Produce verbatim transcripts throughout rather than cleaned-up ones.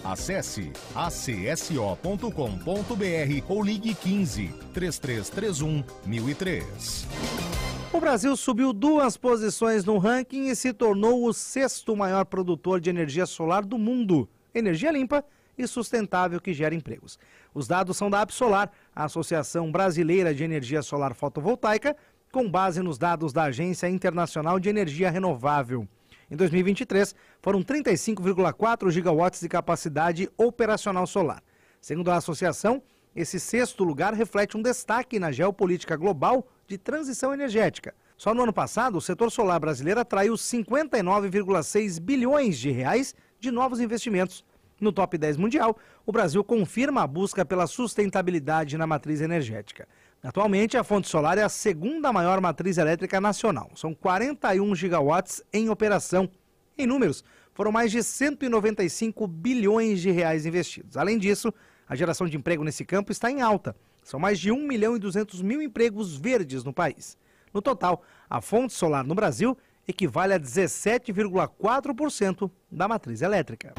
Acesse a c s o ponto com ponto b r ou ligue quinze, três três três um, mil e três. O Brasil subiu duas posições no ranking e se tornou o sexto maior produtor de energia solar do mundo. Energia limpa e sustentável que gera empregos. Os dados são da Absolar, a Associação Brasileira de Energia Solar Fotovoltaica, com base nos dados da Agência Internacional de Energia Renovável. Em dois mil e vinte e três, foram trinta e cinco vírgula quatro gigawatts de capacidade operacional solar. Segundo a associação, esse sexto lugar reflete um destaque na geopolítica global de transição energética. Só no ano passado, o setor solar brasileiro atraiu cinquenta e nove vírgula seis bilhões de reais de novos investimentos. No top dez mundial, o Brasil confirma a busca pela sustentabilidade na matriz energética. Atualmente, a fonte solar é a segunda maior matriz elétrica nacional. São quarenta e um gigawatts em operação. Em números, foram mais de cento e noventa e cinco bilhões de reais investidos. Além disso, a geração de emprego nesse campo está em alta. São mais de um milhão e duzentos mil empregos verdes no país. No total, a fonte solar no Brasil equivale a dezessete vírgula quatro por cento da matriz elétrica.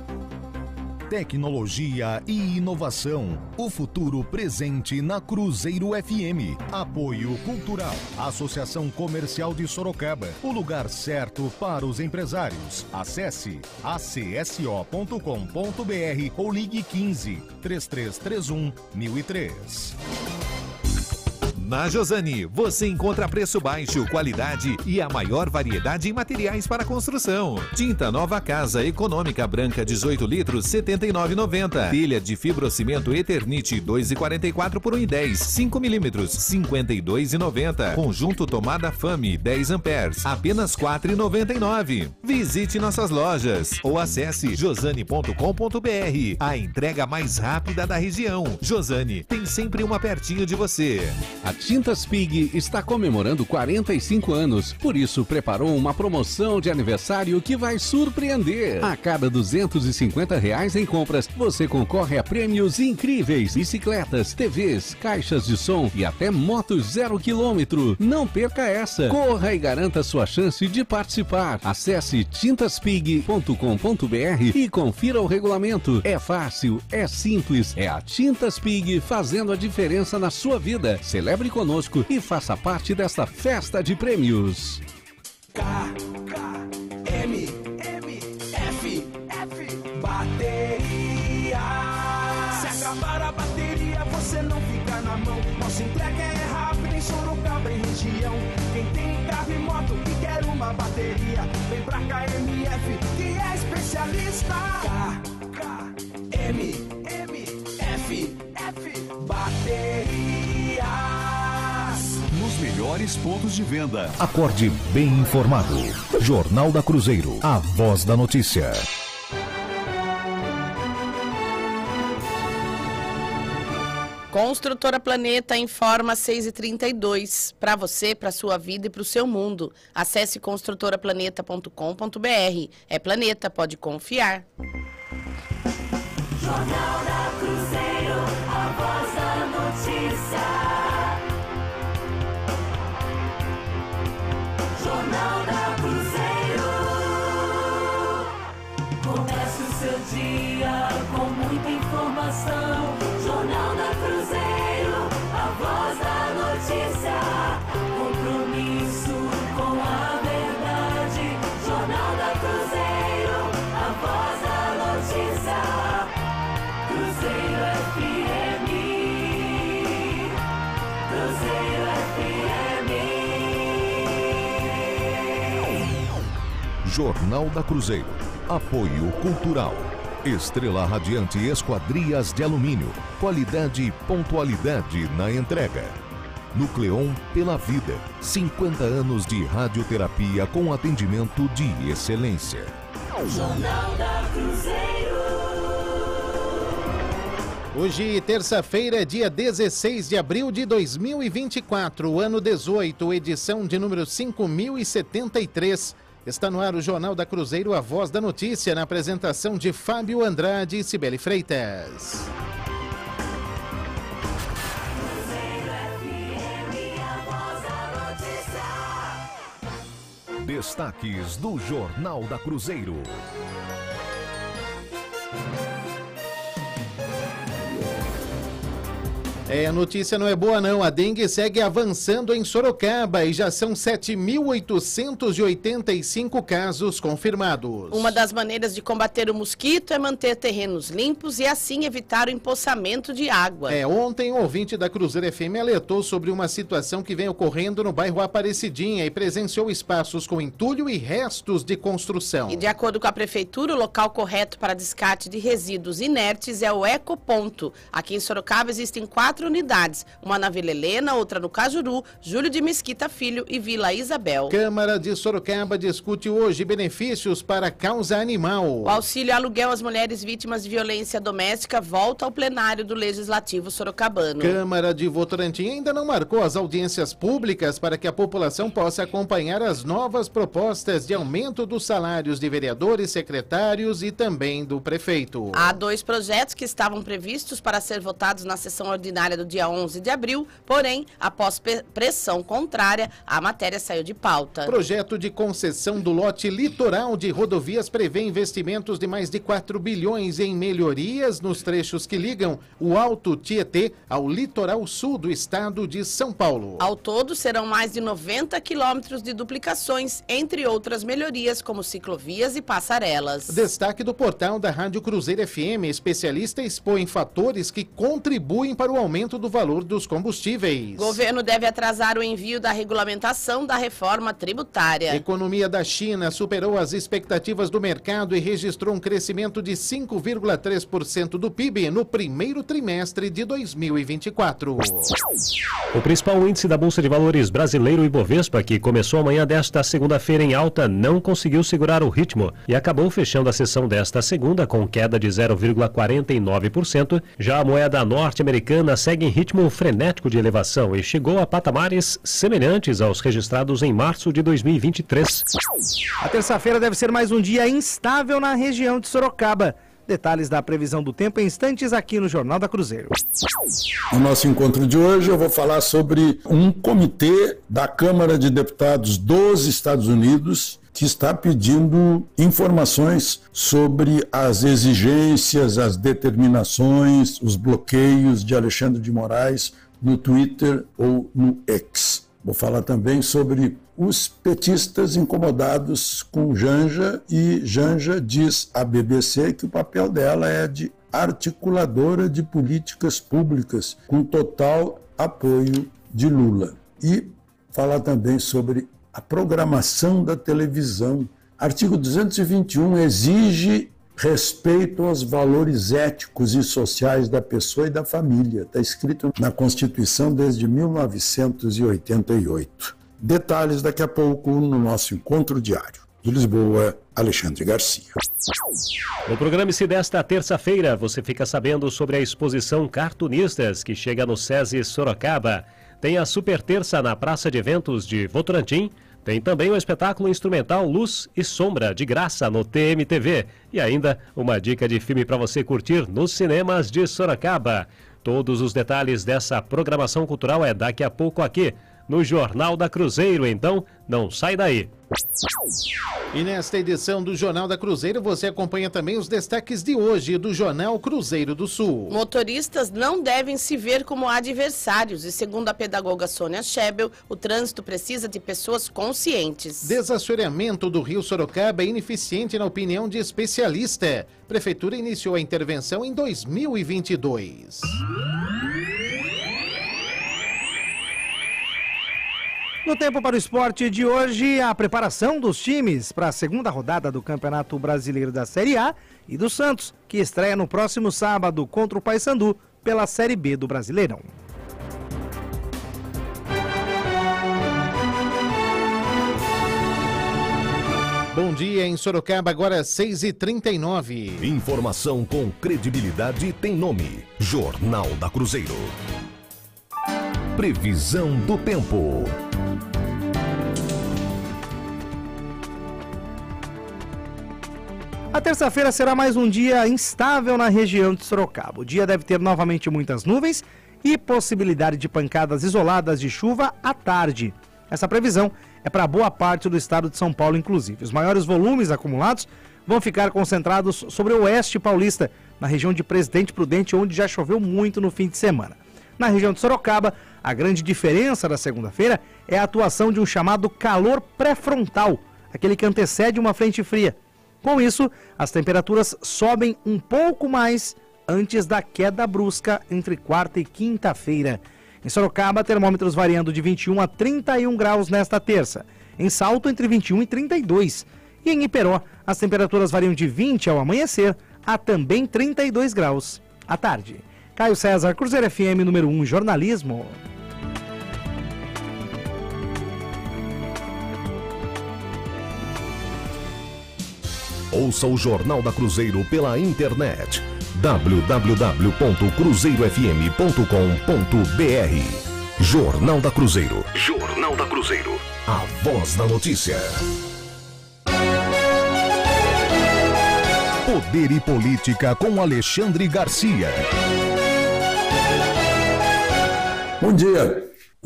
Tecnologia e inovação. O futuro presente na Cruzeiro F M. Apoio Cultural. Associação Comercial de Sorocaba. O lugar certo para os empresários. Acesse a c s o ponto com ponto b r ou ligue quinze, três três três um, mil e três. Na Josani, você encontra preço baixo, qualidade e a maior variedade em materiais para construção. Tinta Nova Casa Econômica Branca dezoito litros, setenta e nove reais e noventa centavos. Telha de fibrocimento Eternite dois reais e quarenta e quatro por um real e dez centavos, cinco milímetros, cinquenta e dois reais e noventa centavos. Conjunto tomada Fame dez amperes, apenas quatro reais e noventa e nove centavos. Visite nossas lojas ou acesse josani ponto com ponto b r. A entrega mais rápida da região. Josani, tem sempre uma pertinho de você. A Tintas Pig está comemorando quarenta e cinco anos, por isso preparou uma promoção de aniversário que vai surpreender. A cada duzentos e cinquenta reais em compras, você concorre a prêmios incríveis, bicicletas, T Vs, caixas de som e até motos zero quilômetro. Não perca essa! Corra e garanta sua chance de participar. Acesse tintas pig ponto com ponto b r e confira o regulamento. É fácil, é simples, é a Tintas Pig fazendo a diferença na sua vida. Celebre conosco e faça parte desta festa de prêmios. K, K, M, M, F, F, bateria. Se acabar a bateria, você não fica na mão. Nossa entrega é rápida em Sorocaba e região. Quem tem carro e moto e quer uma bateria, vem pra K M F, que é especialista. K, K, M, M, F, F, bateria. Nos melhores pontos de venda. Acorde bem informado. Jornal da Cruzeiro. A voz da notícia. Construtora Planeta informa seis e trinta e dois. Para você, para sua vida e para o seu mundo. Acesse construtora planeta ponto com ponto b r. É Planeta, pode confiar. Jornal da Cruzeiro, a voz da notícia. Jornal da Cruzeiro. Comece o seu dia com muita informação. Jornal da Cruzeiro, a voz da notícia. Compromisso com a verdade. Jornal da Cruzeiro, a voz da notícia. Cruzeiro F M. Cruzeiro F M. Jornal da Cruzeiro. Apoio Cultural. Estrela Radiante Esquadrias de Alumínio. Qualidade e pontualidade na entrega. Nucleon pela Vida. cinquenta anos de radioterapia com atendimento de excelência. Jornal da Cruzeiro. Hoje, terça-feira, dia dezesseis de abril de dois mil e vinte e quatro, ano dezoito, edição de número cinco mil e setenta e três. Está no ar o Jornal da Cruzeiro, a voz da notícia, na apresentação de Fábio Andrade e Cibele Freitas. Destaques do Jornal da Cruzeiro. É, a notícia não é boa não, a dengue segue avançando em Sorocaba e já são sete mil oitocentos e oitenta e cinco casos confirmados. Uma das maneiras de combater o mosquito é manter terrenos limpos e assim evitar o empoçamento de água. É, ontem o ouvinte da Cruzeiro F M alertou sobre uma situação que vem ocorrendo no bairro Aparecidinha e presenciou espaços com entulho e restos de construção. E de acordo com a prefeitura, o local correto para descarte de resíduos inertes é o Ecoponto. Aqui em Sorocaba existem quatro unidades, uma na Vila Helena, outra no Cajuru, Júlio de Mesquita Filho e Vila Isabel. Câmara de Sorocaba discute hoje benefícios para a causa animal. O auxílio aluguel às mulheres vítimas de violência doméstica volta ao plenário do Legislativo sorocabano. Câmara de Votorantim ainda não marcou as audiências públicas para que a população possa acompanhar as novas propostas de aumento dos salários de vereadores, secretários e também do prefeito. Há dois projetos que estavam previstos para ser votados na sessão ordinária do dia onze de abril, porém, após pressão contrária, a matéria saiu de pauta. Projeto de concessão do lote litoral de rodovias prevê investimentos de mais de quatro bilhões em melhorias nos trechos que ligam o Alto Tietê ao litoral sul do estado de São Paulo. Ao todo, serão mais de noventa quilômetros de duplicações, entre outras melhorias como ciclovias e passarelas. Destaque do portal da Rádio Cruzeiro F M, especialista expõe fatores que contribuem para o aumento do valor dos combustíveis. Governo deve atrasar o envio da regulamentação da reforma tributária. A economia da China superou as expectativas do mercado e registrou um crescimento de cinco vírgula três por cento do P I B no primeiro trimestre de dois mil e vinte e quatro. O principal índice da Bolsa de Valores brasileiro, Ibovespa, que começou amanhã desta segunda-feira em alta, não conseguiu segurar o ritmo e acabou fechando a sessão desta segunda com queda de zero vírgula quarenta e nove por cento. Já a moeda norte-americana segue em ritmo frenético de elevação e chegou a patamares semelhantes aos registrados em março de dois mil e vinte e três. A terça-feira deve ser mais um dia instável na região de Sorocaba. Detalhes da previsão do tempo em instantes aqui no Jornal da Cruzeiro. No nosso encontro de hoje eu vou falar sobre um comitê da Câmara de Deputados dos Estados Unidos que está pedindo informações sobre as exigências, as determinações, os bloqueios de Alexandre de Moraes no Twitter ou no X. Vou falar também sobre os petistas incomodados com Janja, e Janja diz à B B C que o papel dela é de articuladora de políticas públicas com total apoio de Lula. E falar também sobre a programação da televisão. Artigo duzentos e vinte e um exige respeito aos valores éticos e sociais da pessoa e da família. Está escrito na Constituição desde mil novecentos e oitenta e oito. Detalhes daqui a pouco no nosso encontro diário. De Lisboa, Alexandre Garcia. No programa-se desta terça-feira, você fica sabendo sobre a exposição Cartunistas, que chega no SESI Sorocaba. Tem a Super Terça na Praça de Eventos de Votorantim. Tem também o espetáculo instrumental Luz e Sombra, de graça, no T M T V. E ainda uma dica de filme para você curtir nos cinemas de Sorocaba. Todos os detalhes dessa programação cultural é daqui a pouco aqui, no Jornal da Cruzeiro. Então, não sai daí. E nesta edição do Jornal da Cruzeiro, você acompanha também os destaques de hoje do Jornal Cruzeiro do Sul. Motoristas não devem se ver como adversários e, segundo a pedagoga Sônia Schebel, o trânsito precisa de pessoas conscientes. Desassoreamento do Rio Sorocaba é ineficiente na opinião de especialista. Prefeitura iniciou a intervenção em dois mil e vinte e dois. No Tempo para o Esporte de hoje, a preparação dos times para a segunda rodada do Campeonato Brasileiro da Série A e do Santos, que estreia no próximo sábado contra o Paysandu pela Série B do Brasileirão. Bom dia em Sorocaba, agora seis e trinta e nove. Informação com credibilidade tem nome: Jornal da Cruzeiro. Previsão do tempo. A terça-feira será mais um dia instável na região de Sorocaba. O dia deve ter novamente muitas nuvens e possibilidade de pancadas isoladas de chuva à tarde. Essa previsão é para boa parte do estado de São Paulo, inclusive. Os maiores volumes acumulados vão ficar concentrados sobre o oeste paulista, na região de Presidente Prudente, onde já choveu muito no fim de semana. Na região de Sorocaba, a grande diferença da segunda-feira é a atuação de um chamado calor pré-frontal, aquele que antecede uma frente fria. Com isso, as temperaturas sobem um pouco mais antes da queda brusca entre quarta e quinta-feira. Em Sorocaba, termômetros variando de vinte e um a trinta e um graus nesta terça. Em Salto, entre vinte e um e trinta e dois. E em Iperó, as temperaturas variam de vinte ao amanhecer a também trinta e dois graus à tarde. Caio César, Cruzeiro F M, número um, Jornalismo. Ouça o Jornal da Cruzeiro pela internet. w w w ponto cruzeiro f m ponto com ponto b r. Jornal da Cruzeiro. Jornal da Cruzeiro. A voz da notícia. Poder e Política com Alexandre Garcia. Bom dia.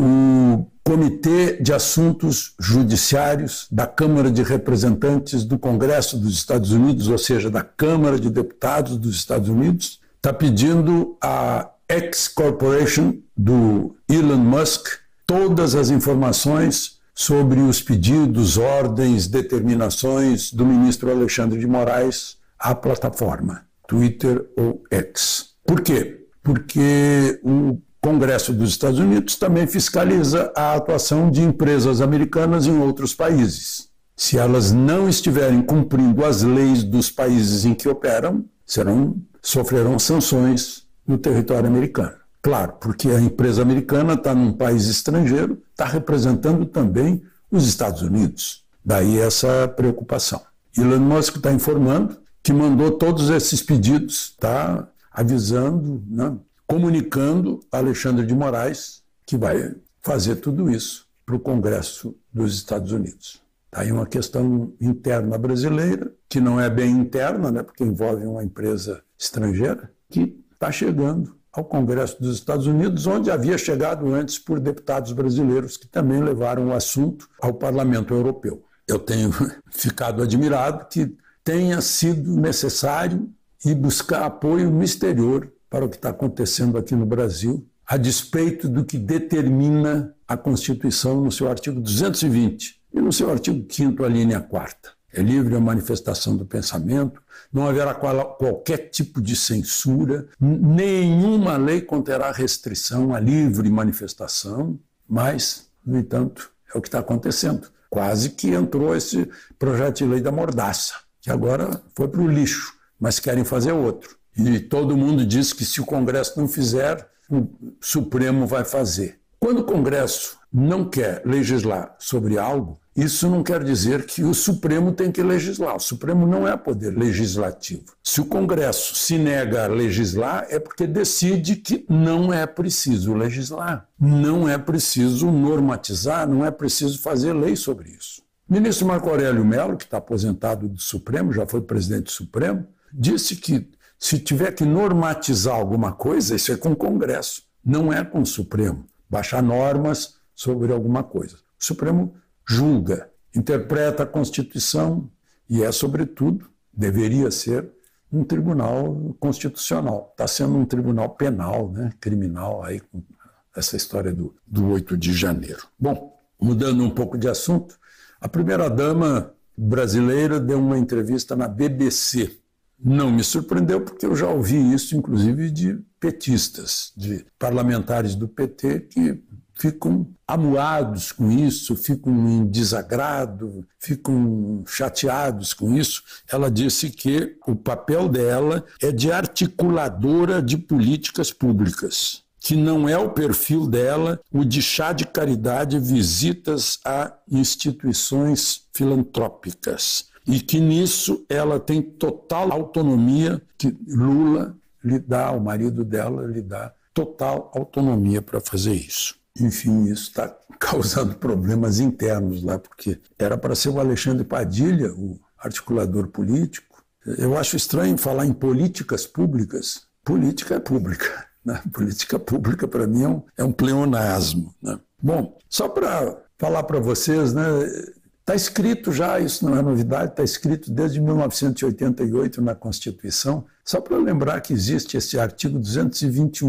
O Comitê de Assuntos Judiciários da Câmara de Representantes do Congresso dos Estados Unidos, ou seja, da Câmara de Deputados dos Estados Unidos, está pedindo à X Corporation do Elon Musk todas as informações sobre os pedidos, ordens, determinações do ministro Alexandre de Moraes à plataforma Twitter ou X. Por quê? Porque o Congresso dos Estados Unidos também fiscaliza a atuação de empresas americanas em outros países. Se elas não estiverem cumprindo as leis dos países em que operam, serão, sofrerão sanções no território americano. Claro, porque a empresa americana está num país estrangeiro, está representando também os Estados Unidos. Daí essa preocupação. Elon Musk está informando que mandou todos esses pedidos, está avisando, né, comunicando a Alexandre de Moraes que vai fazer tudo isso para o Congresso dos Estados Unidos. Está aí uma questão interna brasileira, que não é bem interna, né, porque envolve uma empresa estrangeira, que está chegando ao Congresso dos Estados Unidos, onde havia chegado antes por deputados brasileiros que também levaram o assunto ao Parlamento Europeu. Eu tenho ficado admirado que tenha sido necessário ir buscar apoio no exterior para o que está acontecendo aqui no Brasil, a despeito do que determina a Constituição no seu artigo duzentos e vinte e no seu artigo quinto, a linha quarta. É livre a manifestação do pensamento, não haverá qual, qualquer tipo de censura, nenhuma lei conterá restrição à livre manifestação, mas, no entanto, é o que está acontecendo. Quase que entrou esse projeto de lei da mordaça, que agora foi para o lixo, mas querem fazer outro. E todo mundo diz que se o Congresso não fizer, o Supremo vai fazer. Quando o Congresso não quer legislar sobre algo, isso não quer dizer que o Supremo tem que legislar. O Supremo não é poder legislativo. Se o Congresso se nega a legislar, é porque decide que não é preciso legislar. Não é preciso normatizar, não é preciso fazer lei sobre isso. O ministro Marco Aurélio Mello, que está aposentado do Supremo, já foi presidente do Supremo, disse que se tiver que normatizar alguma coisa, isso é com o Congresso, não é com o Supremo. Baixar normas sobre alguma coisa. O Supremo julga, interpreta a Constituição e é, sobretudo, deveria ser um tribunal constitucional. Está sendo um tribunal penal, né, criminal, aí, com essa história do, do oito de janeiro. Bom, mudando um pouco de assunto, a primeira-dama brasileira deu uma entrevista na B B C. Não me surpreendeu, porque eu já ouvi isso, inclusive, de petistas, de parlamentares do P T que ficam amuados com isso, ficam em desagrado, ficam chateados com isso. Ela disse que o papel dela é de articuladora de políticas públicas, que não é o perfil dela o de chá de caridade, visitas a instituições filantrópicas. E que nisso ela tem total autonomia, que Lula lhe dá, o marido dela lhe dá total autonomia para fazer isso. Enfim, isso está causando problemas internos lá, porque era para ser o Alexandre Padilha, o articulador político. Eu acho estranho falar em políticas públicas. Política é pública, né? Política pública, para mim, é um, é um pleonasmo, né? Bom, só para falar para vocês, né? Está escrito já, isso não é novidade, está escrito desde mil novecentos e oitenta e oito na Constituição, só para lembrar que existe esse artigo duzentos e vinte e um,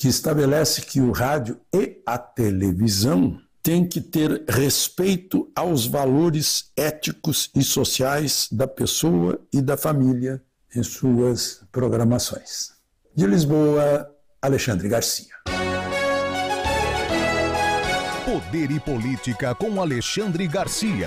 que estabelece que o rádio e a televisão têm que ter respeito aos valores éticos e sociais da pessoa e da família em suas programações. De Lisboa, Alexandre Garcia. Poder e Política com Alexandre Garcia.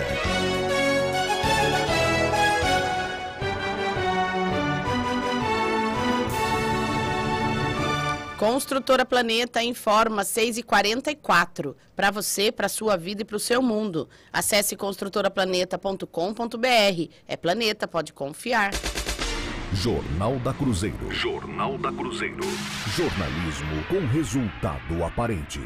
Construtora Planeta informa seis e quarenta e quatro. Para você, para sua vida e para o seu mundo. Acesse construtora planeta ponto com ponto br. É Planeta, pode confiar. Jornal da Cruzeiro. Jornal da Cruzeiro. Jornalismo com resultado aparente.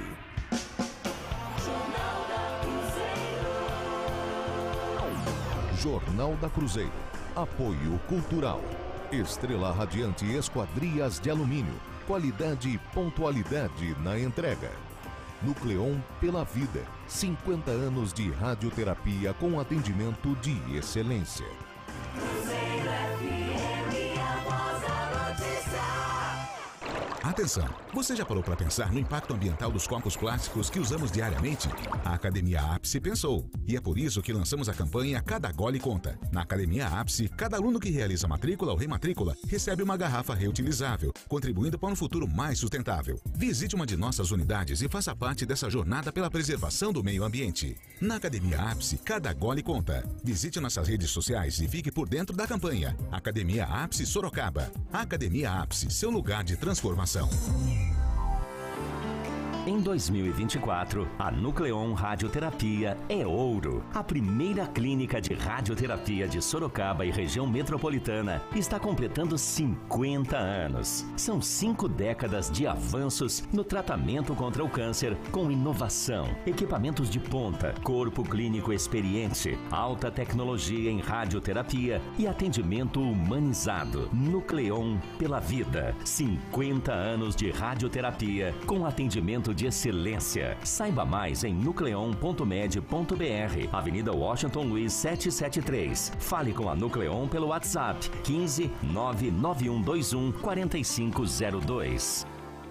Jornal da Cruzeiro. Apoio Cultural. Estrela Radiante Esquadrias de Alumínio. Qualidade e pontualidade na entrega. Nucleon pela Vida. cinquenta anos de radioterapia com atendimento de excelência. Cruzeiro F M, a voz da notícia. Atenção! Você já parou para pensar no impacto ambiental dos copos plásticos que usamos diariamente? A Academia Ápice pensou. E é por isso que lançamos a campanha Cada Gole Conta. Na Academia Ápice, cada aluno que realiza matrícula ou rematrícula recebe uma garrafa reutilizável, contribuindo para um futuro mais sustentável. Visite uma de nossas unidades e faça parte dessa jornada pela preservação do meio ambiente. Na Academia Ápice, cada gole conta. Visite nossas redes sociais e fique por dentro da campanha. Academia Ápice Sorocaba. Academia Ápice, seu lugar de transformação. Em dois mil e vinte e quatro, a Nucleon Radioterapia é ouro. A primeira clínica de radioterapia de Sorocaba e região metropolitana está completando cinquenta anos. São cinco décadas de avanços no tratamento contra o câncer, com inovação, equipamentos de ponta, corpo clínico experiente, alta tecnologia em radioterapia e atendimento humanizado. Nucleon pela Vida. cinquenta anos de radioterapia com atendimento de excelência. Saiba mais em nucleon ponto med ponto br, Avenida Washington Luiz setecentos e setenta e três. Fale com a Nucleon pelo WhatsApp quinze, nove nove um dois um, quatro cinco zero dois.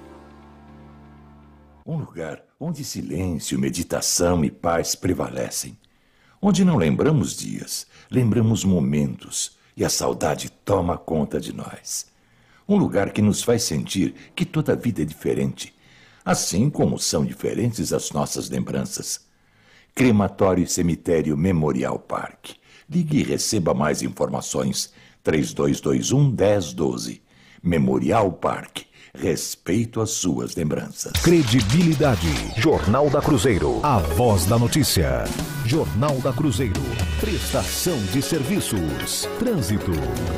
Um lugar onde silêncio, meditação e paz prevalecem. Onde não lembramos dias, lembramos momentos e a saudade toma conta de nós. Um lugar que nos faz sentir que toda vida é diferente, assim como são diferentes as nossas lembranças. Crematório e Cemitério Memorial Park. Ligue e receba mais informações. três dois dois um, um zero um dois. Memorial Park. Respeito às suas lembranças. Credibilidade. Jornal da Cruzeiro. A voz da notícia. Jornal da Cruzeiro. Prestação de serviços. Trânsito.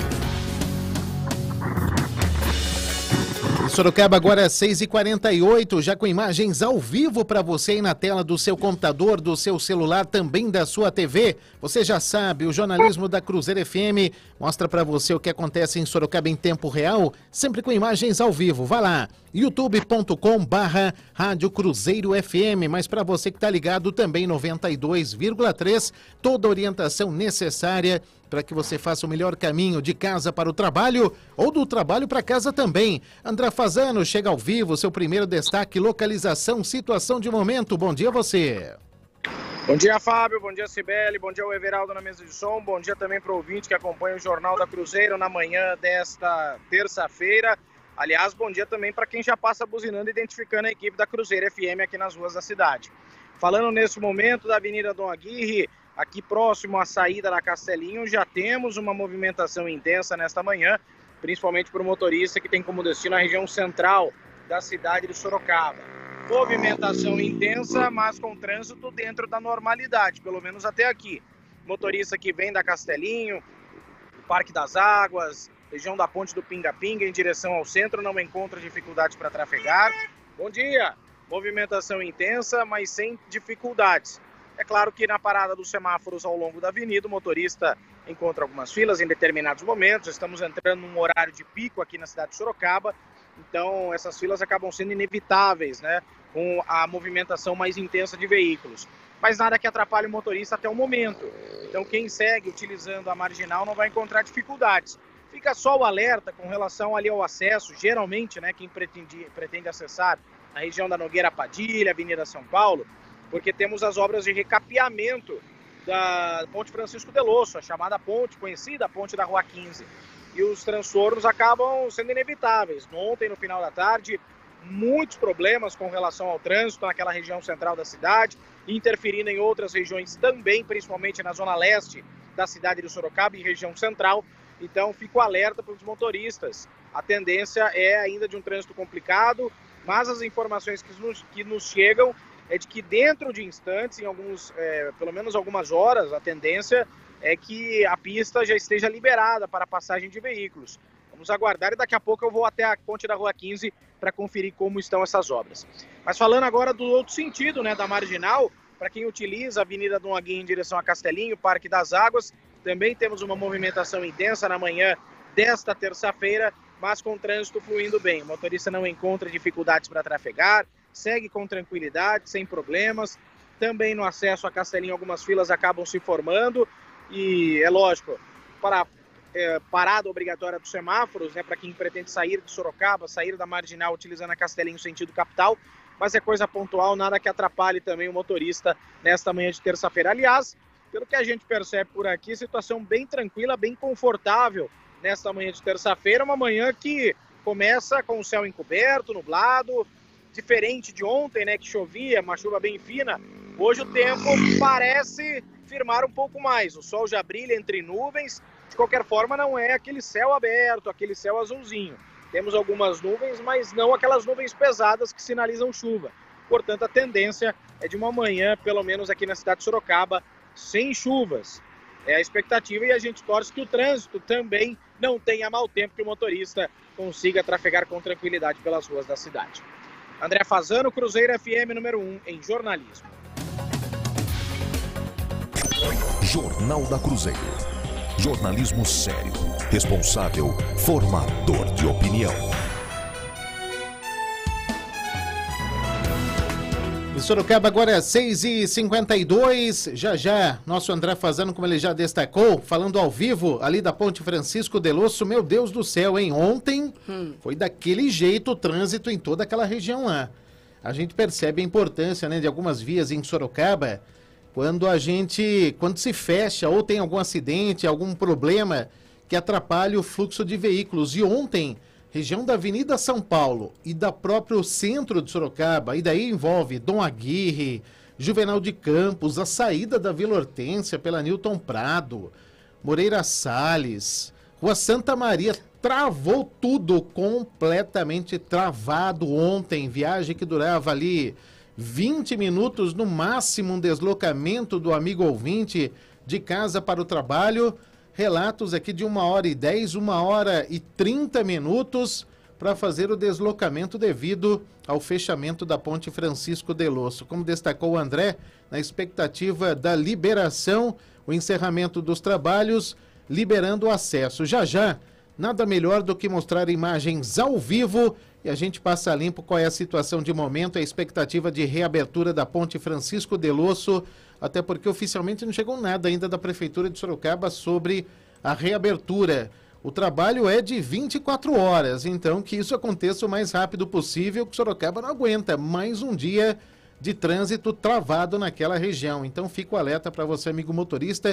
Sorocaba agora é seis e quarenta e oito, já com imagens ao vivo para você aí na tela do seu computador, do seu celular, também da sua T V. Você já sabe, o jornalismo da Cruzeiro F M mostra para você o que acontece em Sorocaba em tempo real, sempre com imagens ao vivo. Vá lá, youtube ponto com barra Rádio Cruzeiro F M, mas para você que está ligado também noventa e dois vírgula três, toda a orientação necessária para que você faça o melhor caminho de casa para o trabalho ou do trabalho para casa também. André Fazano chega ao vivo, seu primeiro destaque, localização, situação de momento. Bom dia a você. Bom dia, Fábio. Bom dia, Cibele. Bom dia, o Everaldo na mesa de som. Bom dia também para o ouvinte que acompanha o Jornal da Cruzeiro na manhã desta terça-feira. Aliás, bom dia também para quem já passa buzinando e identificando a equipe da Cruzeiro F M aqui nas ruas da cidade. Falando nesse momento da Avenida Dom Aguirre, aqui próximo à saída da Castelinho, já temos uma movimentação intensa nesta manhã, principalmente para o motorista que tem como destino a região central da cidade de Sorocaba. Movimentação intensa, mas com trânsito dentro da normalidade, pelo menos até aqui. Motorista que vem da Castelinho, Parque das Águas, região da Ponte do Pinga-Pinga em direção ao centro, não encontra dificuldades para trafegar. Bom dia! Movimentação intensa, mas sem dificuldades. É claro que na parada dos semáforos ao longo da avenida, o motorista encontra algumas filas em determinados momentos. Estamos entrando num horário de pico aqui na cidade de Sorocaba, então essas filas acabam sendo inevitáveis, né, com a movimentação mais intensa de veículos. Mas nada que atrapalhe o motorista até o momento. Então quem segue utilizando a marginal não vai encontrar dificuldades. Fica só o alerta com relação ali ao acesso, geralmente, né, quem pretende, pretende acessar a região da Nogueira Padilha, Avenida São Paulo, porque temos as obras de recapeamento da Ponte Francisco Delosso, a chamada ponte, conhecida ponte da Rua quinze. E os transtornos acabam sendo inevitáveis. Ontem, no final da tarde, muitos problemas com relação ao trânsito naquela região central da cidade, interferindo em outras regiões também, principalmente na zona leste da cidade de Sorocaba e região central. Então, fico alerta para os motoristas. A tendência é ainda de um trânsito complicado, mas as informações que nos, que nos chegam é de que dentro de instantes, em alguns, é, pelo menos algumas horas, a tendência é que a pista já esteja liberada para a passagem de veículos. Vamos aguardar e daqui a pouco eu vou até a ponte da Rua quinze para conferir como estão essas obras. Mas falando agora do outro sentido, né, da Marginal, para quem utiliza a Avenida Dom Aguirre em direção a Castelinho, Parque das Águas, também temos uma movimentação intensa na manhã desta terça-feira, mas com o trânsito fluindo bem. O motorista não encontra dificuldades para trafegar, segue com tranquilidade, sem problemas. Também no acesso a Castelinho algumas filas acabam se formando e, é lógico, para é, parada obrigatória dos semáforos, né, para quem pretende sair de Sorocaba, sair da Marginal utilizando a Castelinho sentido capital, mas é coisa pontual, nada que atrapalhe também o motorista nesta manhã de terça-feira. Aliás, pelo que a gente percebe por aqui, situação bem tranquila, bem confortável nesta manhã de terça-feira, uma manhã que começa com o céu encoberto, nublado, diferente de ontem, né, que chovia, uma chuva bem fina. Hoje o tempo parece firmar um pouco mais, o sol já brilha entre nuvens, de qualquer forma não é aquele céu aberto, aquele céu azulzinho. Temos algumas nuvens, mas não aquelas nuvens pesadas que sinalizam chuva. Portanto, a tendência é de uma manhã, pelo menos aqui na cidade de Sorocaba, sem chuvas. É a expectativa e a gente torce que o trânsito também não tenha mau tempo, que o motorista consiga trafegar com tranquilidade pelas ruas da cidade. André Fazano, Cruzeiro F M número um em jornalismo. Jornal da Cruzeiro. Jornalismo sério, responsável, formador de opinião. Em Sorocaba agora é seis e cinquenta e dois, já já, nosso André Fazano, como ele já destacou, falando ao vivo ali da Ponte Francisco Delosso. Meu Deus do céu, hein? Ontem hum. foi daquele jeito o trânsito em toda aquela região lá. A gente percebe a importância, né, de algumas vias em Sorocaba, quando a gente, quando se fecha ou tem algum acidente, algum problema que atrapalha o fluxo de veículos. E ontem, região da Avenida São Paulo e da próprio centro de Sorocaba, e daí envolve Dom Aguirre, Juvenal de Campos, a saída da Vila Hortência pela Newton Prado, Moreira Salles, Rua Santa Maria, travou tudo, completamente travado ontem, viagem que durava ali vinte minutos, no máximo um deslocamento do amigo ouvinte de casa para o trabalho. Relatos aqui de uma hora e dez, uma hora e trinta minutos para fazer o deslocamento devido ao fechamento da Ponte Francisco Delosso. Como destacou o André, na expectativa da liberação, o encerramento dos trabalhos, liberando o acesso. Já já, nada melhor do que mostrar imagens ao vivo e a gente passa limpo qual é a situação de momento, a expectativa de reabertura da Ponte Francisco Delosso, até porque oficialmente não chegou nada ainda da Prefeitura de Sorocaba sobre a reabertura. O trabalho é de vinte e quatro horas, então que isso aconteça o mais rápido possível, que Sorocaba não aguenta mais um dia de trânsito travado naquela região. Então fica o alerta para você, amigo motorista,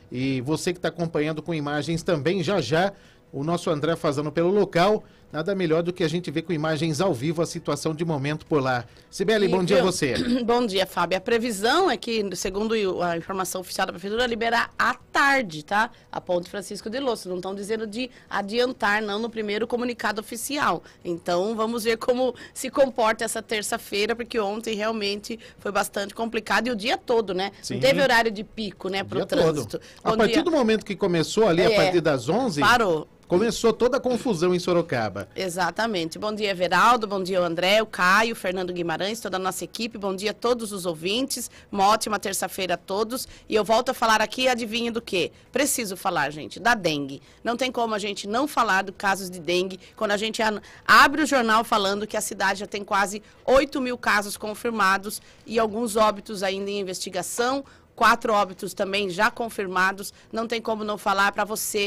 e você que está acompanhando com imagens também, já já, o nosso André Fazano pelo local. Nada melhor do que a gente ver com imagens ao vivo a situação de momento por lá. Sibeli, bom dia a você. Bom dia, Fábio. A previsão é que, segundo a informação oficial da Prefeitura, liberar à tarde, tá? A Ponte Francisco Delosso. Não estão dizendo de adiantar, não, no primeiro comunicado oficial. Então, vamos ver como se comporta essa terça-feira, porque ontem realmente foi bastante complicado e o dia todo, né? Sim. Não teve horário de pico, né, para o trânsito. Todo. A partir dia... do momento que começou ali, é, a partir das onze... Parou. Começou toda a confusão em Sorocaba. Exatamente. Bom dia, Everaldo. Bom dia, o André, o Caio, o Fernando Guimarães, toda a nossa equipe. Bom dia a todos os ouvintes. Uma ótima terça-feira a todos. E eu volto a falar aqui, adivinha do quê? Preciso falar, gente, da dengue. Não tem como a gente não falar do casos de dengue quando a gente abre o jornal falando que a cidade já tem quase oito mil casos confirmados e alguns óbitos ainda em investigação. Quatro óbitos também já confirmados. Não tem como não falar para você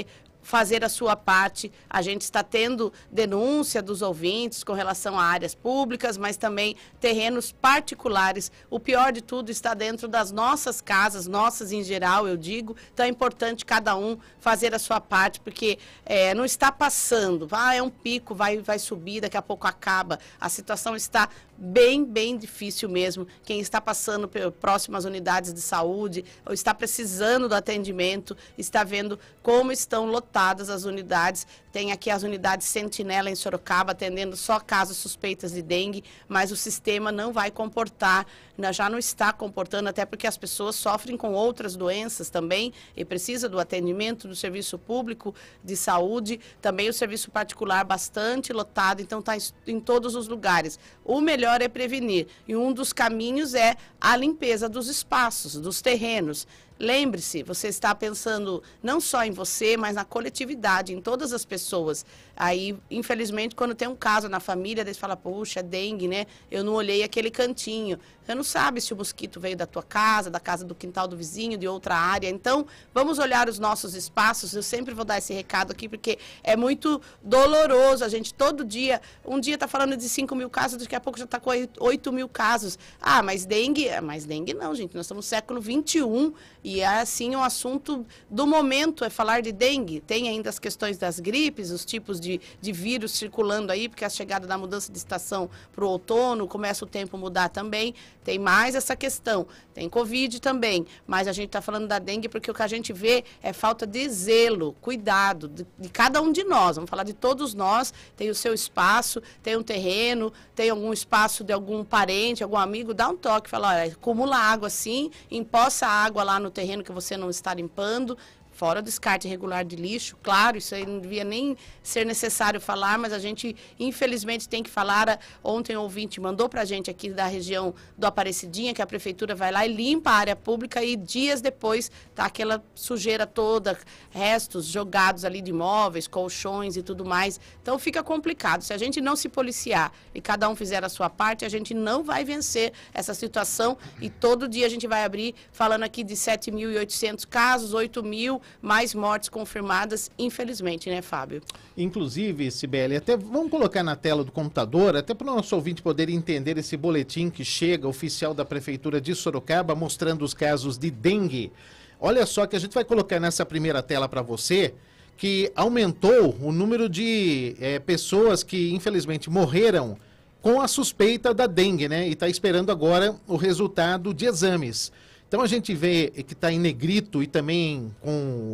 fazer a sua parte. A gente está tendo denúncia dos ouvintes com relação a áreas públicas, mas também terrenos particulares. O pior de tudo está dentro das nossas casas, nossas em geral, eu digo. Então é importante cada um fazer a sua parte, porque é, não está passando. Ah, é um pico, vai, vai subir, daqui a pouco acaba. A situação está bem, bem difícil mesmo. Quem está passando por próximas unidades de saúde, ou está precisando do atendimento, está vendo como estão lotadas as unidades. Tem aqui as unidades Sentinela em Sorocaba, atendendo só casos suspeitas de dengue, mas o sistema não vai comportar, já não está comportando, até porque as pessoas sofrem com outras doenças também e precisa do atendimento do serviço público de saúde, também o serviço particular bastante lotado, então está em todos os lugares. O melhor é prevenir, e um dos caminhos é a limpeza dos espaços, dos terrenos. Lembre-se, você está pensando não só em você, mas na coletividade, em todas as pessoas. Aí, infelizmente, quando tem um caso na família, eles falam, puxa, é dengue, né? Eu não olhei aquele cantinho. Você não sabe se o mosquito veio da tua casa, da casa do quintal do vizinho, de outra área. Então, vamos olhar os nossos espaços. Eu sempre vou dar esse recado aqui, porque é muito doloroso. A gente, todo dia, um dia está falando de cinco mil casos, daqui a pouco já está com oito mil casos. Ah, mas dengue... Mas dengue não, gente. Nós estamos no século vinte e um e é, assim, um assunto do momento é falar de dengue. Tem ainda as questões das gripes, os tipos de, de vírus circulando aí, porque a chegada da mudança de estação para o outono, começa o tempo a mudar também. Tem mais essa questão, tem Covid também, mas a gente está falando da dengue porque o que a gente vê é falta de zelo, cuidado de, de cada um de nós. Vamos falar de todos nós, tem o seu espaço, tem um terreno, tem algum espaço de algum parente, algum amigo, dá um toque, fala, olha, acumula água assim, empoça a água lá no terreno que você não está limpando, fora o descarte irregular de lixo, claro, isso aí não devia nem ser necessário falar, mas a gente, infelizmente, tem que falar. Ontem o ouvinte mandou para a gente aqui da região do Aparecidinha, que a prefeitura vai lá e limpa a área pública e dias depois tá aquela sujeira toda, restos jogados ali de móveis, colchões e tudo mais. Então fica complicado. Se a gente não se policiar e cada um fizer a sua parte, a gente não vai vencer essa situação e todo dia a gente vai abrir falando aqui de sete mil e oitocentos casos, oito mil, mais mortes confirmadas, infelizmente, né, Fábio? Inclusive, Cibele, até vamos colocar na tela do computador, até para o nosso ouvinte poder entender esse boletim que chega, oficial da Prefeitura de Sorocaba, mostrando os casos de dengue. Olha só que a gente vai colocar nessa primeira tela para você, que aumentou o número de é, pessoas que, infelizmente, morreram com a suspeita da dengue, né? E está esperando agora o resultado de exames. Então a gente vê que está em negrito e também com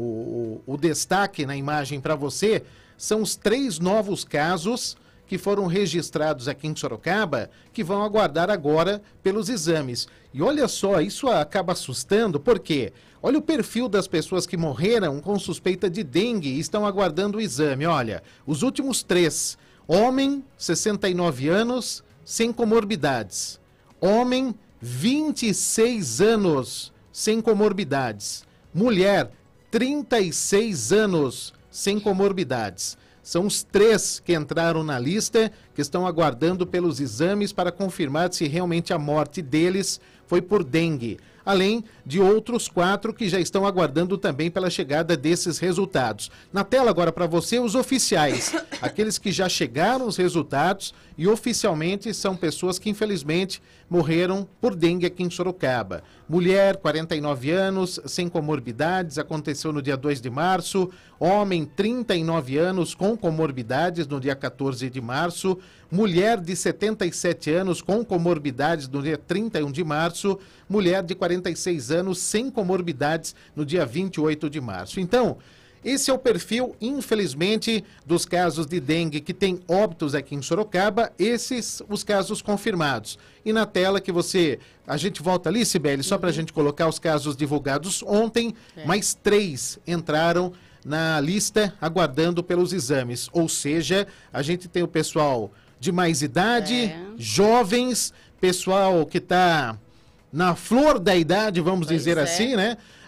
o, o, o destaque na imagem para você, são os três novos casos que foram registrados aqui em Sorocaba, que vão aguardar agora pelos exames. E olha só, isso acaba assustando, porque olha o perfil das pessoas que morreram com suspeita de dengue e estão aguardando o exame. Olha, os últimos três, homem, sessenta e nove anos, sem comorbidades. Homem, vinte e seis anos, sem comorbidades. Mulher, trinta e seis anos, sem comorbidades. São os três que entraram na lista, que estão aguardando pelos exames para confirmar se realmente a morte deles foi por dengue. Além de outros quatro que já estão aguardando também pela chegada desses resultados. Na tela agora para você os oficiais, aqueles que já chegaram os resultados e oficialmente são pessoas que infelizmente morreram por dengue aqui em Sorocaba. Mulher, quarenta e nove anos, sem comorbidades, aconteceu no dia dois de março. Homem, trinta e nove anos, com comorbidades, no dia quatorze de março. Mulher de setenta e sete anos, com comorbidades, no dia trinta e um de março. Mulher de quarenta e seis anos, sem comorbidades, no dia vinte e oito de março. Então, esse é o perfil, infelizmente, dos casos de dengue que tem óbitos aqui em Sorocaba, esses os casos confirmados. E na tela que você... A gente volta ali, Cibele, só para a gente colocar os casos divulgados ontem, é. mais três entraram na lista aguardando pelos exames. Ou seja, a gente tem o pessoal de mais idade, é. jovens, pessoal que está na flor da idade, vamos pois dizer é. assim, né?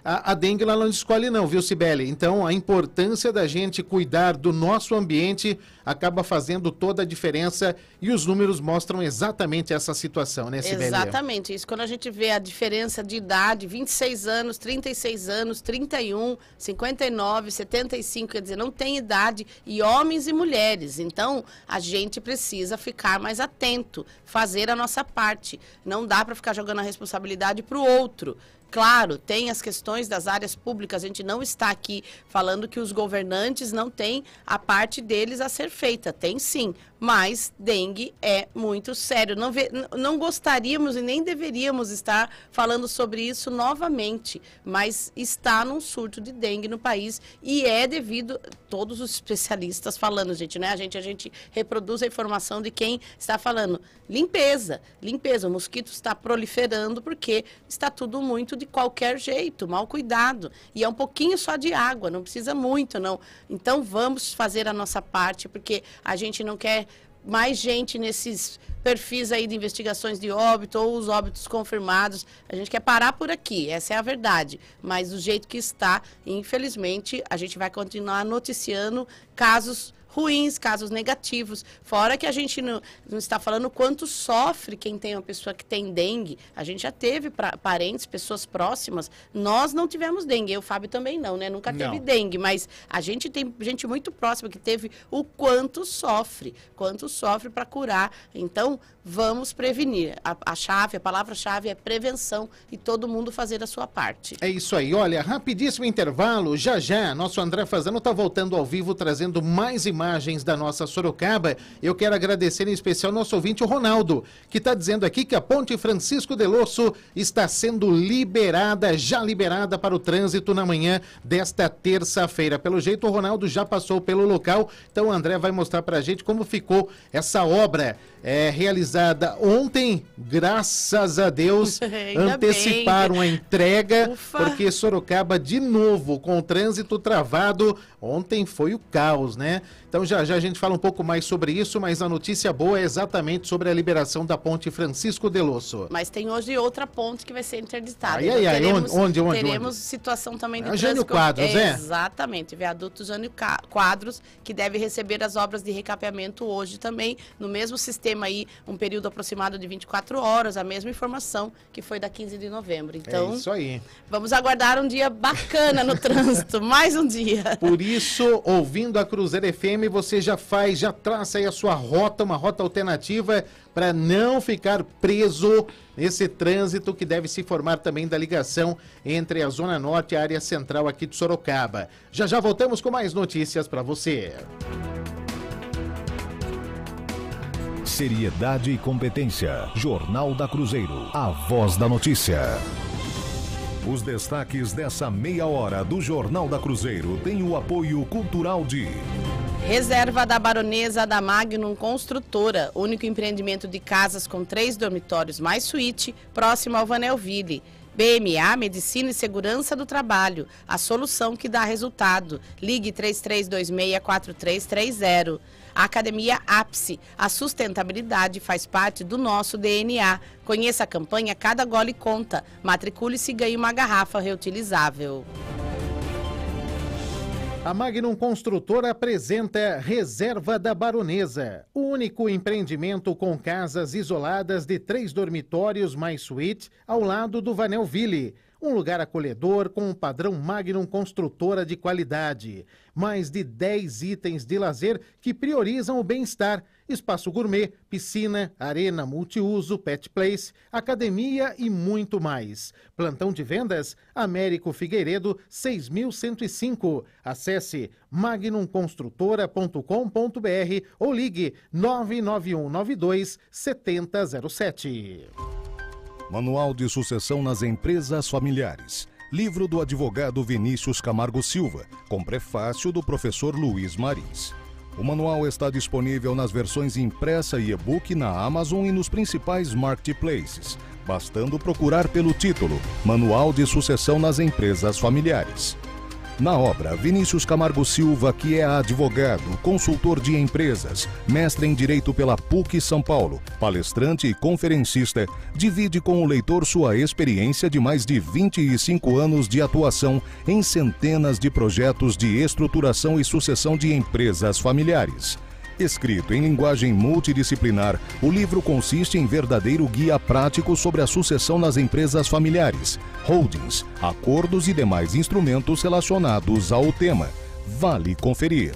a, a dengue ela não escolhe não, viu, Cibele? Então, a importância da gente cuidar do nosso ambiente acaba fazendo toda a diferença e os números mostram exatamente essa situação, né, Cibele? Exatamente, isso. Quando a gente vê a diferença de idade, vinte e seis anos, trinta e seis anos, trinta e um, cinquenta e nove, setenta e cinco, quer dizer, não tem idade, e homens e mulheres. Então, a gente precisa ficar mais atento, fazer a nossa parte. Não dá para ficar jogando a responsabilidade para o outro. Claro, tem as questões das áreas públicas, a gente não está aqui falando que os governantes não têm a parte deles a ser feita, tem sim, mas dengue é muito sério. Não, ve, não gostaríamos e nem deveríamos estar falando sobre isso novamente, mas está num surto de dengue no país e é devido, todos os especialistas falando, gente, né? A gente, a gente reproduz a informação de quem está falando. Limpeza, limpeza, o mosquito está proliferando porque está tudo muito de qualquer jeito, mal cuidado. E é um pouquinho só de água, não precisa muito, não. Então, vamos fazer a nossa parte, porque a gente não quer mais gente nesses perfis aí de investigações de óbito ou os óbitos confirmados. A gente quer parar por aqui, essa é a verdade. Mas do jeito que está, infelizmente, a gente vai continuar noticiando casos ruins, casos negativos. Fora que a gente não, não está falando quanto sofre quem tem uma pessoa que tem dengue. A gente já teve pra, parentes, pessoas próximas. Nós não tivemos dengue, eu, o Fábio também não, né? Nunca teve não. dengue, mas a gente tem gente muito próxima que teve o quanto sofre, quanto sofre para curar. Então, vamos prevenir. A, a chave, a palavra-chave é prevenção e todo mundo fazer a sua parte. É isso aí. Olha, rapidíssimo intervalo. Já já, nosso André Fazano está voltando ao vivo, trazendo mais imagens da nossa Sorocaba. Eu quero agradecer em especial nosso ouvinte, o Ronaldo, que está dizendo aqui que a Ponte Francisco de Losso está sendo liberada, já liberada para o trânsito na manhã desta terça-feira. Pelo jeito, o Ronaldo já passou pelo local, então o André vai mostrar para a gente como ficou essa obra é, realizada ontem, graças a Deus, anteciparam bem. a entrega, Ufa. porque Sorocaba, de novo, com o trânsito travado, ontem foi o caos, né? Então já já a gente fala um pouco mais sobre isso, mas a notícia boa é exatamente sobre a liberação da Ponte Francisco de Losso. Mas tem hoje outra ponte que vai ser interditada. Ai, ai, ai, teremos, onde, onde, teremos onde? situação também de é trânsito. Jânio Quadros, é? Exatamente, viaduto Jânio Quadros, que deve receber as obras de recapeamento hoje também, no mesmo sistema aí, um período aproximado de vinte e quatro horas, a mesma informação que foi da quinze de novembro. Então, é isso aí. Vamos aguardar um dia bacana no trânsito, mais um dia. Por isso, ouvindo a Cruzeiro F M, você já faz, já traça aí a sua rota, uma rota alternativa para não ficar preso nesse trânsito que deve se formar também da ligação entre a Zona Norte e a área central aqui de Sorocaba. Já já voltamos com mais notícias para você. Seriedade e competência. Jornal da Cruzeiro. A voz da notícia. Os destaques dessa meia hora do Jornal da Cruzeiro têm o apoio cultural de... Reserva da Baronesa da Magnum Construtora, único empreendimento de casas com três dormitórios mais suíte, próximo ao Vanelville. B M A, Medicina e Segurança do Trabalho, a solução que dá resultado. Ligue três três dois seis, quatro três três zero. A Academia Ápice, a sustentabilidade faz parte do nosso D N A. Conheça a campanha Cada Gole Conta. Matricule-se e ganhe uma garrafa reutilizável. A Magnum Construtora apresenta Reserva da Baronesa, o único empreendimento com casas isoladas de três dormitórios mais suíte ao lado do Vanelville. Um lugar acolhedor com um padrão Magnum Construtora de qualidade. Mais de dez itens de lazer que priorizam o bem-estar. Espaço gourmet, piscina, arena multiuso, pet place, academia e muito mais. Plantão de vendas, Américo Figueiredo, seis mil cento e cinco. Acesse magnum construtora ponto com ponto br ou ligue nove nove um nove dois sete zero zero sete. Manual de Sucessão nas Empresas Familiares. Livro do advogado Vinícius Camargo Silva, com prefácio do professor Luiz Marins. O manual está disponível nas versões impressa e e-book na Amazon e nos principais marketplaces, bastando procurar pelo título Manual de Sucessão nas Empresas Familiares. Na obra, Vinícius Camargo Silva, que é advogado, consultor de empresas, mestre em Direito pela P U C São Paulo, palestrante e conferencista, divide com o leitor sua experiência de mais de vinte e cinco anos de atuação em centenas de projetos de estruturação e sucessão de empresas familiares. Escrito em linguagem multidisciplinar, o livro consiste em verdadeiro guia prático sobre a sucessão nas empresas familiares, holdings, acordos e demais instrumentos relacionados ao tema. Vale conferir.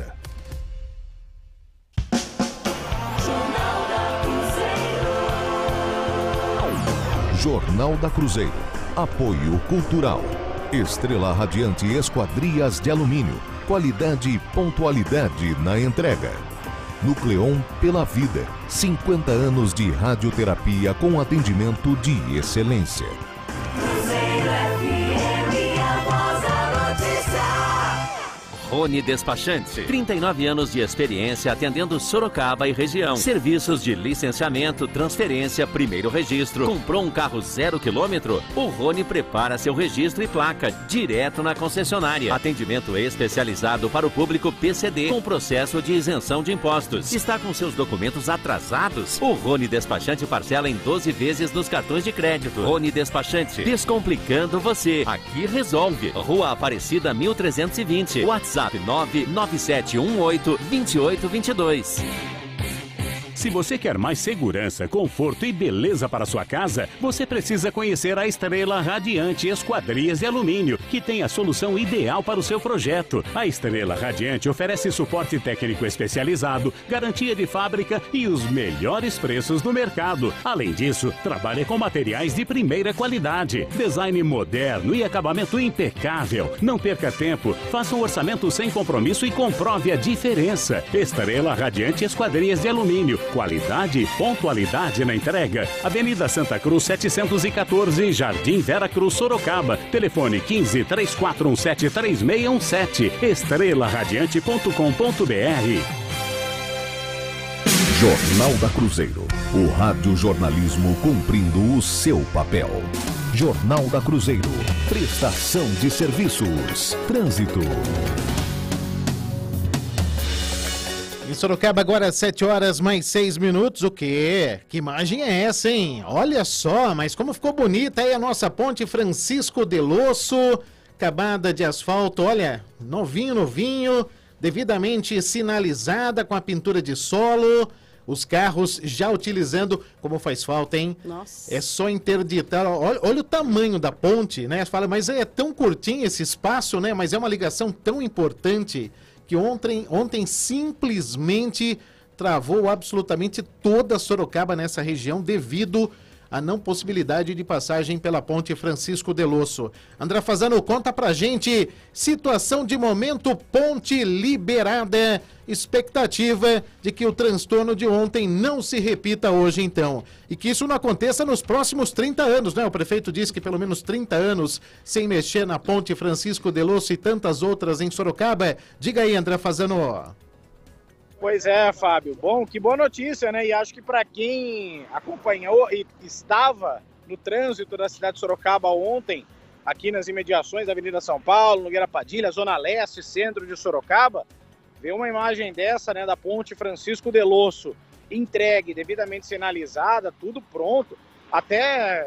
Jornal da Cruzeiro. Apoio Cultural. Estrela Radiante Esquadrias de Alumínio. Qualidade e pontualidade na entrega. Nucleon pela Vida. cinquenta anos de radioterapia com atendimento de excelência. Cruzeiro F M, a voz da notícia. Rony Despachante, trinta e nove anos de experiência atendendo Sorocaba e região. Serviços de licenciamento, transferência, primeiro registro. Comprou um carro zero quilômetro? O Rony prepara seu registro e placa direto na concessionária. Atendimento especializado para o público P C D com processo de isenção de impostos. Está com seus documentos atrasados? O Rony Despachante parcela em doze vezes nos cartões de crédito. Rony Despachante, descomplicando você. Aqui resolve. Rua Aparecida mil trezentos e vinte. WhatsApp nove nove sete um oito dois oito dois dois. Se você quer mais segurança, conforto e beleza para sua casa, você precisa conhecer a Estrela Radiante Esquadrias de Alumínio, que tem a solução ideal para o seu projeto. A Estrela Radiante oferece suporte técnico especializado, garantia de fábrica e os melhores preços do mercado. Além disso, trabalha com materiais de primeira qualidade, design moderno e acabamento impecável. Não perca tempo, faça um orçamento sem compromisso e comprove a diferença. Estrela Radiante Esquadrias de Alumínio. Qualidade e pontualidade na entrega. Avenida Santa Cruz setecentos e quatorze, Jardim Vera Cruz, Sorocaba. Telefone quinze, três quatro um sete, três seis um sete. estrela radiante ponto com ponto br. Jornal da Cruzeiro. O radiojornalismo cumprindo o seu papel. Jornal da Cruzeiro. Prestação de serviços. Trânsito. Em Sorocaba, agora sete horas mais seis minutos. O quê? Que imagem é essa, hein? Olha só, mas como ficou bonita aí a nossa ponte Francisco Delosso. Acabada de asfalto, olha, novinho, novinho, devidamente sinalizada com a pintura de solo. Os carros já utilizando, como faz falta, hein? Nossa. É só interditar. Olha, olha o tamanho da ponte, né? Você fala, mas é tão curtinho esse espaço, né? Mas é uma ligação tão importante que ontem, ontem simplesmente travou absolutamente toda Sorocaba nessa região devido à não possibilidade de passagem pela ponte Francisco Delosso. André Fazano, conta pra gente, situação de momento, ponte liberada, expectativa de que o transtorno de ontem não se repita hoje então, e que isso não aconteça nos próximos trinta anos, né? O prefeito disse que pelo menos trinta anos sem mexer na ponte Francisco Delosso e tantas outras em Sorocaba. Diga aí, André Fazano. Pois é, Fábio. Bom, que boa notícia, né? E acho que para quem acompanhou e estava no trânsito da cidade de Sorocaba ontem, aqui nas imediações da Avenida São Paulo, Nogueira Padilha, Zona Leste, centro de Sorocaba, ver uma imagem dessa, né, da ponte Francisco Delosso, entregue, devidamente sinalizada, tudo pronto. Até,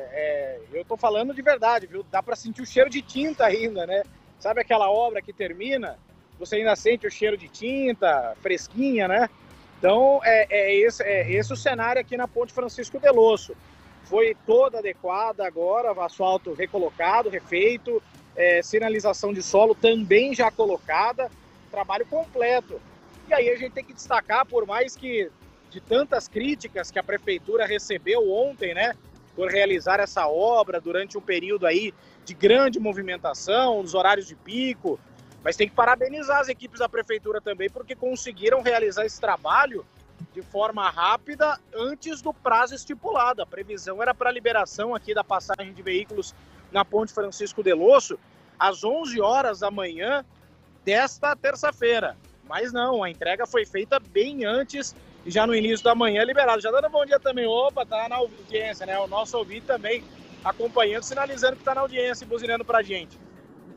é, eu tô falando de verdade, viu? Dá para sentir o cheiro de tinta ainda, né? Sabe aquela obra que termina, você ainda sente o cheiro de tinta, fresquinha, né? Então, é, é, esse, é esse o cenário aqui na ponte Francisco Delosso. Foi toda adequada agora, o asfalto recolocado, refeito, é, sinalização de solo também já colocada, trabalho completo. E aí a gente tem que destacar, por mais que de tantas críticas que a prefeitura recebeu ontem, né, por realizar essa obra durante um período aí de grande movimentação, nos horários de pico, mas tem que parabenizar as equipes da prefeitura também, porque conseguiram realizar esse trabalho de forma rápida antes do prazo estipulado. A previsão era para liberação aqui da passagem de veículos na ponte Francisco Delosso às onze horas da manhã desta terça-feira. Mas não, a entrega foi feita bem antes e já no início da manhã liberado. Já dando bom dia também, opa, tá na audiência, né? O nosso ouvinte também acompanhando, sinalizando que tá na audiência e buzinando pra gente.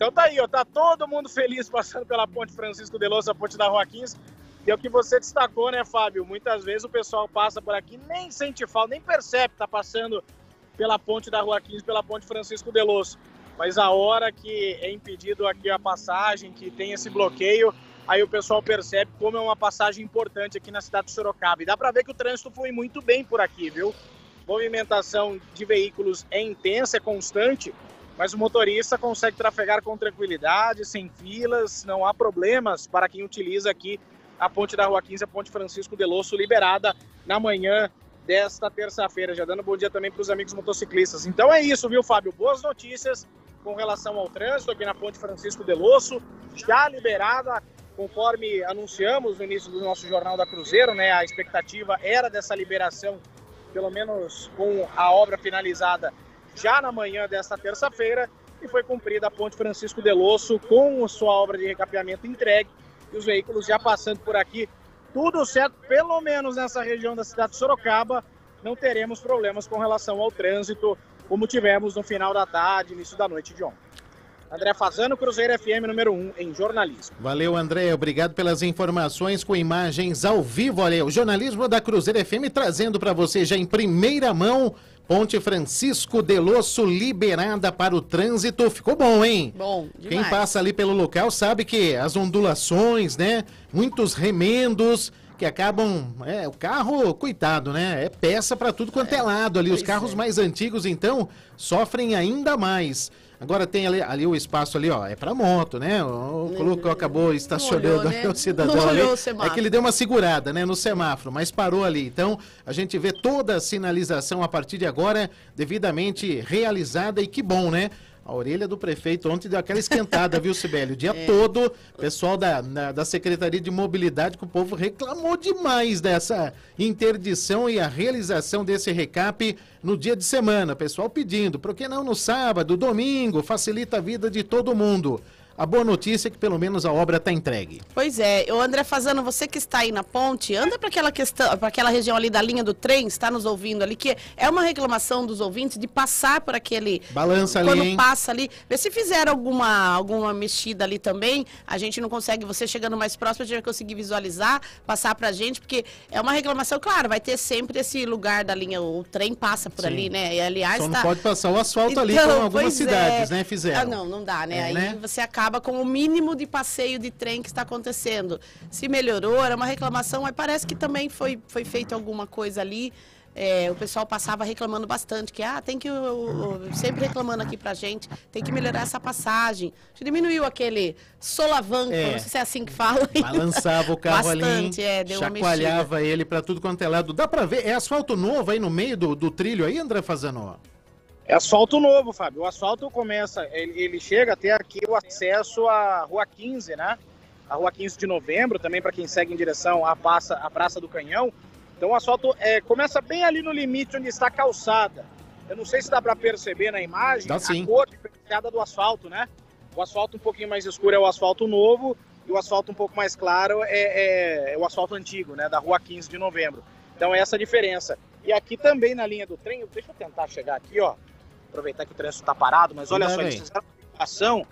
Então tá aí, ó, tá todo mundo feliz passando pela Ponte Francisco de Louço, a ponte da Rua quinze. E é o que você destacou, né, Fábio? Muitas vezes o pessoal passa por aqui, nem sente falta, nem percebe que tá passando pela ponte da Rua quinze, pela Ponte Francisco de Louço. Mas a hora que é impedido aqui a passagem, que tem esse bloqueio, aí o pessoal percebe como é uma passagem importante aqui na cidade de Sorocaba. E dá para ver que o trânsito flui muito bem por aqui, viu? Movimentação de veículos é intensa, é constante, mas o motorista consegue trafegar com tranquilidade, sem filas, não há problemas para quem utiliza aqui a ponte da Rua quinze, a Ponte Francisco de Louço, liberada na manhã desta terça-feira. Já dando bom dia também para os amigos motociclistas. Então é isso, viu, Fábio? Boas notícias com relação ao trânsito aqui na Ponte Francisco de Louço, já liberada, conforme anunciamos no início do nosso Jornal da Cruzeiro, né? A expectativa era dessa liberação, pelo menos com a obra finalizada já na manhã desta terça-feira, e foi cumprida a Ponte Francisco de Louço com sua obra de recapeamento entregue, e os veículos já passando por aqui, tudo certo, pelo menos nessa região da cidade de Sorocaba, não teremos problemas com relação ao trânsito, como tivemos no final da tarde, início da noite de ontem. André Fazano, Cruzeiro F M número um em jornalismo. Valeu, André, obrigado pelas informações com imagens ao vivo. Olha, o jornalismo da Cruzeiro F M trazendo para você já em primeira mão, Ponte Francisco de Louço liberada para o trânsito. Ficou bom, hein? Bom, demais. Quem passa ali pelo local sabe que as ondulações, né? Muitos remendos que acabam, é, o carro, coitado, né? É peça para tudo quanto é, é lado ali. Os carros é. mais antigos, então, sofrem ainda mais. Agora tem ali, ali o espaço ali, ó, é para moto, né? O Coloco acabou estacionando olhou, né? o cidadão não ali. O é que ele deu uma segurada, né, no semáforo, mas parou ali. Então, a gente vê toda a sinalização a partir de agora devidamente realizada, e que bom, né? A orelha do prefeito ontem deu aquela esquentada, viu, Sibeli? O dia é. todo, o pessoal da, da, da Secretaria de Mobilidade, que o povo reclamou demais dessa interdição e a realização desse recap no dia de semana. O pessoal pedindo, por que não no sábado, domingo, facilita a vida de todo mundo. A boa notícia é que pelo menos a obra está entregue. Pois é, o André Fazano, você que está aí na ponte, anda para aquela questão, para aquela região ali da linha do trem, está nos ouvindo ali, que é uma reclamação dos ouvintes de passar por aquele... Balança ali, Quando hein? passa ali, vê se fizeram alguma, alguma mexida ali também, a gente não consegue, você chegando mais próximo, a gente vai conseguir visualizar, passar pra gente, porque é uma reclamação, claro, vai ter sempre esse lugar da linha, o trem passa por Sim. ali, né? E, aliás, Só não tá... pode passar o asfalto então, ali, como algumas cidades, é... né, fizeram. Ah, não, não dá, né? É, Aí né? você acaba com o mínimo de passeio de trem que está acontecendo. Se melhorou, era uma reclamação, mas parece que também foi, foi feito alguma coisa ali. É, o pessoal passava reclamando bastante, que ah, tem que, o, o, sempre reclamando aqui pra gente, tem que melhorar essa passagem. Diminuiu aquele solavanco, é. não sei se é assim que fala. Balançava o carro bastante, ali, é, deu chacoalhava uma ele pra tudo quanto é lado. Dá pra ver, é asfalto novo aí no meio do, do trilho aí, André Fazano? É asfalto novo, Fábio. O asfalto começa, ele, ele chega até aqui o acesso à Rua quinze, né? A Rua quinze de Novembro, também para quem segue em direção à praça, à praça do Canhão. Então o asfalto é, começa bem ali no limite onde está a calçada. Eu não sei se dá para perceber na imagem dá, sim. a cor diferenciada do asfalto, né? O asfalto um pouquinho mais escuro é o asfalto novo e o asfalto um pouco mais claro é, é, é o asfalto antigo, né? Da Rua quinze de Novembro. Então é essa a diferença. E aqui também na linha do trem, deixa eu tentar chegar aqui, ó. Aproveitar que o trânsito está parado, mas olha só, eles fizeram uma ação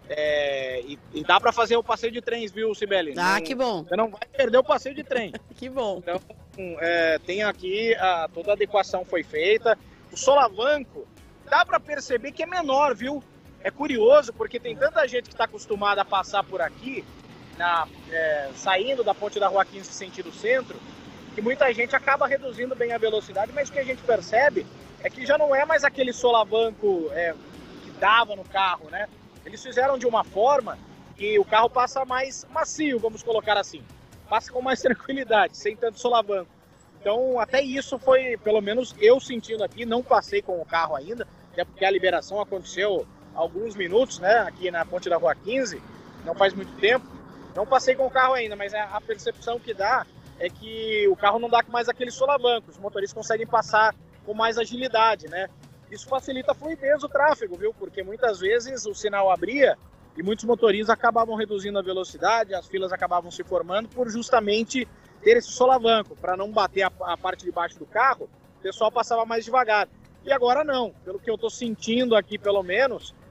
é, e, e dá para fazer o passeio de trens, viu, Sibeli? Ah, não, que bom. Você não vai perder o passeio de trem. Que bom. Então, é, tem aqui, a, toda a adequação foi feita. O solavanco, dá para perceber que é menor, viu? É curioso, porque tem tanta gente que está acostumada a passar por aqui, na, é, saindo da ponte da Rua quinze sentido centro, que muita gente acaba reduzindo bem a velocidade, mas o que a gente percebe é que já não é mais aquele solavanco é, que dava no carro, né? Eles fizeram de uma forma que o carro passa mais macio, vamos colocar assim. Passa com mais tranquilidade, sem tanto solavanco. Então, até isso foi, pelo menos eu sentindo aqui, não passei com o carro ainda, até porque a liberação aconteceu há alguns minutos, né? Aqui na ponte da Rua quinze, não faz muito tempo. Não passei com o carro ainda, mas a percepção que dá é que o carro não dá mais aquele solavanco. Os motoristas conseguem passar com mais agilidade, né? Isso facilita a fluidez do tráfego, viu? Porque muitas vezes o sinal abria e muitos motoristas acabavam reduzindo a velocidade, as filas acabavam se formando por justamente ter esse solavanco, para não bater a, a parte de baixo do carro, o pessoal passava mais devagar. E agora não, pelo que eu estou sentindo aqui pelo menos,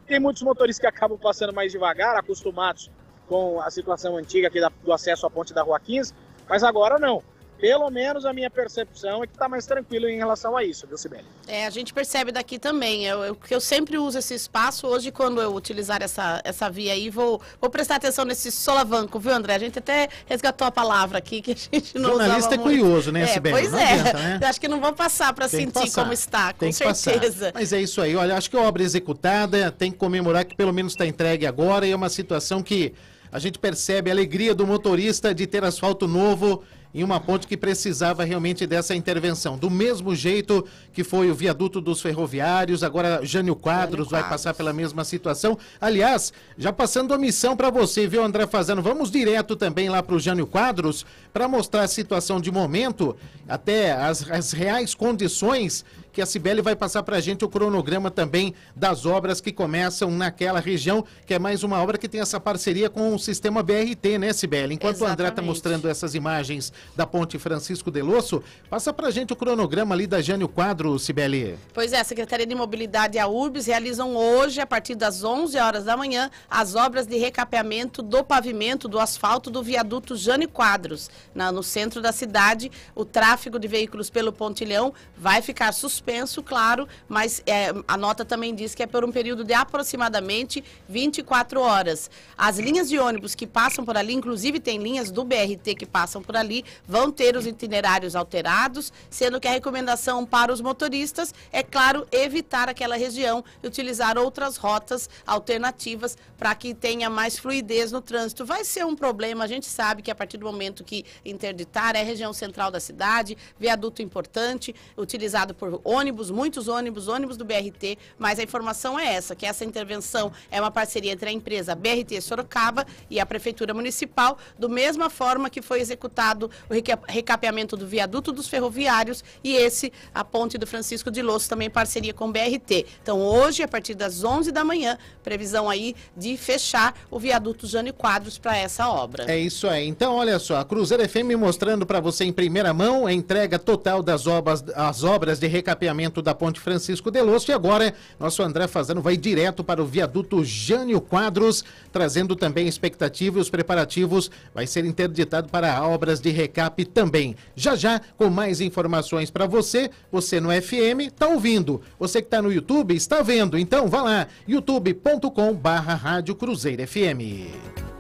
Tem muitos motoristas que acabam passando mais devagar, acostumados com a situação antiga aqui da, do acesso à ponte da Rua quinze, mas agora não. Pelo menos a minha percepção é que está mais tranquilo em relação a isso, viu, Sibeli? É, a gente percebe daqui também. Eu, eu, eu sempre uso esse espaço. Hoje, quando eu utilizar essa, essa via aí, vou, vou prestar atenção nesse solavanco, viu, André? A gente até resgatou a palavra aqui, que a gente não jornalista usava é curioso, né, é, Sibeli? Pois não é. Adianta, né? Eu acho que não vão passar para sentir passar. como está, com tem certeza. Mas é isso aí. Olha, acho que a obra executada, tem que comemorar que pelo menos está entregue agora, e é uma situação que a gente percebe a alegria do motorista de ter asfalto novo em uma ponte que precisava realmente dessa intervenção. Do mesmo jeito que foi o viaduto dos ferroviários, agora Jânio Quadros vai passar pela mesma situação. Aliás, já passando a missão para você, viu, André Fazano? Vamos direto também lá para o Jânio Quadros para mostrar a situação de momento, até as, as reais condições, que a Cibele vai passar para a gente o cronograma também das obras que começam naquela região, que é mais uma obra que tem essa parceria com o sistema B R T, né, Cibele? Enquanto Exatamente. O André está mostrando essas imagens da ponte Francisco de Losso, passa para a gente o cronograma ali da Jânio Quadros, Cibele. Pois é, a Secretaria de Mobilidade e a Urbs realizam hoje, a partir das onze horas da manhã, as obras de recapeamento do pavimento do asfalto do viaduto Jânio Quadros. Na, no centro da cidade, o tráfego de veículos pelo pontilhão vai ficar suspenso, claro, mas é, a nota também diz que é por um período de aproximadamente vinte e quatro horas. As linhas de ônibus que passam por ali, inclusive tem linhas do B R T que passam por ali, vão ter os itinerários alterados, sendo que a recomendação para os motoristas é, claro, evitar aquela região e utilizar outras rotas alternativas para que tenha mais fluidez no trânsito. Vai ser um problema, a gente sabe que a partir do momento que interditar é a região central da cidade, viaduto importante, utilizado por ônibus, muitos ônibus, ônibus do B R T, mas a informação é essa, que essa intervenção é uma parceria entre a empresa B R T Sorocaba e a Prefeitura Municipal, do mesma forma que foi executado o recapeamento do viaduto dos ferroviários e esse, a ponte do Francisco de Losso, também parceria com o B R T. Então hoje, a partir das onze da manhã, previsão aí de fechar o viaduto Jânio Quadros para essa obra. É isso aí. Então, olha só, a Cruzeiro F M mostrando para você em primeira mão a entrega total das obras, as obras de recapeamento da ponte Francisco de Losso, e agora nosso André Fazano vai direto para o viaduto Jânio Quadros, trazendo também a expectativa e os preparativos, vai ser interditado para obras de recap também. Já já, com mais informações para você, você no F M está ouvindo, você que está no YouTube está vendo, então vá lá, youtube ponto com barra Rádio Cruzeiro F M.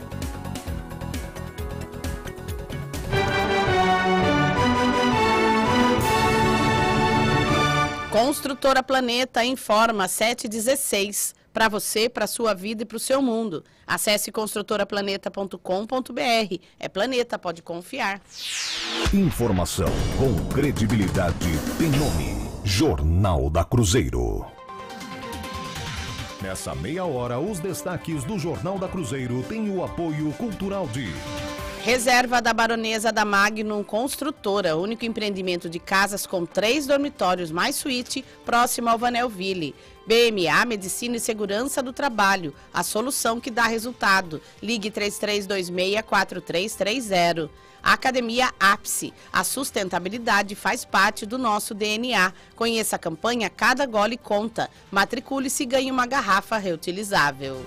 Construtora Planeta informa sete e dezesseis. Para você, para sua vida e para o seu mundo. Acesse construtora planeta ponto com ponto br. É Planeta, pode confiar. Informação com credibilidade tem nome. Jornal da Cruzeiro. Nessa meia hora, os destaques do Jornal da Cruzeiro têm o apoio cultural de... Reserva da Baronesa da Magnum Construtora, único empreendimento de casas com três dormitórios mais suíte, próximo ao Vanelville. B M A Medicina e Segurança do Trabalho, a solução que dá resultado. Ligue três três dois seis, quatro três três zero. Academia Ápice, a sustentabilidade faz parte do nosso D N A. Conheça a campanha Cada Gole Conta. Matricule-se e ganhe uma garrafa reutilizável.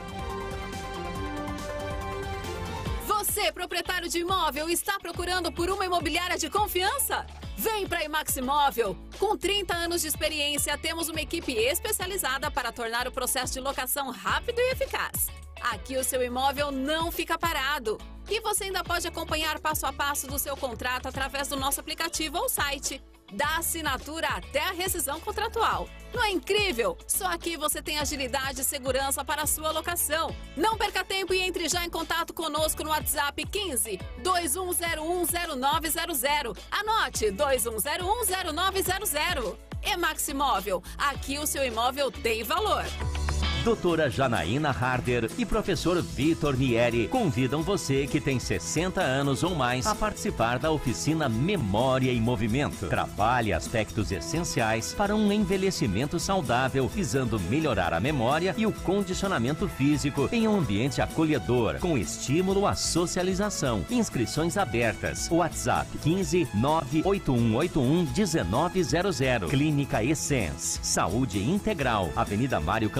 Você, proprietário de imóvel, está procurando por uma imobiliária de confiança? Vem para a Imaximóvel. Com trinta anos de experiência, temos uma equipe especializada para tornar o processo de locação rápido e eficaz. Aqui o seu imóvel não fica parado. E você ainda pode acompanhar passo a passo do seu contrato através do nosso aplicativo ou site. Da assinatura até a rescisão contratual. Não é incrível? Só aqui você tem agilidade e segurança para a sua locação. Não perca tempo e entre já em contato conosco no WhatsApp quinze, dois um zero um, zero nove zero zero. Anote dois um zero um, zero nove zero zero. Emaximóvel, aqui o seu imóvel tem valor. Doutora Janaína Harder e professor Vitor Nieri convidam você que tem sessenta anos ou mais a participar da oficina Memória em Movimento. Trabalhe aspectos essenciais para um envelhecimento saudável, visando melhorar a memória e o condicionamento físico em um ambiente acolhedor, com estímulo à socialização. Inscrições abertas. WhatsApp quinze, nove oito um oito um, um nove zero zero. Clínica Essence. Saúde Integral. Avenida Mário Campolindo,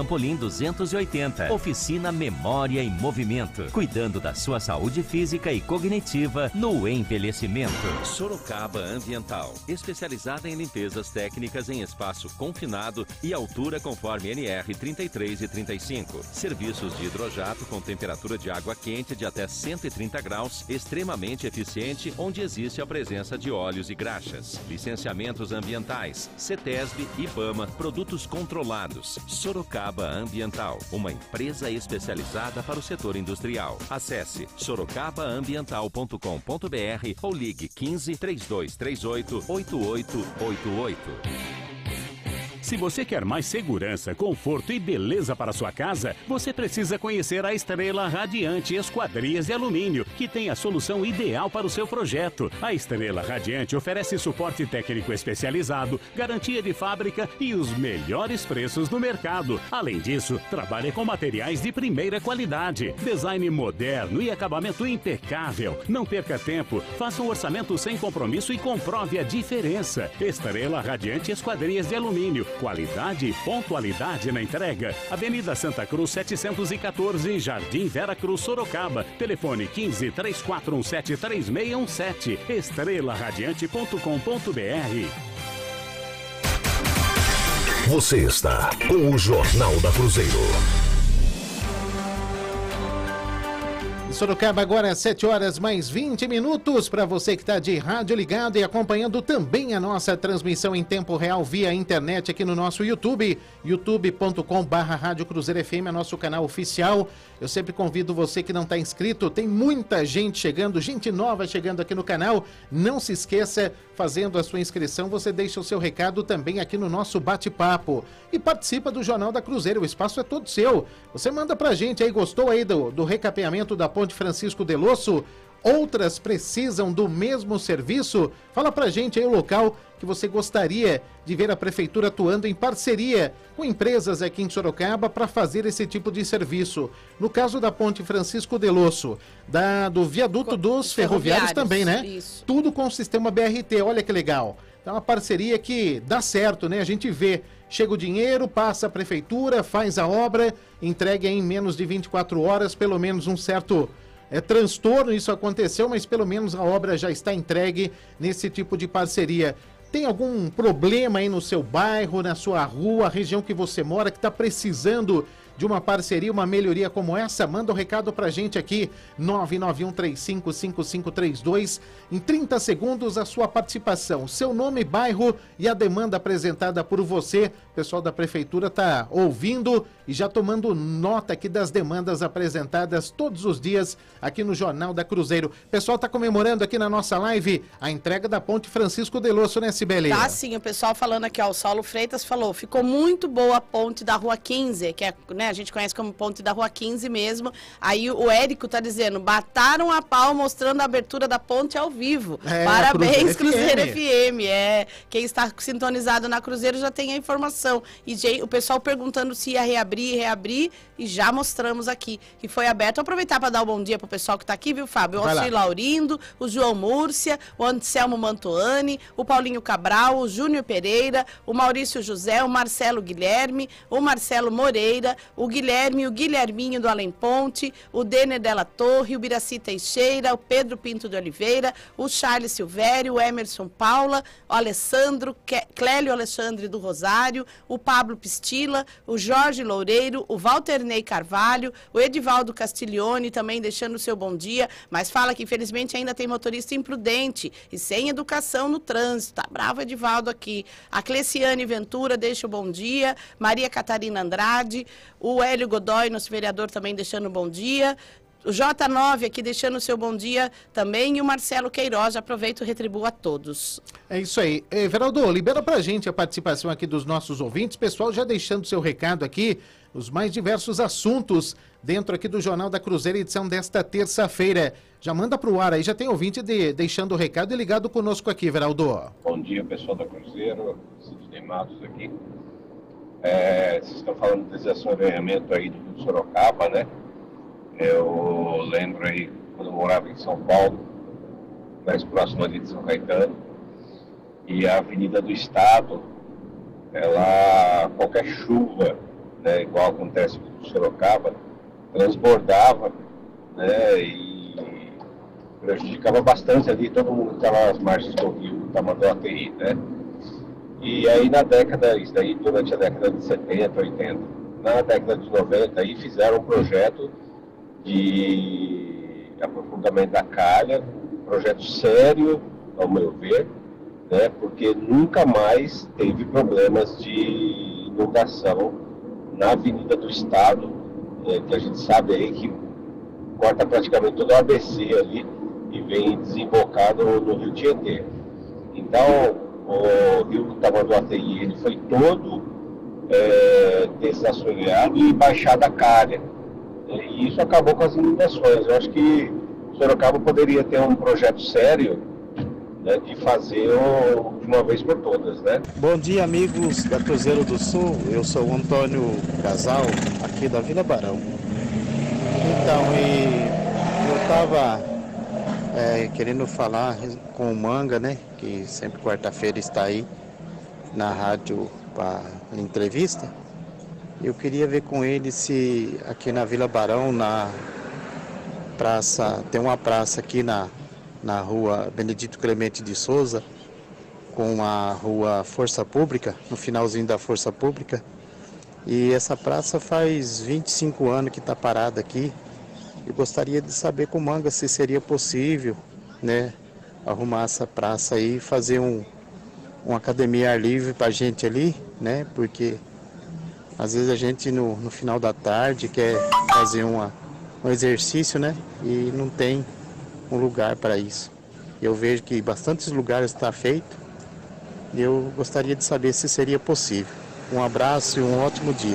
duzentos e oitenta. Oficina Memória em Movimento. Cuidando da sua saúde física e cognitiva no envelhecimento. Sorocaba Ambiental. Especializada em limpezas técnicas em espaço confinado e altura conforme N R trinta e três e trinta e cinco. Serviços de hidrojato com temperatura de água quente de até cento e trinta graus, extremamente eficiente, onde existe a presença de óleos e graxas. Licenciamentos ambientais, CETESB, IBAMA, produtos controlados. Sorocaba Ambiental, uma empresa especializada para o setor industrial. Acesse sorocaba ambiental ponto com ponto br ou ligue quinze, trinta e dois trinta e oito, oitenta e oito oitenta e oito. Se você quer mais segurança, conforto e beleza para sua casa, você precisa conhecer a Estrela Radiante Esquadrias de Alumínio, que tem a solução ideal para o seu projeto. A Estrela Radiante oferece suporte técnico especializado, garantia de fábrica e os melhores preços do mercado. Além disso, trabalha com materiais de primeira qualidade, design moderno e acabamento impecável. Não perca tempo, faça um orçamento sem compromisso e comprove a diferença. Estrela Radiante Esquadrias de Alumínio. Qualidade e pontualidade na entrega. Avenida Santa Cruz setecentos e quatorze, Jardim Vera Cruz, Sorocaba. Telefone quinze, três quatro um sete, três seis um sete. estrela radiante ponto com ponto br. Você está com o Jornal da Cruzeiro. Em Sorocaba agora sete horas mais vinte minutos para você que está de rádio ligado e acompanhando também a nossa transmissão em tempo real via internet aqui no nosso YouTube, youtube ponto com barra Rádio Cruzeiro F M, é nosso canal oficial. Eu sempre convido você que não está inscrito, tem muita gente chegando, gente nova chegando aqui no canal. Não se esqueça, fazendo a sua inscrição, você deixa o seu recado também aqui no nosso bate-papo. E participa do Jornal da Cruzeiro, o espaço é todo seu. Você manda pra gente aí, gostou aí do, do recapeamento da Ponte Francisco Delosso? Outras precisam do mesmo serviço? Fala pra gente aí o local que você gostaria de ver a Prefeitura atuando em parceria com empresas aqui em Sorocaba para fazer esse tipo de serviço. No caso da Ponte Francisco Delosso, da, do viaduto dos ferroviários, ferroviários também, né? Isso. Tudo com o sistema B R T, olha que legal. É uma parceria que dá certo, né? A gente vê, chega o dinheiro, passa a Prefeitura, faz a obra, entrega em menos de vinte e quatro horas, pelo menos um certo... É transtorno, isso aconteceu, mas pelo menos a obra já está entregue nesse tipo de parceria. Tem algum problema aí no seu bairro, na sua rua, a região que você mora, que está precisando de uma parceria, uma melhoria como essa? Manda um recado pra gente aqui, nove nove um três cinco cinco cinco três dois. Em trinta segundos, a sua participação, seu nome, bairro e a demanda apresentada por você. O pessoal da Prefeitura está ouvindo e já tomando nota aqui das demandas apresentadas todos os dias aqui no Jornal da Cruzeiro. O pessoal está comemorando aqui na nossa live a entrega da Ponte Francisco Delosso, né, Cibele? Tá sim, o pessoal falando aqui, ó, o Saulo Freitas falou, ficou muito boa a ponte da Rua quinze, que é, né, a gente conhece como ponte da Rua quinze mesmo. Aí o Érico tá dizendo, bataram a pau mostrando a abertura da ponte ao vivo. É, parabéns, Cruzeiro, Cruzeiro F M. É, quem está sintonizado na Cruzeiro já tem a informação. E gente, o pessoal perguntando se ia reabrir, reabrir, e já mostramos aqui que foi aberto. Vou aproveitar para dar um bom dia pro pessoal que tá aqui, viu, Fábio? O Alcir Laurindo, o João Múrcia, o Anselmo Mantoani, o Paulinho Cabral, o Júnior Pereira, o Maurício José, o Marcelo Guilherme, o Marcelo Moreira, o Guilherme, o Guilherminho do Além Ponte, o Denner Della Torre, o Biraci Teixeira, o Pedro Pinto de Oliveira, o Charles Silvério, o Emerson Paula, o Alessandro, Clélio Alexandre do Rosário, o Pablo Pistila, o Jorge Loureiro, o Walter Ney Carvalho, o Edivaldo Castiglione também deixando o seu bom dia, mas fala que infelizmente ainda tem motorista imprudente e sem educação no trânsito. Tá bravo, Edivaldo, aqui. A Cleciane Ventura deixa o bom dia, Maria Catarina Andrade, o Hélio Godoy, nosso vereador, também deixando o bom dia. O J nove aqui deixando o seu bom dia também, e o Marcelo Queiroz, aproveito e retribuo a todos. É isso aí. Everaldo, libera pra gente a participação aqui dos nossos ouvintes, pessoal já deixando seu recado aqui, os mais diversos assuntos dentro aqui do Jornal da Cruzeiro, edição desta terça-feira. Já manda pro ar aí, já tem ouvinte de, deixando o recado e ligado conosco aqui, Everaldo. Bom dia, pessoal da Cruzeiro, Cid Neymatos aqui. É, vocês estão falando desse assoreamento aí do Sorocaba, né? Eu lembro aí, quando eu morava em São Paulo, mais próximo ali de São Caetano, e a Avenida do Estado, ela, qualquer chuva, né, igual acontece com Sorocaba, transbordava, né, e prejudicava bastante ali todo mundo que estava às margens do rio Tamanduateí, né? E aí na década, isso daí durante a década de setenta, oitenta, na década de noventa, aí fizeram um projeto de aprofundamento da calha, um projeto sério, ao meu ver, né, porque nunca mais teve problemas de inundação na Avenida do Estado, né, que a gente sabe aí que corta praticamente todo o A B C ali e vem desembocado no Rio Tietê. Então, o Rio Tamanduateí, ele foi todo é, desassoreado e baixado a calha. E isso acabou com as inundações. Eu acho que Sorocaba poderia ter um projeto sério, né, de fazer o, de uma vez por todas, né? Bom dia, amigos da Cruzeiro do Sul. Eu sou o Antônio Casal, aqui da Vila Barão. Então, e eu estava é, querendo falar com o Manga, né? Que sempre quarta-feira está aí na rádio para entrevista. Eu queria ver com ele se aqui na Vila Barão, na praça, tem uma praça aqui na, na rua Benedito Clemente de Souza, com a rua Força Pública, no finalzinho da Força Pública. E essa praça faz vinte e cinco anos que está parada aqui. Eu gostaria de saber com o Manga se seria possível, né, arrumar essa praça aí e fazer um, uma academia ar livre para a gente ali, né, porque às vezes a gente no, no final da tarde quer fazer uma, um exercício, né, e não tem um lugar para isso. Eu vejo que bastantes lugares está feito e eu gostaria de saber se seria possível. Um abraço e um ótimo dia.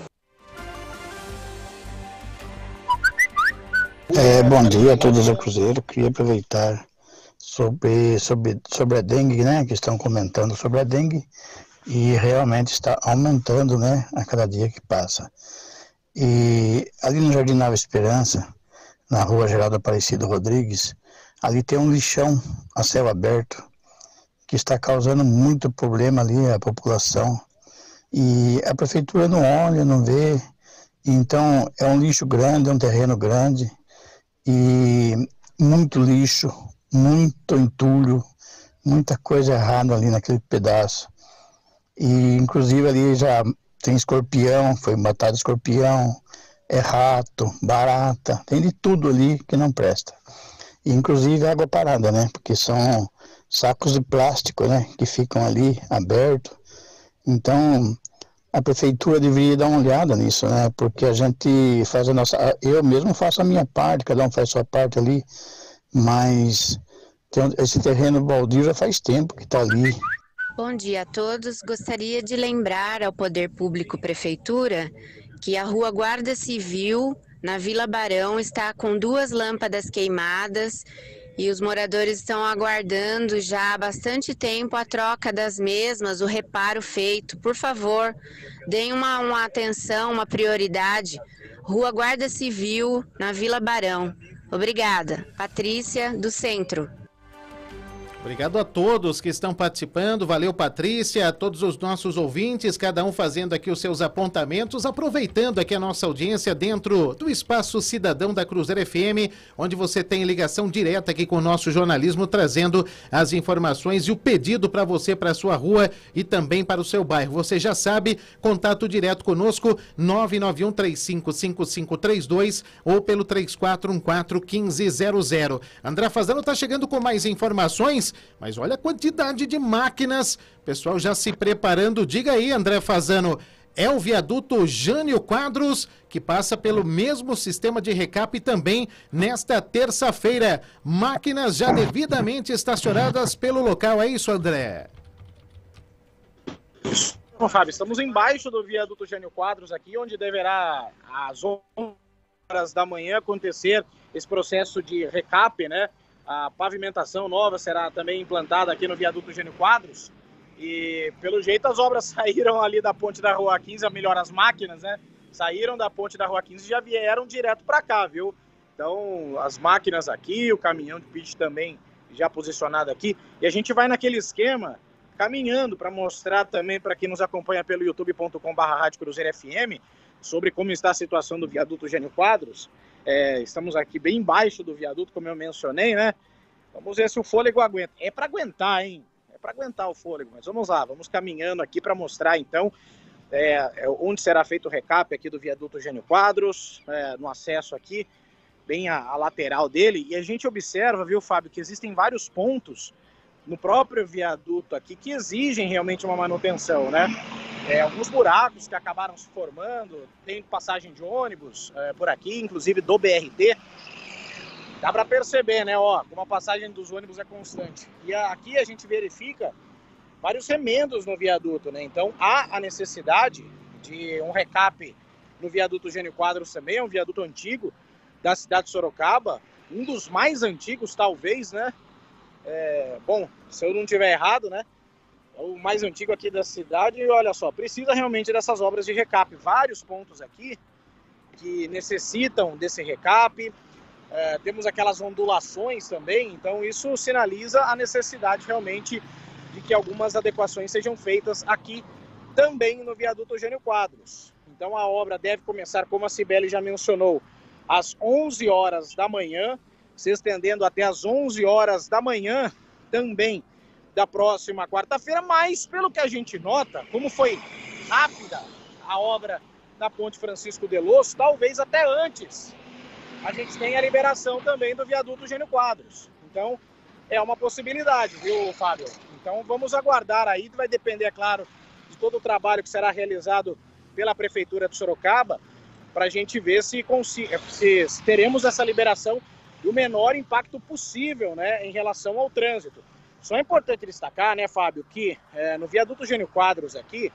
É, bom dia a todos do Cruzeiro. Queria aproveitar sobre, sobre, sobre a dengue, né? Que estão comentando sobre a dengue e realmente está aumentando, né? A cada dia que passa. E ali no Jardim Nova Esperança, na rua Geraldo Aparecido Rodrigues, ali tem um lixão a céu aberto que está causando muito problema ali à população. E a prefeitura não olha, não vê. Então é um lixo grande, é um terreno grande. E muito lixo, muito entulho, muita coisa errada ali naquele pedaço. E inclusive ali já tem escorpião, foi matado escorpião, é rato, barata, tem de tudo ali que não presta. E inclusive água parada, né? Porque são sacos de plástico, né? Que ficam ali abertos. Então a prefeitura deveria dar uma olhada nisso, né? Porque a gente faz a nossa... Eu mesmo faço a minha parte, cada um faz a sua parte ali, mas tem esse terreno baldio já faz tempo que está ali. Bom dia a todos. Gostaria de lembrar ao Poder Público Prefeitura que a Rua Guarda Civil, na Vila Barão, está com duas lâmpadas queimadas e os moradores estão aguardando já há bastante tempo a troca das mesmas, o reparo feito. Por favor, deem uma, uma atenção, uma prioridade. Rua Guarda Civil, na Vila Barão. Obrigada. Patrícia, do Centro. Obrigado a todos que estão participando, valeu Patrícia, a todos os nossos ouvintes, cada um fazendo aqui os seus apontamentos, aproveitando aqui a nossa audiência dentro do Espaço Cidadão da Cruzeiro F M, onde você tem ligação direta aqui com o nosso jornalismo, trazendo as informações e o pedido para você, para a sua rua e também para o seu bairro. Você já sabe, contato direto conosco, nove nove um três cinco cinco cinco três dois ou pelo três quatro um quatro um cinco zero zero. André Fazano está chegando com mais informações. Mas olha a quantidade de máquinas, pessoal já se preparando. Diga aí, André Fazano, é o viaduto Jânio Quadros, que passa pelo mesmo sistema de recap também nesta terça-feira. Máquinas já devidamente estacionadas pelo local, é isso, André? Bom, Fábio, estamos embaixo do viaduto Jânio Quadros aqui, onde deverá às onze horas da manhã acontecer esse processo de recap, né? A pavimentação nova será também implantada aqui no viaduto Jânio Quadros. E, pelo jeito, as obras saíram ali da ponte da Rua quinze, a melhor as máquinas, né? Saíram da ponte da Rua quinze e já vieram direto para cá, viu? Então, as máquinas aqui, o caminhão de pitch também já posicionado aqui. E a gente vai naquele esquema caminhando para mostrar também para quem nos acompanha pelo youtube ponto com barra Rádio Cruzeiro F M sobre como está a situação do viaduto Gênio Quadros. É, estamos aqui bem embaixo do viaduto, como eu mencionei, né? Vamos ver se o fôlego aguenta. É para aguentar, hein? É para aguentar o fôlego, mas vamos lá, vamos caminhando aqui para mostrar então é, é, onde será feito o recap aqui do viaduto Gênio Quadros, é, no acesso aqui, bem a, a lateral dele. E a gente observa, viu, Fábio, que existem vários pontos no próprio viaduto aqui que exigem realmente uma manutenção, né? É, alguns buracos que acabaram se formando, tem passagem de ônibus é, por aqui, inclusive do B R T. Dá para perceber, né, ó, como a passagem dos ônibus é constante. E a, aqui a gente verifica vários remendos no viaduto, né? Então há a necessidade de um recap no viaduto Gênio Quadros também, é um viaduto antigo da cidade de Sorocaba, um dos mais antigos talvez, né? É, bom, se eu não estiver errado, né? É o mais antigo aqui da cidade. E olha só, precisa realmente dessas obras de recap. Vários pontos aqui que necessitam desse recap. É, temos aquelas ondulações também. Então isso sinaliza a necessidade realmente de que algumas adequações sejam feitas aqui também no viaduto Gênio Quadros. Então a obra deve começar, como a Cibele já mencionou, às onze horas da manhã, se estendendo até às onze horas da manhã também da próxima quarta-feira, mas pelo que a gente nota, como foi rápida a obra da Ponte Francisco Delosso, talvez até antes a gente tenha a liberação também do viaduto Gênio Quadros. Então é uma possibilidade, viu, Fábio? Então vamos aguardar aí, vai depender, é claro, de todo o trabalho que será realizado pela Prefeitura de Sorocaba, para a gente ver se, se, se teremos essa liberação e o menor impacto possível, né, em relação ao trânsito. Só é importante destacar, né, Fábio, que é, no viaduto Gênio Quadros aqui,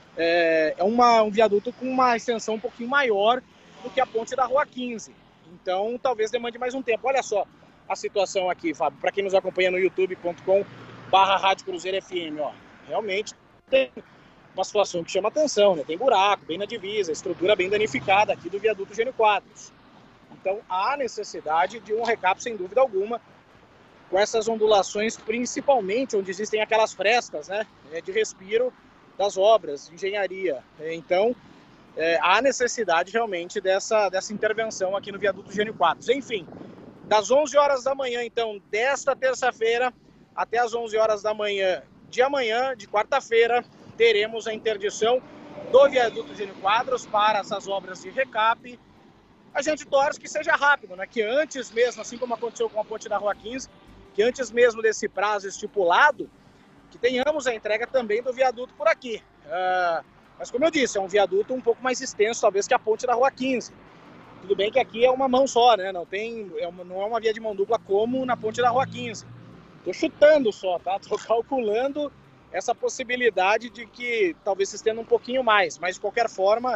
é, é uma, um viaduto com uma extensão um pouquinho maior do que a ponte da Rua quinze. Então, talvez demande mais um tempo. Olha só a situação aqui, Fábio, para quem nos acompanha no youtube ponto com barra Rádio Cruzeiro F M, ó. Realmente tem uma situação que chama atenção, né? Tem buraco, bem na divisa, estrutura bem danificada aqui do viaduto Gênio Quadros. Então, há necessidade de um recap, sem dúvida alguma, com essas ondulações, principalmente onde existem aquelas frestas, né, de respiro das obras, de engenharia. Então, é, há necessidade realmente dessa, dessa intervenção aqui no viaduto Gênio Quadros. Enfim, das onze horas da manhã, então, desta terça-feira, até as onze horas da manhã de amanhã, de quarta-feira, teremos a interdição do viaduto Gênio Quadros para essas obras de recap. A gente torce que seja rápido, né? Que antes mesmo, assim como aconteceu com a ponte da Rua quinze, que antes mesmo desse prazo estipulado, que tenhamos a entrega também do viaduto por aqui. Uh, mas como eu disse, é um viaduto um pouco mais extenso, talvez, que a ponte da Rua quinze. Tudo bem que aqui é uma mão só, né? Não, tem, é uma, não é uma via de mão dupla como na ponte da Rua quinze. Tô chutando só, tá? Tô calculando essa possibilidade de que talvez se estenda um pouquinho mais, mas de qualquer forma,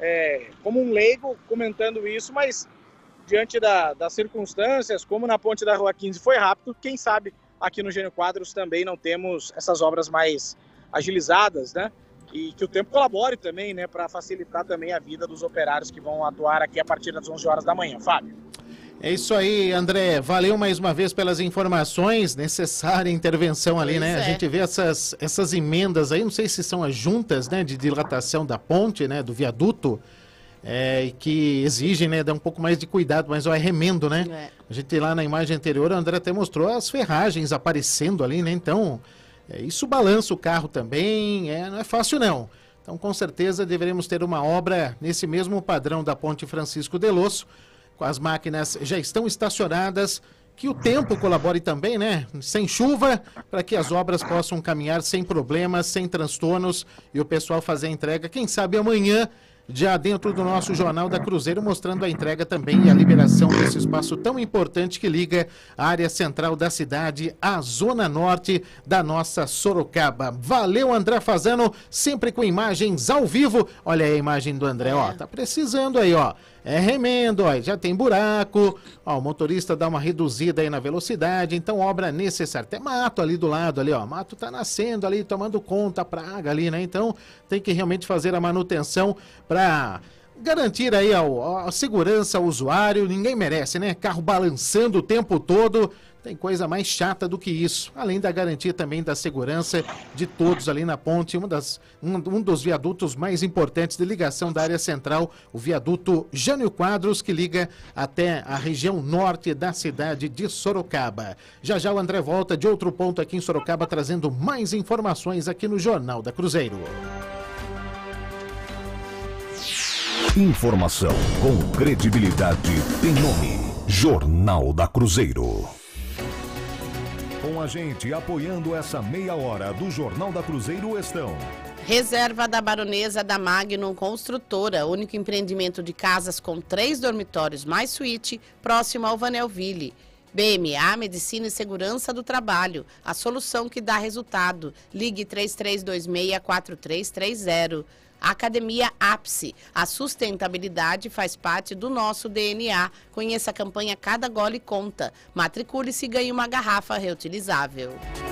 é, como um leigo comentando isso, mas diante da, das circunstâncias, como na ponte da Rua quinze foi rápido, quem sabe aqui no Gênio Quadros também não temos essas obras mais agilizadas, né? E que o tempo colabore também, né, para facilitar também a vida dos operários que vão atuar aqui a partir das onze horas da manhã. Fábio. É isso aí, André. Valeu mais uma vez pelas informações. Necessária intervenção ali, pois né? É. A gente vê essas, essas emendas aí, não sei se são as juntas, né, de dilatação da ponte, né, do viaduto, é, que exigem, né, dar um pouco mais de cuidado, mas ó, é remendo, né? É. A gente lá na imagem anterior, o André até mostrou as ferragens aparecendo ali, né? Então, é, isso balança o carro também, é, não é fácil não. Então, com certeza, deveremos ter uma obra nesse mesmo padrão da Ponte Francisco Delosso. As máquinas já estão estacionadas, que o tempo colabore também, né? Sem chuva, para que as obras possam caminhar sem problemas, sem transtornos e o pessoal fazer a entrega, quem sabe amanhã, já dentro do nosso Jornal da Cruzeiro, mostrando a entrega também e a liberação desse espaço tão importante que liga a área central da cidade à zona norte da nossa Sorocaba. Valeu, André Fazano, sempre com imagens ao vivo. Olha aí a imagem do André, ó, tá precisando aí, ó. É remendo, ó, já tem buraco, ó, o motorista dá uma reduzida aí na velocidade, então obra necessária. Até mato ali do lado, ali, ó, mato tá nascendo ali, tomando conta, praga ali, né? Então tem que realmente fazer a manutenção para garantir aí a segurança ao usuário. Ninguém merece, né? Carro balançando o tempo todo. Tem coisa mais chata do que isso, além da garantia também da segurança de todos ali na ponte, uma das, um, um dos viadutos mais importantes de ligação da área central, o viaduto Jânio Quadros, que liga até a região norte da cidade de Sorocaba. Já já o André volta de outro ponto aqui em Sorocaba, trazendo mais informações aqui no Jornal da Cruzeiro. Informação com credibilidade tem nome. Jornal da Cruzeiro. Com a gente apoiando essa meia hora do Jornal da Cruzeiro estão... Reserva da Baronesa da Magnum Construtora, único empreendimento de casas com três dormitórios mais suíte, próximo ao Vanelville. B M A, Medicina e Segurança do Trabalho, a solução que dá resultado. Ligue três três dois seis, quatro três três zero. Academia Ápice, a sustentabilidade faz parte do nosso D N A. Conheça a campanha Cada Gole Conta. Matricule-se e ganhe uma garrafa reutilizável.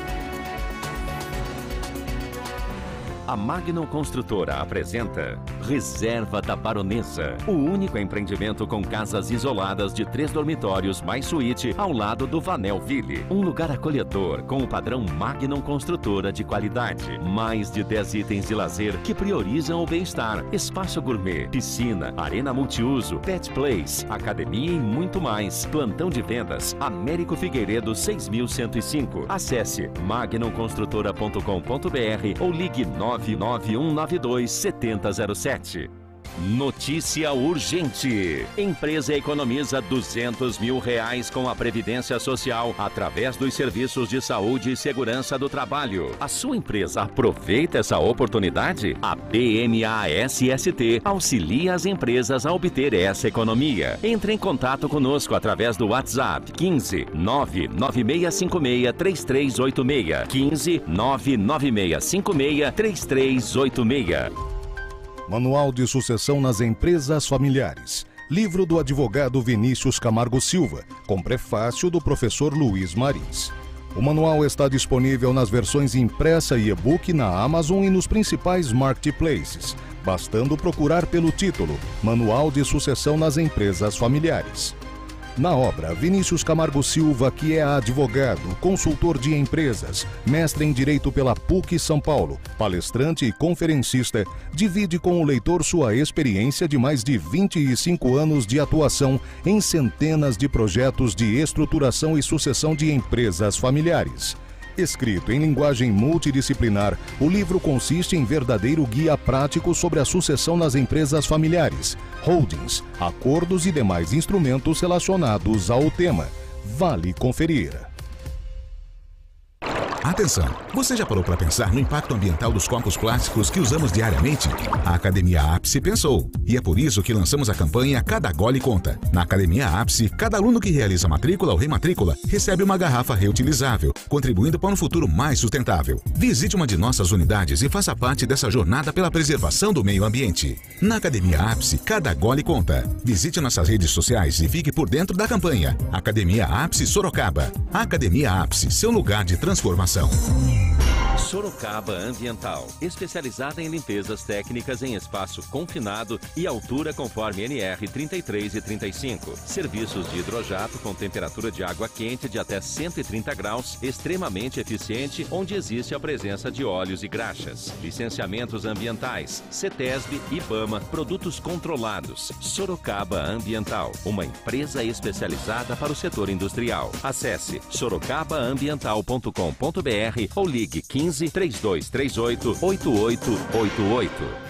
A Magnum Construtora apresenta Reserva da Baronesa, o único empreendimento com casas isoladas de três dormitórios mais suíte ao lado do Vanelville. Um lugar acolhedor com o padrão Magnum Construtora de qualidade. Mais de dez itens de lazer que priorizam o bem-estar. Espaço gourmet, piscina, arena multiuso, pet place, academia e muito mais. Plantão de vendas, Américo Figueiredo seis mil cento e cinco. Acesse magnum construtora ponto com ponto br ou ligue nove nove um nove dois sete zero zero sete. Notícia urgente. Empresa economiza duzentos mil reais com a Previdência Social através dos serviços de saúde e segurança do trabalho. A sua empresa aproveita essa oportunidade? A B M A S S T auxilia as empresas a obter essa economia. Entre em contato conosco através do WhatsApp quinze nove nove seis cinco seis três três oito seis. quinze nove nove seis cinco seis três três oito seis. Manual de Sucessão nas Empresas Familiares. Livro do advogado Vinícius Camargo Silva, com prefácio do professor Luiz Marins. O manual está disponível nas versões impressa e e-book na Amazon e nos principais marketplaces, bastando procurar pelo título Manual de Sucessão nas Empresas Familiares. Na obra, Vinícius Camargo Silva, que é advogado, consultor de empresas, mestre em Direito pela P U C São Paulo, palestrante e conferencista, divide com o leitor sua experiência de mais de vinte e cinco anos de atuação em centenas de projetos de estruturação e sucessão de empresas familiares. Escrito em linguagem multidisciplinar, o livro consiste em verdadeiro guia prático sobre a sucessão nas empresas familiares, holdings, acordos e demais instrumentos relacionados ao tema. Vale conferir. Atenção! Você já parou para pensar no impacto ambiental dos copos plásticos que usamos diariamente? A Academia Ápice pensou. E é por isso que lançamos a campanha Cada Gole Conta. Na Academia Ápice, cada aluno que realiza matrícula ou rematrícula recebe uma garrafa reutilizável, contribuindo para um futuro mais sustentável. Visite uma de nossas unidades e faça parte dessa jornada pela preservação do meio ambiente. Na Academia Ápice, cada gole conta. Visite nossas redes sociais e fique por dentro da campanha. Academia Ápice Sorocaba. Academia Ápice, seu lugar de transformação. Sorocaba Ambiental, especializada em limpezas técnicas em espaço confinado e altura conforme N R trinta e três e trinta e cinco. Serviços de hidrojato com temperatura de água quente de até cento e trinta graus, extremamente eficiente, onde existe a presença de óleos e graxas. Licenciamentos ambientais, CETESB, IBAMA, produtos controlados. Sorocaba Ambiental, uma empresa especializada para o setor industrial. Acesse sorocaba ambiental ponto com ponto br ou ligue quinze, três dois três oito, oito oito oito oito.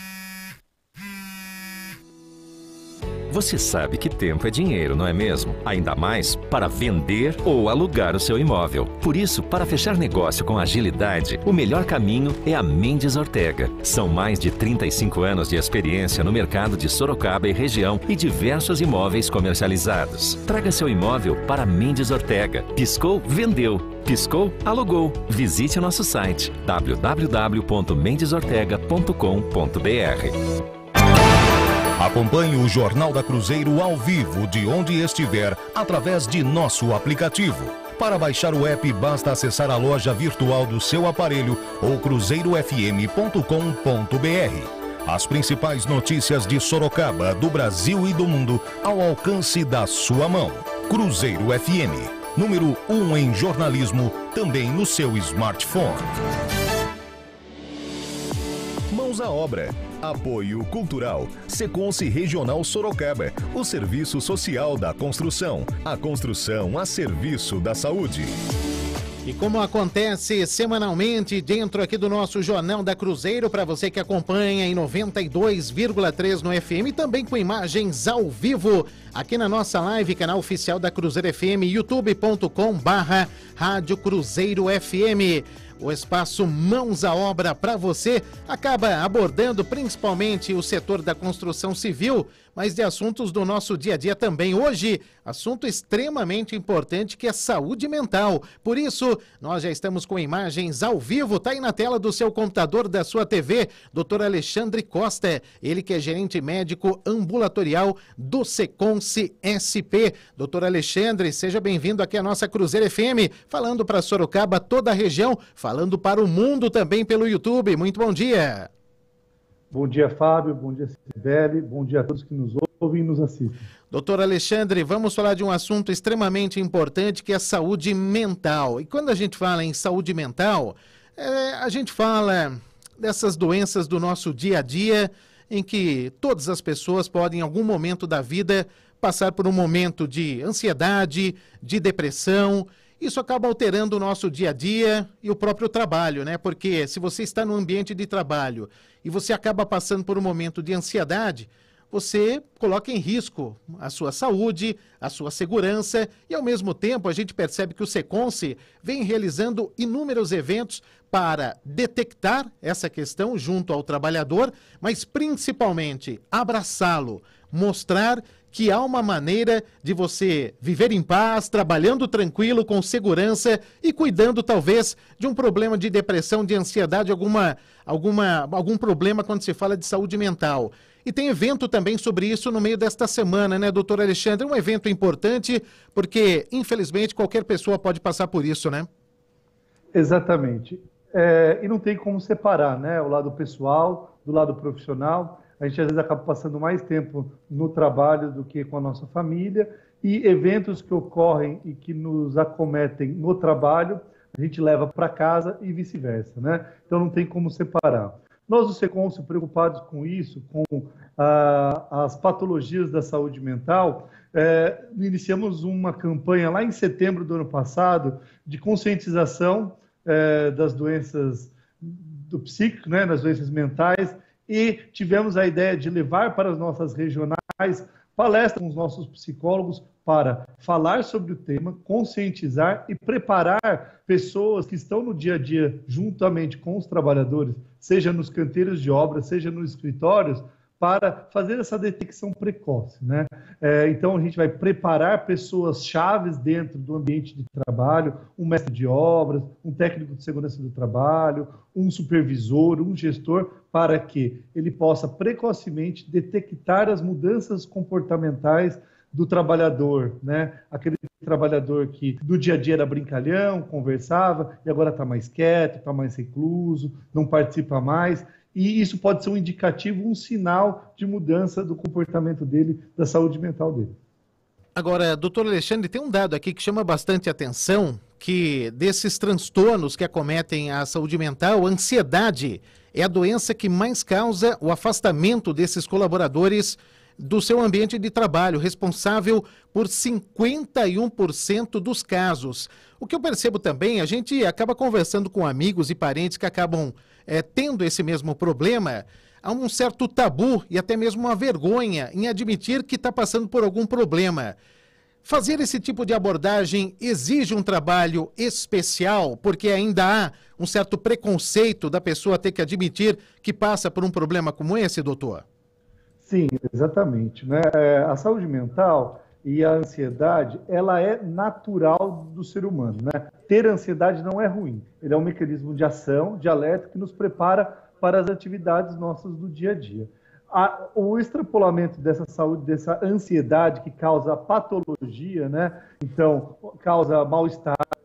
Você sabe que tempo é dinheiro, não é mesmo? Ainda mais para vender ou alugar o seu imóvel. Por isso, para fechar negócio com agilidade, o melhor caminho é a Mendes Ortega. São mais de trinta e cinco anos de experiência no mercado de Sorocaba e região e diversos imóveis comercializados. Traga seu imóvel para Mendes Ortega. Piscou, vendeu. Piscou, alugou. Visite o nosso site w w w ponto mendes ortega ponto com ponto br. Acompanhe o Jornal da Cruzeiro ao vivo de onde estiver através de nosso aplicativo. Para baixar o app, basta acessar a loja virtual do seu aparelho ou cruzeiro f m ponto com ponto br. As principais notícias de Sorocaba, do Brasil e do mundo, ao alcance da sua mão. Cruzeiro F M, número um em jornalismo, também no seu smartphone. Mãos à obra. Apoio Cultural. Seconce Regional Sorocaba. O serviço social da construção. A construção a serviço da saúde. E como acontece semanalmente dentro aqui do nosso Jornal da Cruzeiro, para você que acompanha em noventa e dois vírgula três no F M, também com imagens ao vivo aqui na nossa live, canal oficial da Cruzeiro F M, youtube ponto com barra Rádio Cruzeiro F M. O espaço Mãos à Obra para você acaba abordando principalmente o setor da construção civil, mas de assuntos do nosso dia a dia também. Hoje, assunto extremamente importante que é saúde mental. Por isso, nós já estamos com imagens ao vivo, tá aí na tela do seu computador, da sua T V, doutor Alexandre Costa, ele que é gerente médico ambulatorial do Seconce S P. doutor Alexandre, seja bem-vindo aqui à nossa Cruzeiro F M, falando para Sorocaba, toda a região, falando para o mundo também pelo YouTube. Muito bom dia. Bom dia, Fábio. Bom dia, Cibele. Bom dia a todos que nos ouvem e nos assistem. Doutor Alexandre, vamos falar de um assunto extremamente importante que é a saúde mental. E quando a gente fala em saúde mental, é, a gente fala dessas doenças do nosso dia a dia, em que todas as pessoas podem, em algum momento da vida, passar por um momento de ansiedade, de depressão. Isso acaba alterando o nosso dia a dia e o próprio trabalho, né? Porque se você está no ambiente de trabalho e você acaba passando por um momento de ansiedade, você coloca em risco a sua saúde, a sua segurança e, ao mesmo tempo, a gente percebe que o Seconce vem realizando inúmeros eventos para detectar essa questão junto ao trabalhador, mas principalmente abraçá-lo, mostrar que há uma maneira de você viver em paz, trabalhando tranquilo, com segurança e cuidando talvez de um problema de depressão, de ansiedade, alguma, alguma, algum problema quando se fala de saúde mental. E tem evento também sobre isso no meio desta semana, né, doutor Alexandre? Um evento importante porque, infelizmente, qualquer pessoa pode passar por isso, né? Exatamente. É, e não tem como separar, né, o lado pessoal do lado profissional. A gente às vezes acaba passando mais tempo no trabalho do que com a nossa família, e eventos que ocorrem e que nos acometem no trabalho, a gente leva para casa e vice-versa, né? Então não tem como separar. Nós do Seconce, preocupados com isso, com ah, as patologias da saúde mental, eh, iniciamos uma campanha lá em setembro do ano passado de conscientização eh, das doenças do psíquico, né, das doenças mentais, e tivemos a ideia de levar para as nossas regionais palestras com os nossos psicólogos para falar sobre o tema, conscientizar e preparar pessoas que estão no dia a dia juntamente com os trabalhadores, seja nos canteiros de obra, seja nos escritórios, para fazer essa detecção precoce, né? É, então a gente vai preparar pessoas chaves dentro do ambiente de trabalho, um mestre de obras, um técnico de segurança do trabalho, um supervisor, um gestor, para que ele possa precocemente detectar as mudanças comportamentais do trabalhador, né? Aquele trabalhador que do dia a dia era brincalhão, conversava, e agora está mais quieto, está mais recluso, não participa mais. E isso pode ser um indicativo, um sinal de mudança do comportamento dele, da saúde mental dele. Agora, doutor Alexandre, tem um dado aqui que chama bastante atenção, que desses transtornos que acometem a saúde mental, a ansiedade é a doença que mais causa o afastamento desses colaboradores do seu ambiente de trabalho, responsável por cinquenta e um por cento dos casos. O que eu percebo também, a gente acaba conversando com amigos e parentes que acabam é, tendo esse mesmo problema, há um certo tabu e até mesmo uma vergonha em admitir que está passando por algum problema. Fazer esse tipo de abordagem exige um trabalho especial, porque ainda há um certo preconceito da pessoa ter que admitir que passa por um problema como esse, doutor? Sim, exatamente, né? A saúde mental e a ansiedade, ela é natural do ser humano, né? Ter ansiedade não é ruim, ele é um mecanismo de ação, de alerta, que nos prepara para as atividades nossas do dia a dia. A, o extrapolamento dessa saúde, dessa ansiedade que causa patologia, né? Então, causa mal-estar,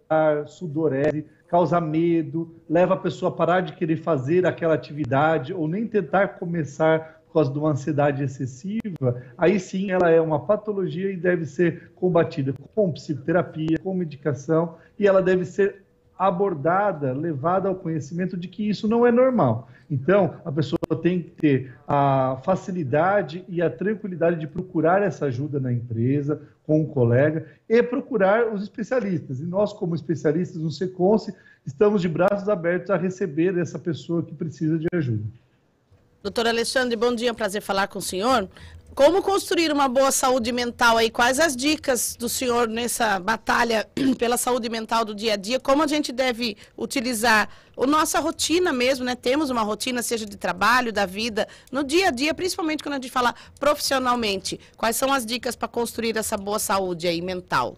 mal-estar, sudorese, causa medo, leva a pessoa a parar de querer fazer aquela atividade ou nem tentar começar por causa de uma ansiedade excessiva, aí sim ela é uma patologia e deve ser combatida com psicoterapia, com medicação, e ela deve ser abordada, levada ao conhecimento de que isso não é normal. Então, a pessoa tem que ter a facilidade e a tranquilidade de procurar essa ajuda na empresa, com um colega, e procurar os especialistas. E nós, como especialistas no SECONSE, estamos de braços abertos a receber essa pessoa que precisa de ajuda. Doutor Alexandre, bom dia, é um prazer falar com o senhor. Como construir uma boa saúde mental aí? Quais as dicas do senhor nessa batalha pela saúde mental do dia a dia? Como a gente deve utilizar a nossa rotina mesmo, né? Temos uma rotina, seja de trabalho, da vida, no dia a dia, principalmente quando a gente fala profissionalmente. Quais são as dicas para construir essa boa saúde aí mental?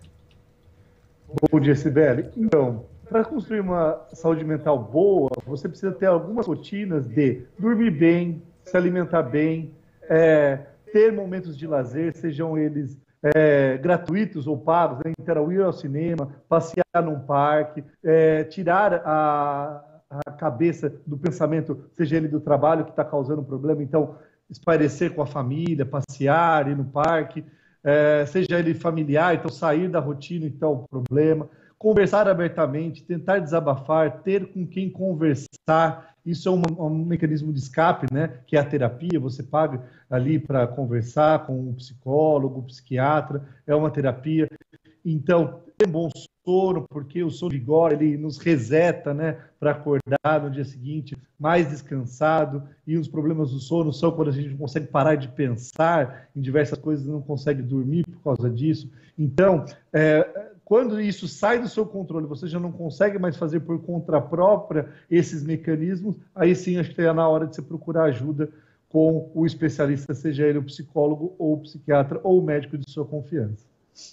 Bom dia, Sibeli. Então, para construir uma saúde mental boa, você precisa ter algumas rotinas de dormir bem, se alimentar bem, é, ter momentos de lazer, sejam eles é, gratuitos ou pagos, né? Então, ir ao cinema, passear num parque, é, tirar a, a cabeça do pensamento, seja ele do trabalho que está causando um problema, então espairecer com a família, passear, ir no parque, é, seja ele familiar, então sair da rotina, então problema, conversar abertamente, tentar desabafar, ter com quem conversar. Isso é um, um mecanismo de escape, né? Que é a terapia. Você paga ali para conversar com um psicólogo, um psiquiatra, é uma terapia. Então, ter um bom sono, porque o sono vigora, ele nos reseta, né? Para acordar no dia seguinte mais descansado. E os problemas do sono são quando a gente não consegue parar de pensar em diversas coisas, não consegue dormir por causa disso. Então, é, quando isso sai do seu controle, você já não consegue mais fazer por conta própria esses mecanismos, aí sim acho que é na hora de você procurar ajuda com o especialista, seja ele o psicólogo ou o psiquiatra ou o médico de sua confiança.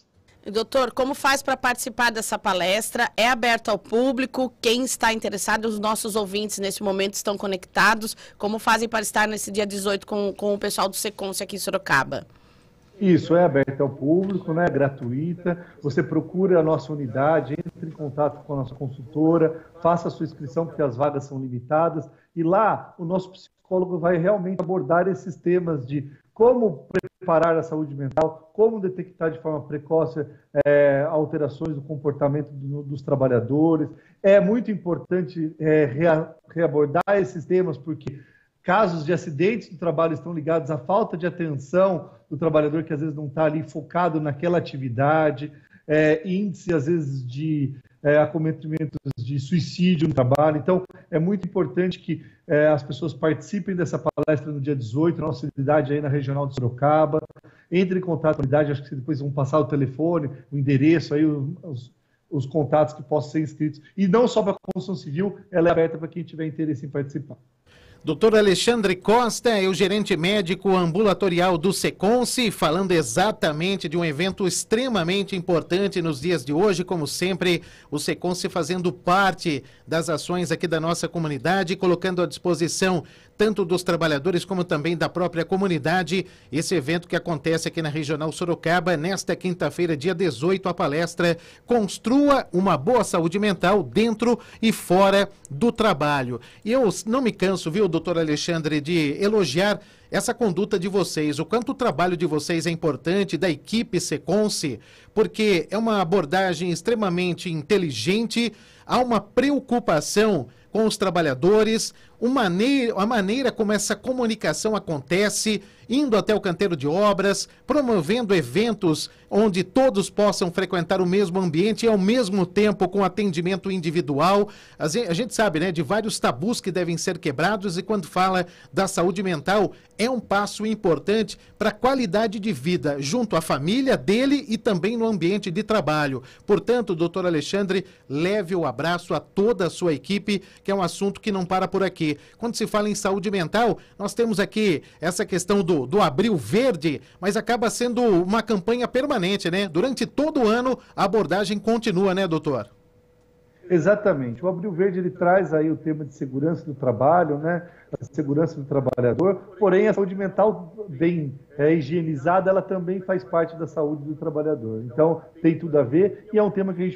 Doutor, como faz para participar dessa palestra? É aberta ao público? Quem está interessado, os nossos ouvintes nesse momento estão conectados? Como fazem para estar nesse dia dezoito com, com o pessoal do SECONSE aqui em Sorocaba? Isso, é aberto ao público, né? É gratuita. Você procura a nossa unidade, entre em contato com a nossa consultora, faça a sua inscrição, porque as vagas são limitadas. E lá, o nosso psicólogo vai realmente abordar esses temas de como preparar a saúde mental, como detectar de forma precoce é, alterações do comportamento do, dos trabalhadores. É muito importante é, rea, reabordar esses temas, porque casos de acidentes do trabalho estão ligados à falta de atenção do trabalhador, que às vezes não está ali focado naquela atividade, é, índice, às vezes, de é, acometimentos de suicídio no trabalho. Então, é muito importante que é, as pessoas participem dessa palestra no dia dezoito, na nossa unidade aí na Regional de Sorocaba. Entre em contato com a unidade, acho que depois vão passar o telefone, o endereço, aí os, os contatos que possam ser inscritos. E não só para a construção civil, ela é aberta para quem tiver interesse em participar. doutor Alexandre Costa é o gerente médico ambulatorial do SECONSE, falando exatamente de um evento extremamente importante nos dias de hoje, como sempre, o SECONSE fazendo parte das ações aqui da nossa comunidade, colocando à disposição tanto dos trabalhadores como também da própria comunidade, esse evento que acontece aqui na Regional Sorocaba, nesta quinta-feira, dia dezoito, a palestra Construa uma Boa Saúde Mental Dentro e Fora do Trabalho. E eu não me canso, viu, doutor Alexandre, de elogiar essa conduta de vocês, o quanto o trabalho de vocês é importante, da equipe SECONSE, porque é uma abordagem extremamente inteligente, há uma preocupação com os trabalhadores, uma maneira, a maneira como essa comunicação acontece, indo até o canteiro de obras, promovendo eventos onde todos possam frequentar o mesmo ambiente e ao mesmo tempo com atendimento individual. A gente sabe, né, de vários tabus que devem ser quebrados, e quando fala da saúde mental, é um passo importante para a qualidade de vida junto à família dele e também no ambiente de trabalho. Portanto, doutor Alexandre, leve o abraço a toda a sua equipe, que é um assunto que não para por aqui. Quando se fala em saúde mental, nós temos aqui essa questão do, do Abril Verde, mas acaba sendo uma campanha permanente, né? Durante todo o ano, a abordagem continua, né, doutor? Exatamente. O Abril Verde, ele traz aí o tema de segurança do trabalho, né? A segurança do trabalhador, porém a saúde mental bem é, higienizada, ela também faz parte da saúde do trabalhador. Então, tem tudo a ver, e é um tema que a gente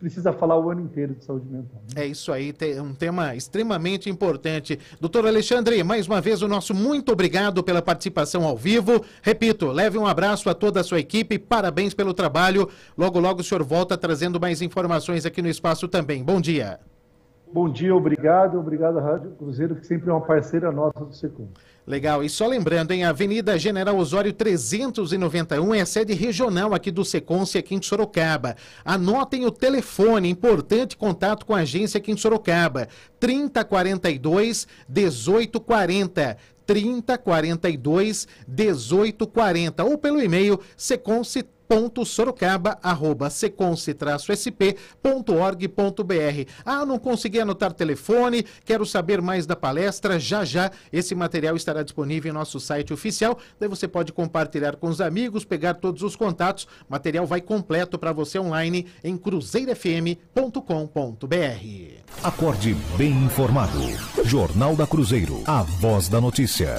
precisa falar o ano inteiro de saúde mental. É isso aí, é um tema extremamente importante. Doutor Alexandre, mais uma vez o nosso muito obrigado pela participação ao vivo. Repito, leve um abraço a toda a sua equipe, parabéns pelo trabalho. Logo, logo o senhor volta trazendo mais informações aqui no espaço também. Bom dia. Bom dia, obrigado. Obrigado à Rádio Cruzeiro, que sempre é uma parceira nossa do Secom. Legal, e só lembrando, em Avenida General Osório trezentos e noventa e um é a sede regional aqui do Seconce, aqui em Sorocaba. Anotem o telefone, importante contato com a agência aqui em Sorocaba, trinta quarenta e dois, dezoito quarenta, trinta quarenta e dois, dezoito quarenta, ou pelo e-mail seconce ponto sorocaba arroba seconce traço s p ponto org ponto b r. Ah, não consegui anotar telefone, quero saber mais da palestra, já já esse material estará disponível em nosso site oficial, daí você pode compartilhar com os amigos, pegar todos os contatos, material vai completo para você online em cruzeiro f m ponto com ponto b r. Acorde bem informado. Jornal da Cruzeiro, a voz da notícia.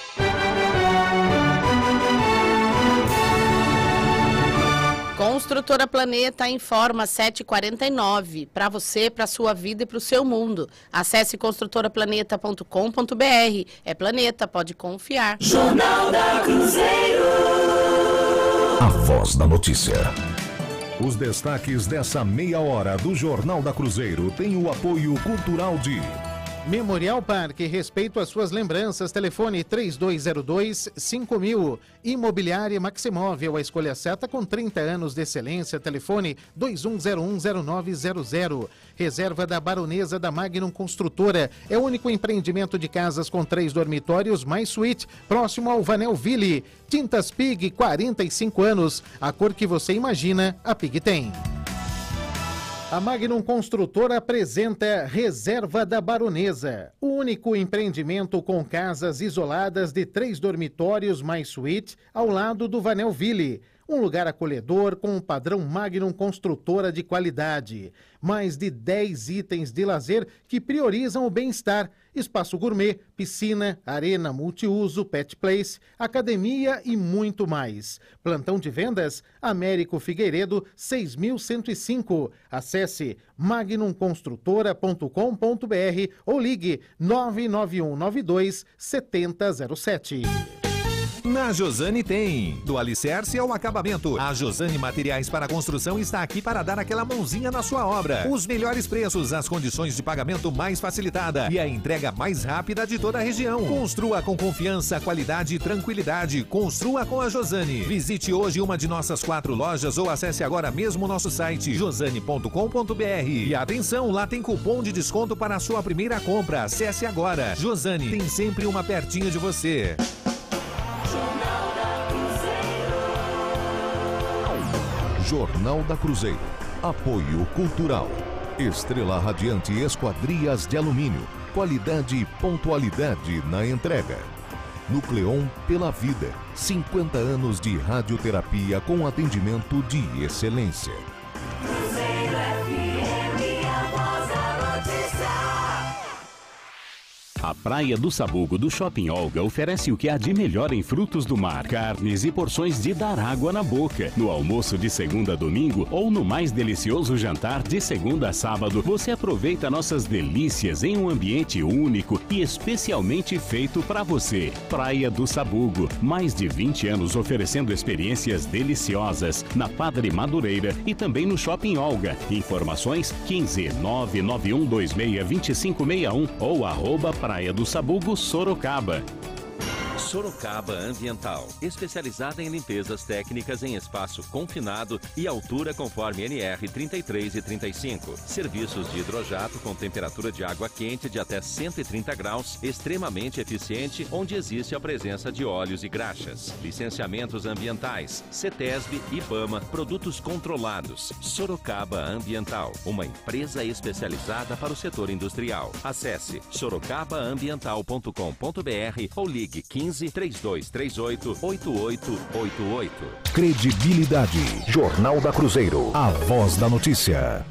Construtora Planeta informa sete e quarenta e nove. Para você, para sua vida e para o seu mundo. Acesse construtora planeta ponto com ponto b r. É Planeta, pode confiar. Jornal da Cruzeiro. A voz da notícia. Os destaques dessa meia hora do Jornal da Cruzeiro têm o apoio cultural de... Memorial Parque, respeito às suas lembranças, telefone três dois zero dois, cinco mil. Imobiliária Maximóvel, a escolha certa com trinta anos de excelência, telefone dois um zero um zero nove zero zero. Reserva da Baronesa da Magnum Construtora, é o único empreendimento de casas com três dormitórios mais suíte, próximo ao Vanelville. Tintas Pig, quarenta e cinco anos, a cor que você imagina, a Pig tem. A Magnum Construtora apresenta Reserva da Baronesa, o único empreendimento com casas isoladas de três dormitórios mais suíte ao lado do Vanelville. Um lugar acolhedor com um padrão Magnum Construtora de qualidade. Mais de dez itens de lazer que priorizam o bem-estar. Espaço gourmet, piscina, arena multiuso, pet place, academia e muito mais. Plantão de vendas, Américo Figueiredo, seis mil cento e cinco. Acesse magnum construtora ponto com ponto b r ou ligue nove nove um nove dois sete zero zero sete. Na Josane tem. Do alicerce ao acabamento, a Josane Materiais para Construção está aqui para dar aquela mãozinha na sua obra. Os melhores preços, as condições de pagamento mais facilitada e a entrega mais rápida de toda a região. Construa com confiança, qualidade e tranquilidade. Construa com a Josane. Visite hoje uma de nossas quatro lojas ou acesse agora mesmo o nosso site josane ponto com ponto b r. E atenção, lá tem cupom de desconto para a sua primeira compra. Acesse agora. Josane tem sempre uma pertinho de você. Jornal da Cruzeiro. Apoio cultural. Estrela Radiante Esquadrias de Alumínio. Qualidade e pontualidade na entrega. Nucleon pela vida. cinquenta anos de radioterapia com atendimento de excelência. Cruzeiro F M, a voz da notícia. A Praia do Sabugo do Shopping Olga oferece o que há de melhor em frutos do mar, carnes e porções de dar água na boca. No almoço de segunda a domingo ou no mais delicioso jantar de segunda a sábado, você aproveita nossas delícias em um ambiente único e especialmente feito para você. Praia do Sabugo, mais de vinte anos oferecendo experiências deliciosas na Padre Madureira e também no Shopping Olga. Informações quinze nove nove um dois seis dois cinco seis um ou arroba Praia do Sabugo, Sorocaba. Sorocaba Ambiental, especializada em limpezas técnicas em espaço confinado e altura conforme N R trinta e três e trinta e cinco. Serviços de hidrojato com temperatura de água quente de até cento e trinta graus, extremamente eficiente, onde existe a presença de óleos e graxas. Licenciamentos ambientais, CETESB, IBAMA, produtos controlados. Sorocaba Ambiental, uma empresa especializada para o setor industrial. Acesse sorocaba ambiental ponto com ponto b r ou ligue quinze, três dois três oito, oito oito oito oito. Credibilidade. Jornal da Cruzeiro. A voz da notícia.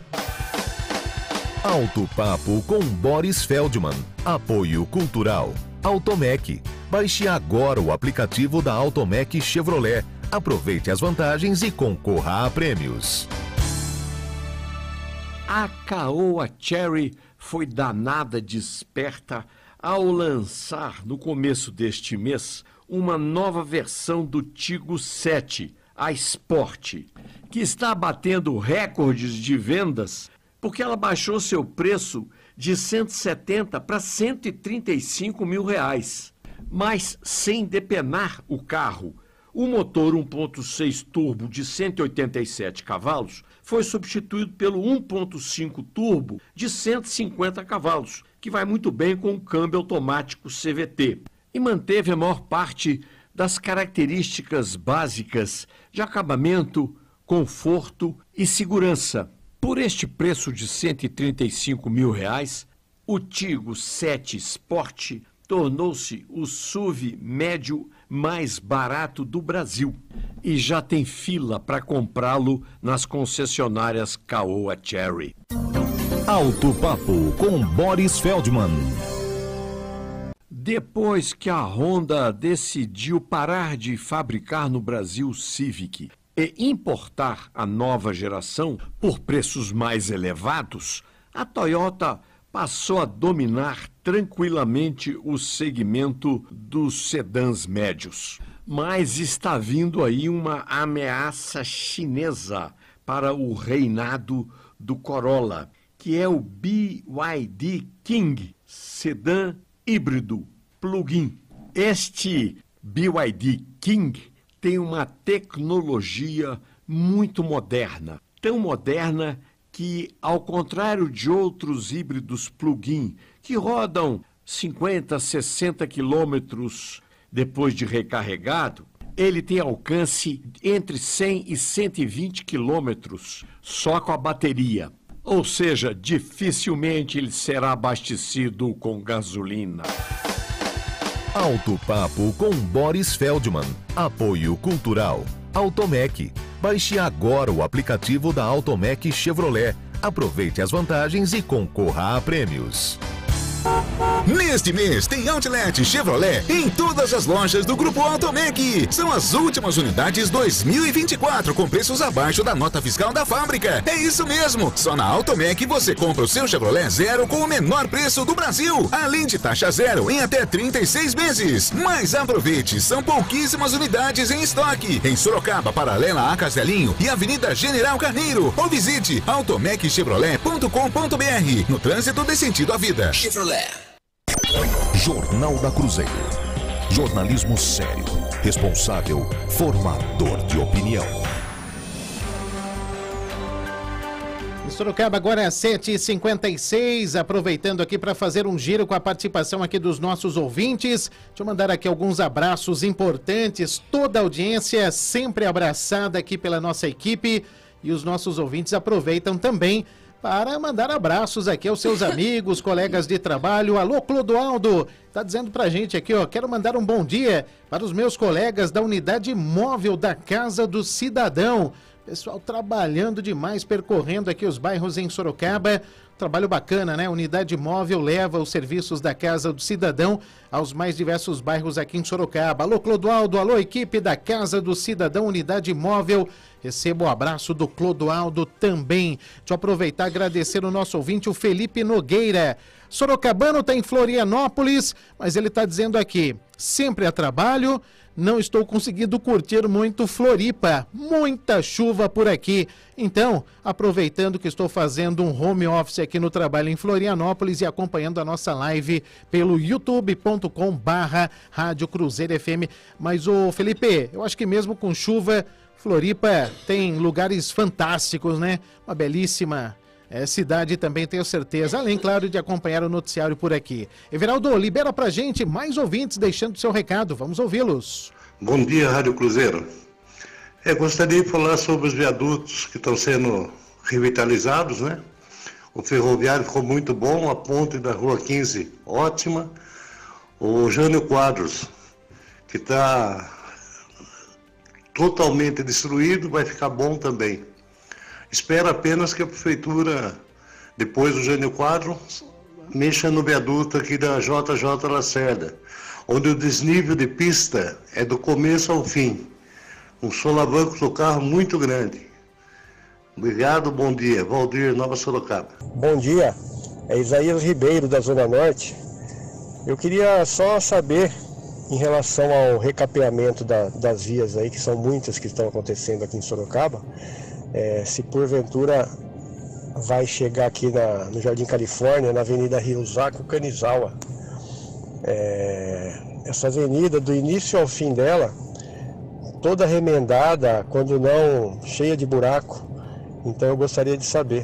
Alto Papo com Boris Feldman. Apoio cultural. Automec. Baixe agora o aplicativo da Automec Chevrolet. Aproveite as vantagens e concorra a prêmios. A Caoa Cherry foi danada de esperta ao lançar, no começo deste mês, uma nova versão do Tigo sete, a Sport, que está batendo recordes de vendas porque ela baixou seu preço de cento e setenta para cento e trinta e cinco mil reais, mas sem depenar o carro. O motor um ponto seis turbo de cento e oitenta e sete cavalos foi substituído pelo um ponto cinco turbo de cento e cinquenta cavalos, que vai muito bem com o câmbio automático C V T, e manteve a maior parte das características básicas de acabamento, conforto e segurança. Por este preço de cento e trinta e cinco mil reais, o Tigo sete Sport tornou-se o S U V médio mais barato do Brasil e já tem fila para comprá-lo nas concessionárias Caoa Cherry. Alto Papo com Boris Feldman. Depois que a Honda decidiu parar de fabricar no Brasil o Civic e importar a nova geração por preços mais elevados, a Toyota passou a dominar tranquilamente o segmento dos sedãs médios. Mas está vindo aí uma ameaça chinesa para o reinado do Corolla, que é o B Y D King, sedã híbrido plug-in. Este B Y D King tem uma tecnologia muito moderna, tão moderna que, ao contrário de outros híbridos plug-in, que rodam cinquenta, sessenta quilômetros depois de recarregado, ele tem alcance entre cem e cento e vinte quilômetros só com a bateria. Ou seja, dificilmente ele será abastecido com gasolina. Alto Papo com Boris Feldman. Apoio Cultural. Automec. Baixe agora o aplicativo da Automec Chevrolet. Aproveite as vantagens e concorra a prêmios. Neste mês tem Outlet Chevrolet em todas as lojas do Grupo Automec. São as últimas unidades dois mil e vinte e quatro com preços abaixo da nota fiscal da fábrica. É isso mesmo, só na Automec você compra o seu Chevrolet zero com o menor preço do Brasil, além de taxa zero em até trinta e seis meses. Mas aproveite, são pouquíssimas unidades em estoque. Em Sorocaba, paralela a Castelinho e Avenida General Carneiro. Ou visite automec chevrolet ponto com ponto br. No trânsito dê sentido à vida. Chevrolet. Jornal da Cruzeiro. Jornalismo sério, responsável, formador de opinião. Em Sorocaba, agora é sete e cinquenta e seis, aproveitando aqui para fazer um giro com a participação aqui dos nossos ouvintes. Deixa eu mandar aqui alguns abraços importantes, toda a audiência sempre abraçada aqui pela nossa equipe, e os nossos ouvintes aproveitam também para mandar abraços aqui aos seus amigos, colegas de trabalho. Alô, Clodoaldo, tá dizendo pra gente aqui, ó, quero mandar um bom dia para os meus colegas da unidade móvel da Casa do Cidadão. Pessoal trabalhando demais, percorrendo aqui os bairros em Sorocaba. Trabalho bacana, né? Unidade móvel leva os serviços da Casa do Cidadão aos mais diversos bairros aqui em Sorocaba. Alô, Clodoaldo, alô, equipe da Casa do Cidadão, unidade móvel. Recebo o abraço do Clodoaldo também. Deixa eu aproveitar e agradecer o nosso ouvinte, o Felipe Nogueira. Sorocabano está em Florianópolis, mas ele está dizendo aqui, sempre a trabalho, não estou conseguindo curtir muito Floripa, muita chuva por aqui. Então, aproveitando que estou fazendo um home office aqui no trabalho em Florianópolis e acompanhando a nossa live pelo youtube ponto com barra Rádio Cruzeiro F M. Mas, ô Felipe, eu acho que mesmo com chuva, Floripa tem lugares fantásticos, né? Uma belíssima é, cidade também, tenho certeza. Além, claro, de acompanhar o noticiário por aqui. Everaldo, libera pra gente mais ouvintes deixando seu recado. Vamos ouvi-los. Bom dia, Rádio Cruzeiro. Eu gostaria de falar sobre os viadutos que estão sendo revitalizados, né? O ferroviário ficou muito bom, a ponte da Rua quinze, ótima. O Jânio Quadros, que está totalmente destruído, vai ficar bom também. Espero apenas que a prefeitura, depois do Jânio Quadros, mexa no viaduto aqui da J J Lacerda, onde o desnível de pista é do começo ao fim, um solavanco do carro muito grande. Obrigado, bom dia. Valdir, Nova Sorocaba. Bom dia, é Isaías Ribeiro, da Zona Norte. Eu queria só saber, em relação ao recapeamento da, das vias aí, que são muitas que estão acontecendo aqui em Sorocaba, é, se porventura vai chegar aqui na, no Jardim Califórnia, na Avenida Ryuzaku Kanizawa. É, essa avenida, do início ao fim dela, toda remendada, quando não cheia de buraco. Então eu gostaria de saber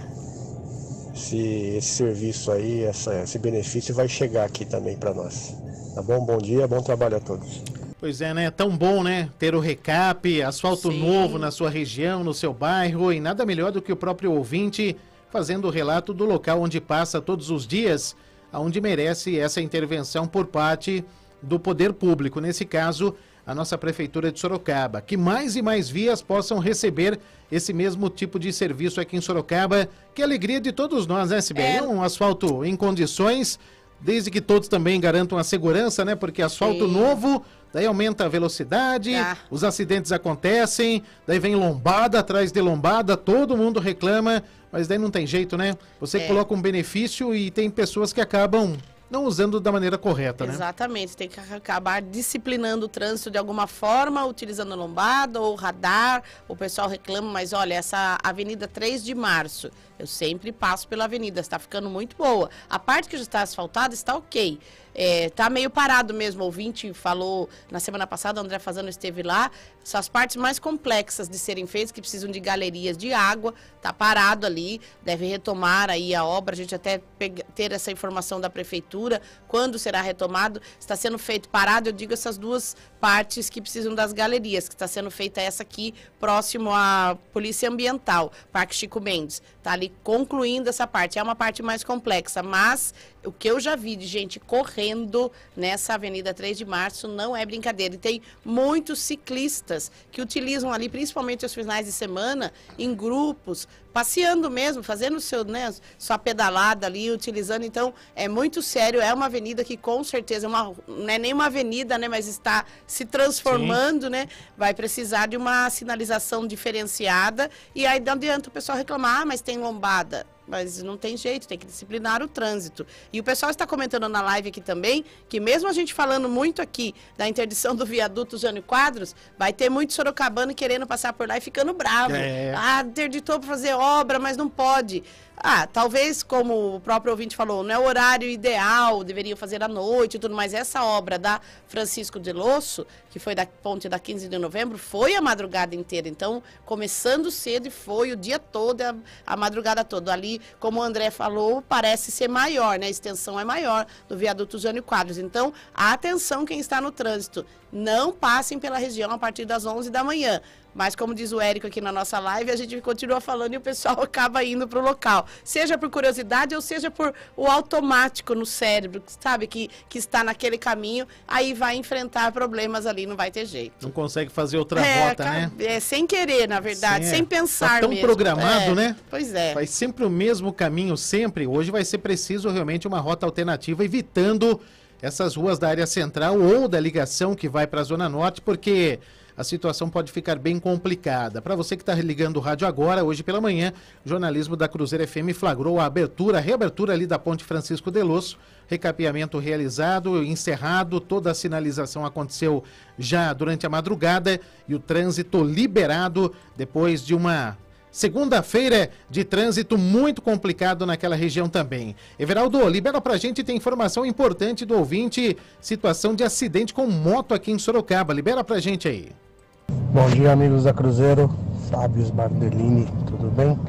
se esse serviço aí, essa, esse benefício vai chegar aqui também para nós. Tá bom? Bom dia, bom trabalho a todos. Pois é, né? Tão bom, né? Ter o recap, asfalto Sim. novo na sua região, no seu bairro, e nada melhor do que o próprio ouvinte fazendo o relato do local onde passa todos os dias, onde merece essa intervenção por parte do poder público. Nesse caso, a nossa Prefeitura de Sorocaba. Que mais e mais vias possam receber esse mesmo tipo de serviço aqui em Sorocaba. Que alegria de todos nós, né, Sibeli? É... Um asfalto em condições, desde que todos também garantam a segurança, né? Porque asfalto Sim. novo, daí aumenta a velocidade, ah. os acidentes acontecem, daí vem lombada atrás de lombada, todo mundo reclama, mas daí não tem jeito, né? Você é. coloca um benefício e tem pessoas que acabam não usando da maneira correta, né? Exatamente, tem que acabar disciplinando o trânsito de alguma forma, utilizando lombada ou radar. O pessoal reclama, mas olha, essa Avenida três de Março, eu sempre passo pela avenida, está ficando muito boa. A parte que já está asfaltada está ok. É, tá meio parado mesmo, o ouvinte falou na semana passada, o André Fazano esteve lá, são as partes mais complexas de serem feitas, que precisam de galerias de água, tá parado ali, deve retomar aí a obra, a gente até pega, ter essa informação da Prefeitura, quando será retomado, está sendo feito parado, eu digo essas duas partes que precisam das galerias, que está sendo feita essa aqui, próximo à Polícia Ambiental, Parque Chico Mendes, tá ali concluindo essa parte, é uma parte mais complexa, mas o que eu já vi de gente correndo nessa Avenida três de Março não é brincadeira. E tem muitos ciclistas que utilizam ali, principalmente aos finais de semana, em grupos, passeando mesmo, fazendo seu, né, sua pedalada ali, utilizando. Então, é muito sério, é uma avenida que com certeza, é uma, não é nem uma avenida, né, mas está se transformando, Sim. né? Vai precisar de uma sinalização diferenciada. E aí não adianta o pessoal reclamar, ah, mas tem lombada. Mas não tem jeito, tem que disciplinar o trânsito. E o pessoal está comentando na live aqui também, que mesmo a gente falando muito aqui da interdição do viaduto Jânio Quadros, vai ter muito sorocabano querendo passar por lá e ficando bravo. É. Ah, interditou para fazer obra, mas não pode. Ah, talvez, como o próprio ouvinte falou, não é o horário ideal, deveriam fazer à noite e tudo, mas essa obra da Francisco de Losso, que foi da ponte da quinze de novembro, foi a madrugada inteira. Então, começando cedo e foi o dia todo, a, a madrugada toda. Ali, como o André falou, parece ser maior, né? A extensão é maior do viaduto Jânio Quadros. Então, atenção quem está no trânsito, não passem pela região a partir das onze da manhã. Mas, como diz o Érico aqui na nossa live, a gente continua falando e o pessoal acaba indo para o local. Seja por curiosidade ou seja por o automático no cérebro, sabe, que, que está naquele caminho, aí vai enfrentar problemas ali, não vai ter jeito. Não consegue fazer outra é, rota, né? É, sem querer, na verdade, Sim, é. sem pensar tá tão mesmo. programado, é. né? Pois é. Faz sempre o mesmo caminho, sempre. Hoje vai ser preciso realmente uma rota alternativa, evitando essas ruas da área central ou da ligação que vai para a Zona Norte, porque a situação pode ficar bem complicada. Para você que está ligando o rádio agora, hoje pela manhã, o jornalismo da Cruzeiro F M flagrou a abertura, a reabertura ali da Ponte Francisco de Losso, recapeamento realizado, encerrado, toda a sinalização aconteceu já durante a madrugada e o trânsito liberado depois de uma segunda-feira de trânsito muito complicado naquela região também. Everaldo, libera pra gente, tem informação importante do ouvinte, situação de acidente com moto aqui em Sorocaba. Libera pra gente aí. Bom dia, amigos da Cruzeiro, Fábio Sbardellini, tudo bem?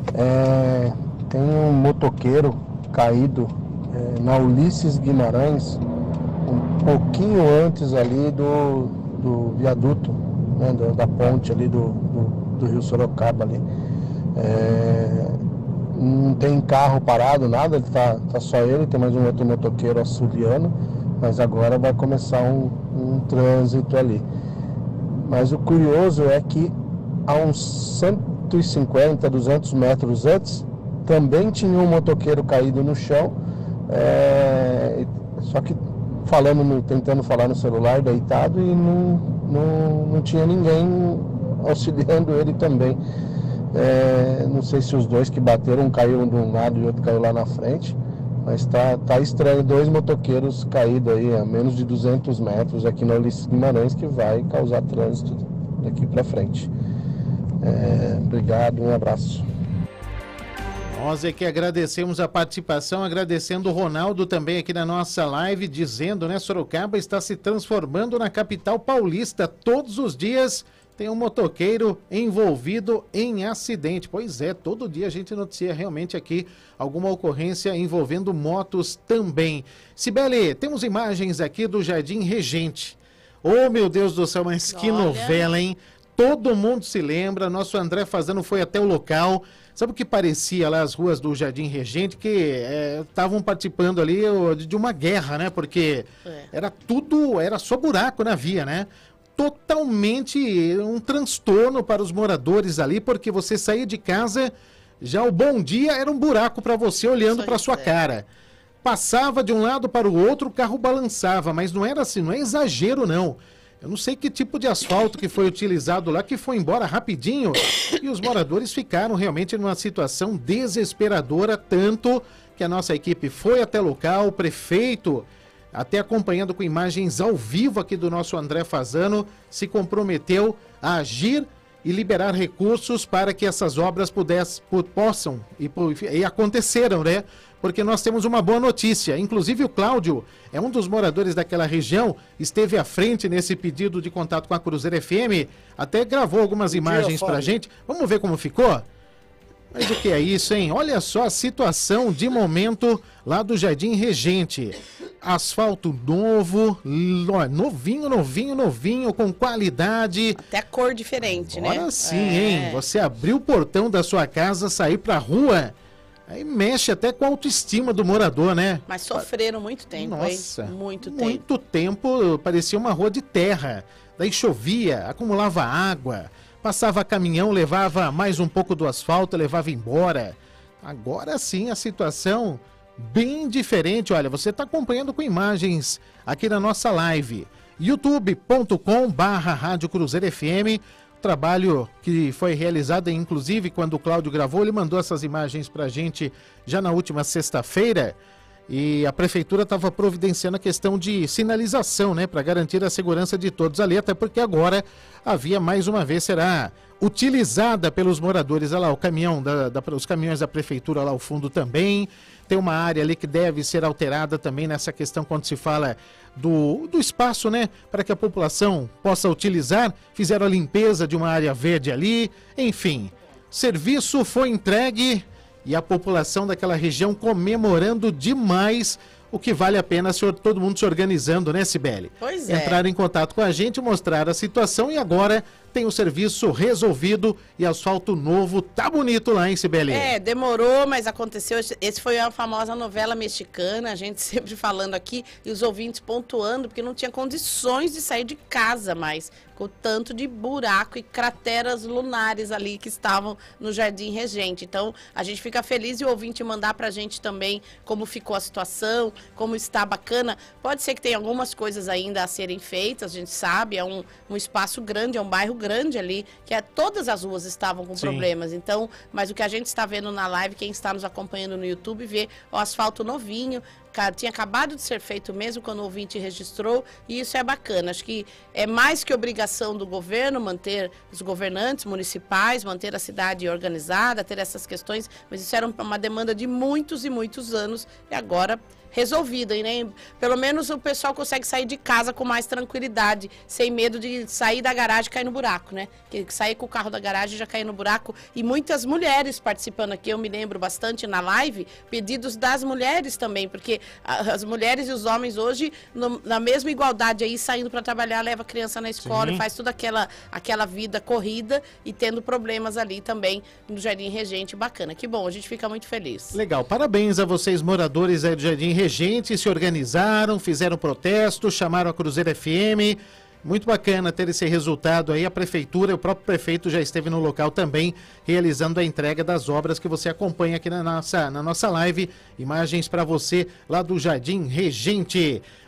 É, tem um motoqueiro caído é, na Ulisses Guimarães, um pouquinho antes ali do, do viaduto, né, da, da ponte ali do, do, do Rio Sorocaba ali. É, não tem carro parado, nada, tá, tá só ele, tem mais um outro motoqueiro açuliano, mas agora vai começar um, um trânsito ali. Mas o curioso é que a uns cento e cinquenta, duzentos metros antes, também tinha um motoqueiro caído no chão, é, só que falando no, tentando falar no celular, deitado, e não, não, não tinha ninguém auxiliando ele também. É, não sei se os dois que bateram, um caiu de um lado e o outro caiu lá na frente, mas tá, tá estranho, dois motoqueiros caídos aí a menos de duzentos metros aqui na Ulisses Guimarães, que vai causar trânsito daqui para frente. É, obrigado, um abraço. Nós é que agradecemos a participação, agradecendo o Ronaldo também aqui na nossa live, dizendo, né, Sorocaba está se transformando na capital paulista. Todos os dias tem um motoqueiro envolvido em acidente. Pois é, todo dia a gente noticia realmente aqui alguma ocorrência envolvendo motos também. Cibele, temos imagens aqui do Jardim Regente. Oh, meu Deus do céu, mas que Olha. novela, hein? Todo mundo se lembra, nosso André Fazano foi até o local. Sabe o que parecia lá as ruas do Jardim Regente? Que estavam é, participando ali de uma guerra, né? Porque é. era tudo, era só buraco na via, né? Totalmente um transtorno para os moradores ali, porque você saía de casa, já o bom dia era um buraco para você olhando para sua é. cara. Passava de um lado para o outro, o carro balançava, mas não era assim, não é exagero não. Eu não sei que tipo de asfalto que foi utilizado lá, que foi embora rapidinho, e os moradores ficaram realmente numa situação desesperadora, tanto que a nossa equipe foi até o local, o prefeito, até acompanhando com imagens ao vivo aqui do nosso André Fazano, se comprometeu a agir e liberar recursos para que essas obras pudessem, possam e, e aconteceram, né? Porque nós temos uma boa notícia. Inclusive o Cláudio é um dos moradores daquela região, esteve à frente nesse pedido de contato com a Cruzeiro F M, até gravou algumas imagens pra gente. Vamos ver como ficou? Mas o que é isso, hein? Olha só a situação de momento lá do Jardim Regente. Asfalto novo, novinho, novinho, novinho, com qualidade. Até cor diferente, né? Agora sim, é. hein? Você abrir o portão da sua casa, sair pra rua, aí mexe até com a autoestima do morador, né? Mas sofreram muito tempo, Nossa, hein? Muito tempo. Muito tempo, parecia uma rua de terra. Daí chovia, acumulava água, passava caminhão, levava mais um pouco do asfalto, levava embora. Agora sim a situação bem diferente. Olha, você está acompanhando com imagens aqui na nossa live. youtube ponto com barra Rádio Cruzeiro F M. Trabalho que foi realizado, inclusive, quando o Cláudio gravou, ele mandou essas imagens para a gente já na última sexta-feira. E a prefeitura estava providenciando a questão de sinalização, né, para garantir a segurança de todos ali, até porque agora a via, mais uma vez, será utilizada pelos moradores. Olha lá, o caminhão da, da, os caminhões da prefeitura lá ao fundo também. Tem uma área ali que deve ser alterada também nessa questão quando se fala do, do espaço, né? Para que a população possa utilizar. Fizeram a limpeza de uma área verde ali. Enfim, serviço foi entregue e a população daquela região comemorando demais, o que vale a pena se, todo mundo se organizando, né, Cibele? Pois é. Entraram em contato com a gente, mostraram a situação e agora tem o serviço resolvido e asfalto novo. Tá bonito lá, hein, Cibele? É, demorou, mas aconteceu. Esse foi a famosa novela mexicana, a gente sempre falando aqui e os ouvintes pontuando, porque não tinha condições de sair de casa mais, com o tanto de buraco e crateras lunares ali que estavam no Jardim Regente. Então, a gente fica feliz e o ouvinte mandar pra gente também como ficou a situação, como está bacana. Pode ser que tenha algumas coisas ainda a serem feitas, a gente sabe, é um, um espaço grande, é um bairro grande ali, que é, todas as ruas estavam com Sim. problemas. Então, mas o que a gente está vendo na live, quem está nos acompanhando no YouTube, vê o asfalto novinho, tinha acabado de ser feito mesmo quando o ouvinte registrou, e isso é bacana. Acho que é mais que obrigação do governo manter os governantes municipais, manter a cidade organizada, ter essas questões, mas isso era uma demanda de muitos e muitos anos, e agora resolvida, e né? Pelo menos o pessoal consegue sair de casa com mais tranquilidade, sem medo de sair da garagem e cair no buraco, né? Que sair com o carro da garagem e já cair no buraco. E muitas mulheres participando aqui, eu me lembro bastante na live, pedidos das mulheres também, porque as mulheres e os homens hoje, no, na mesma igualdade aí, saindo para trabalhar, leva a criança na escola, e faz toda aquela, aquela vida corrida e tendo problemas ali também no Jardim Regente. Bacana, que bom, a gente fica muito feliz. Legal, parabéns a vocês, moradores aí do Jardim Regente, se organizaram, fizeram protesto, chamaram a Cruzeiro F M. Muito bacana ter esse resultado aí. A prefeitura, o próprio prefeito já esteve no local também, realizando a entrega das obras que você acompanha aqui na nossa, na nossa live. Imagens para você lá do Jardim Regente.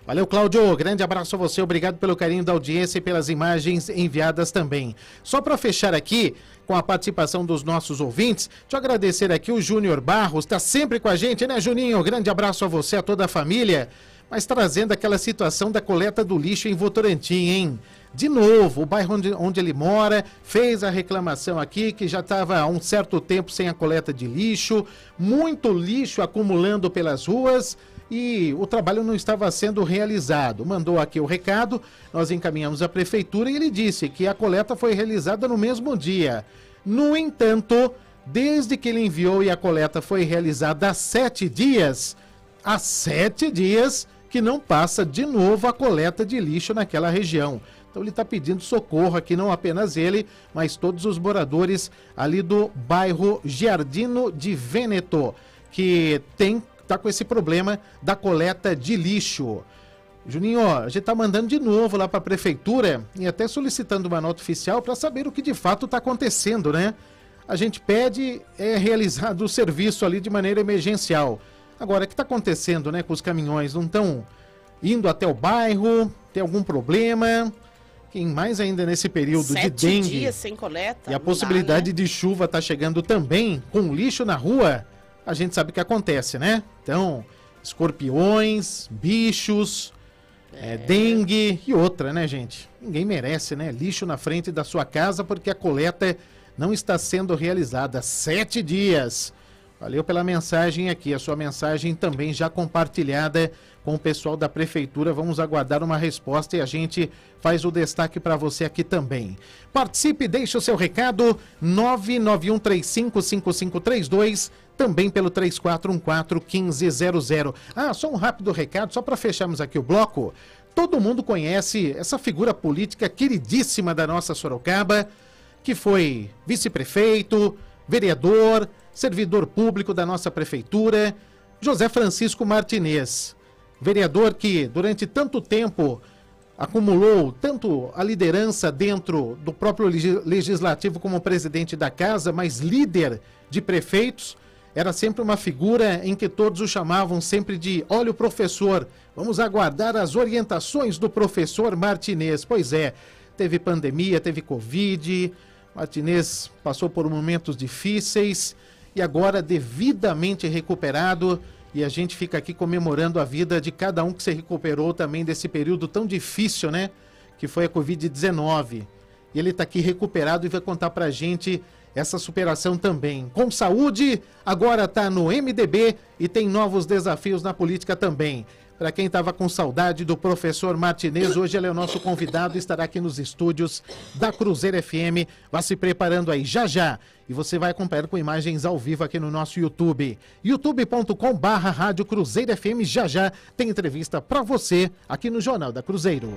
Valeu, Cláudio. Grande abraço a você. Obrigado pelo carinho da audiência e pelas imagens enviadas também. Só para fechar aqui com a participação dos nossos ouvintes, deixa eu agradecer aqui o Júnior Barros, está sempre com a gente, né, Juninho? Grande abraço a você, a toda a família. Mas trazendo aquela situação da coleta do lixo em Votorantim, hein? De novo, o bairro onde, onde ele mora fez a reclamação aqui que já estava há um certo tempo sem a coleta de lixo, muito lixo acumulando pelas ruas e o trabalho não estava sendo realizado. Mandou aqui o recado, nós encaminhamos à prefeitura e ele disse que a coleta foi realizada no mesmo dia. No entanto, desde que ele enviou e a coleta foi realizada há sete dias, há sete dias que não passa de novo a coleta de lixo naquela região. Então ele está pedindo socorro aqui, não apenas ele, mas todos os moradores ali do bairro Giardino de Vêneto, que tem tá com esse problema da coleta de lixo. Juninho, ó, a gente está mandando de novo lá para a prefeitura e até solicitando uma nota oficial para saber o que de fato está acontecendo, né? A gente pede é realizado o serviço ali de maneira emergencial. Agora, o que está acontecendo, né, com os caminhões? Não estão indo até o bairro? Tem algum problema? Quem mais ainda nesse período Sete de dengue dias sem coleta. e a não possibilidade dá, né? de chuva está chegando também, com lixo na rua, a gente sabe o que acontece, né? Então, escorpiões, bichos, é. É, dengue e outra, né, gente? Ninguém merece, né? Lixo na frente da sua casa porque a coleta não está sendo realizada. Sete dias. Valeu pela mensagem aqui, a sua mensagem também já compartilhada com o pessoal da prefeitura. Vamos aguardar uma resposta e a gente faz o destaque para você aqui também. Participe, deixe o seu recado, nove nove um três cinco cinco cinco três dois, também pelo três quatro um quatro, um cinco zero zero. Ah, só um rápido recado, só para fecharmos aqui o bloco. Todo mundo conhece essa figura política queridíssima da nossa Sorocaba, que foi vice-prefeito, vereador, servidor público da nossa prefeitura, José Francisco Martinez. Vereador que durante tanto tempo acumulou tanto a liderança dentro do próprio legislativo como presidente da casa, mas líder de prefeitos, era sempre uma figura em que todos o chamavam sempre de olha o professor, vamos aguardar as orientações do professor Martinez. Pois é, teve pandemia, teve Covid, Martinez passou por momentos difíceis e agora devidamente recuperado. E a gente fica aqui comemorando a vida de cada um que se recuperou também desse período tão difícil, né? Que foi a covid dezenove. E ele está aqui recuperado e vai contar pra gente essa superação também. Com saúde, agora está no M D B e tem novos desafios na política também. Para quem estava com saudade do professor Martinez, hoje ele é o nosso convidado e estará aqui nos estúdios da Cruzeiro F M. Vá se preparando aí já já. E você vai acompanhar com imagens ao vivo aqui no nosso YouTube. youtube ponto com barra Rádio Cruzeiro F M. Já já tem entrevista para você aqui no Jornal da Cruzeiro.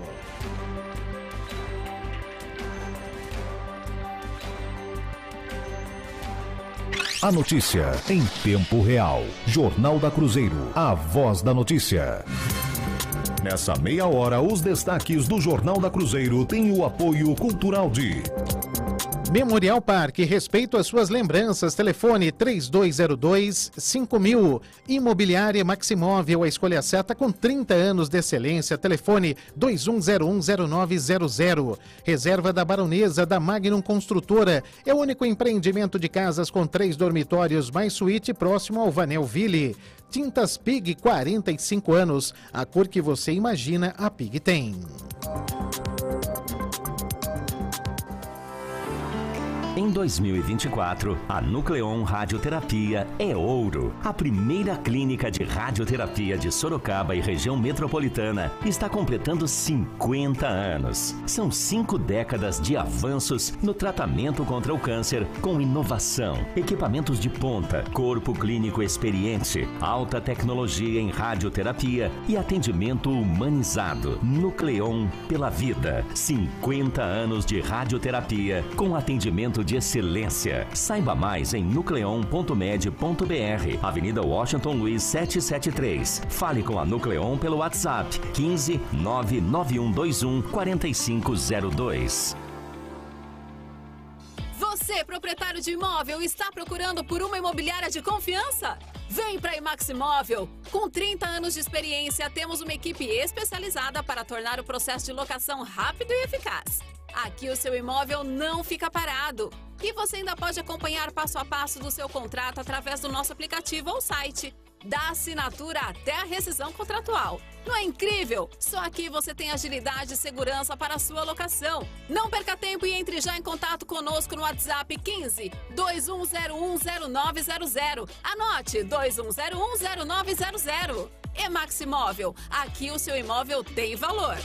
A notícia em tempo real. Jornal da Cruzeiro. A voz da notícia. Nessa meia hora, os destaques do Jornal da Cruzeiro têm o apoio cultural de... Memorial Parque, respeito às suas lembranças. Telefone três dois zero dois, cinco mil. Imobiliária Maximóvel, a escolha certa com trinta anos de excelência. Telefone dois um zero um zero nove zero zero. Reserva da Baronesa da Magnum Construtora. É o único empreendimento de casas com três dormitórios mais suíte próximo ao Vanelville. Tintas Pig, quarenta e cinco anos. A cor que você imagina, a Pig tem. Em dois mil e vinte e quatro, a Nucleon Radioterapia é ouro. A primeira clínica de radioterapia de Sorocaba e região metropolitana está completando cinquenta anos. São cinco décadas de avanços no tratamento contra o câncer com inovação, equipamentos de ponta, corpo clínico experiente, alta tecnologia em radioterapia e atendimento humanizado. Nucleon pela vida. cinquenta anos de radioterapia com atendimento de excelência. Saiba mais em nucleon ponto med ponto br, Avenida Washington Luiz setecentos e setenta e três. Fale com a Nucleon pelo WhatsApp quinze, nove nove um dois um, quatro cinco zero dois. Você, proprietário de imóvel, está procurando por uma imobiliária de confiança? Vem para Imaximóvel. Com trinta anos de experiência, temos uma equipe especializada para tornar o processo de locação rápido e eficaz. Aqui o seu imóvel não fica parado. E você ainda pode acompanhar passo a passo do seu contrato através do nosso aplicativo ou site. Da assinatura até a rescisão contratual. Não é incrível? Só aqui você tem agilidade e segurança para a sua locação. Não perca tempo e entre já em contato conosco no WhatsApp quinze, dois um zero um, zero nove zero zero. Anote dois um zero um, zero nove zero zero. Emaximóvel, aqui o seu imóvel tem valor.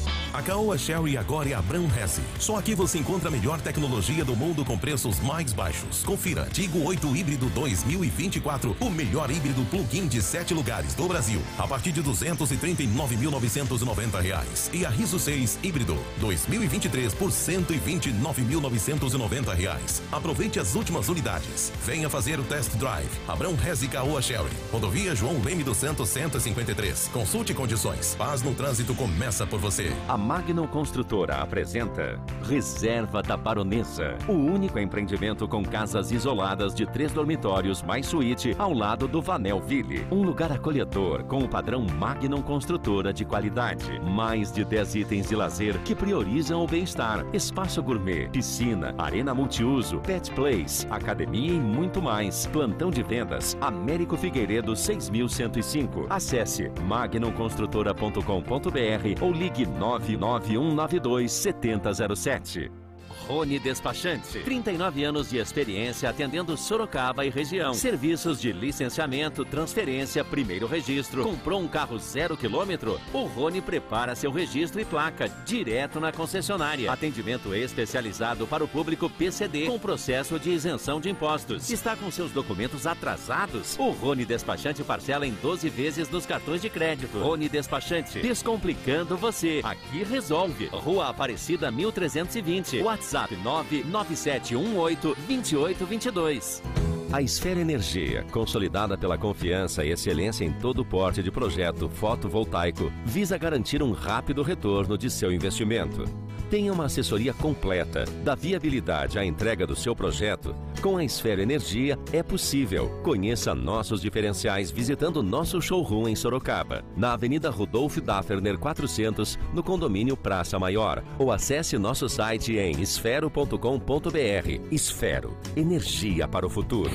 A Caoa Sherry agora é a Abrão Hesse. Só aqui você encontra a melhor tecnologia do mundo com preços mais baixos. Confira, Tigo oito Híbrido dois mil e vinte e quatro, o melhor híbrido plug-in de sete lugares do Brasil, a partir de duzentos e trinta e nove mil novecentos e noventa reais. E a Riso seis Híbrido dois mil e vinte e três por cento e vinte e nove mil novecentos e noventa reais. Aproveite as últimas unidades. Venha fazer o test drive. Abrão Hesse Caoa Sherry. Rodovia João Leme dos Santos cento e cinquenta e três. Consulte condições. Paz no trânsito começa por você. A Magnum Construtora apresenta Reserva da Baronesa, o único empreendimento com casas isoladas de três dormitórios mais suíte ao lado do Vanel Ville. Um lugar acolhedor com o padrão Magnum Construtora de qualidade. Mais de dez itens de lazer que priorizam o bem-estar. Espaço gourmet, piscina, arena multiuso, pet place, academia e muito mais. Plantão de vendas, Américo Figueiredo seis mil cento e cinco. Acesse magnum construtora ponto com ponto br ou ligue nove nove um nove dois sete zero zero sete. Rony Despachante, trinta e nove anos de experiência atendendo Sorocaba e região. Serviços de licenciamento, transferência, primeiro registro. Comprou um carro zero quilômetro? O Rony prepara seu registro e placa direto na concessionária. Atendimento especializado para o público P C D com processo de isenção de impostos. Está com seus documentos atrasados? O Rony Despachante parcela em doze vezes nos cartões de crédito. Rony Despachante, descomplicando você. Aqui resolve. Rua Aparecida mil trezentos e vinte. WhatsApp nove nove sete um oito dois oito dois dois. A Esfera Energia, consolidada pela confiança e excelência em todo o porte de projeto fotovoltaico, visa garantir um rápido retorno de seu investimento. Tenha uma assessoria completa, da viabilidade à entrega do seu projeto. Com a Esfera Energia é possível. Conheça nossos diferenciais visitando nosso showroom em Sorocaba, na Avenida Rodolfo Dafferner quatrocentos, no condomínio Praça Maior. Ou acesse nosso site em esfero ponto com ponto br. Esfero, energia para o futuro.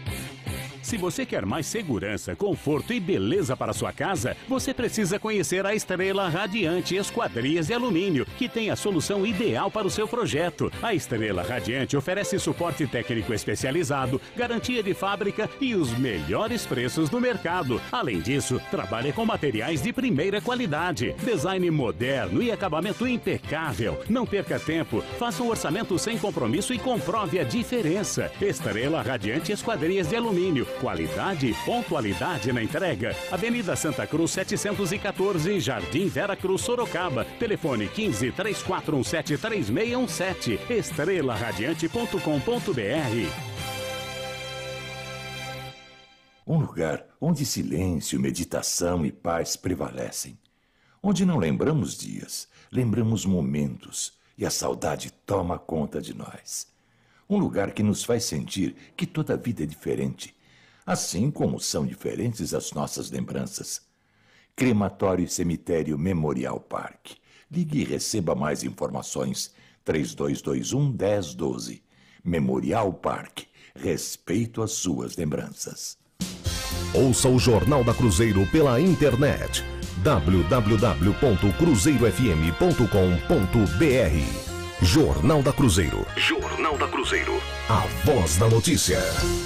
Se você quer mais segurança, conforto e beleza para sua casa, você precisa conhecer a Estrela Radiante Esquadrias de Alumínio, que tem a solução ideal para o seu projeto. A Estrela Radiante oferece suporte técnico especializado, garantia de fábrica e os melhores preços do mercado. Além disso, trabalha com materiais de primeira qualidade, design moderno e acabamento impecável. Não perca tempo, faça um orçamento sem compromisso e comprove a diferença. Estrela Radiante Esquadrias de Alumínio. Qualidade e pontualidade na entrega. Avenida Santa Cruz setecentos e quatorze, Jardim Vera Cruz, Sorocaba. Telefone quinze, três quatro um sete, três seis um sete. estrela radiante ponto com ponto br. Um lugar onde silêncio, meditação e paz prevalecem. Onde não lembramos dias, lembramos momentos e a saudade toma conta de nós. Um lugar que nos faz sentir que toda vida é diferente. Assim como são diferentes as nossas lembranças. Crematório e Cemitério Memorial Park. Ligue e receba mais informações. três dois dois um, um zero um dois. Memorial Park. Respeito às suas lembranças. Ouça o Jornal da Cruzeiro pela internet. w w w ponto cruzeiro f m ponto com ponto br. Jornal da Cruzeiro. Jornal da Cruzeiro. A voz da notícia.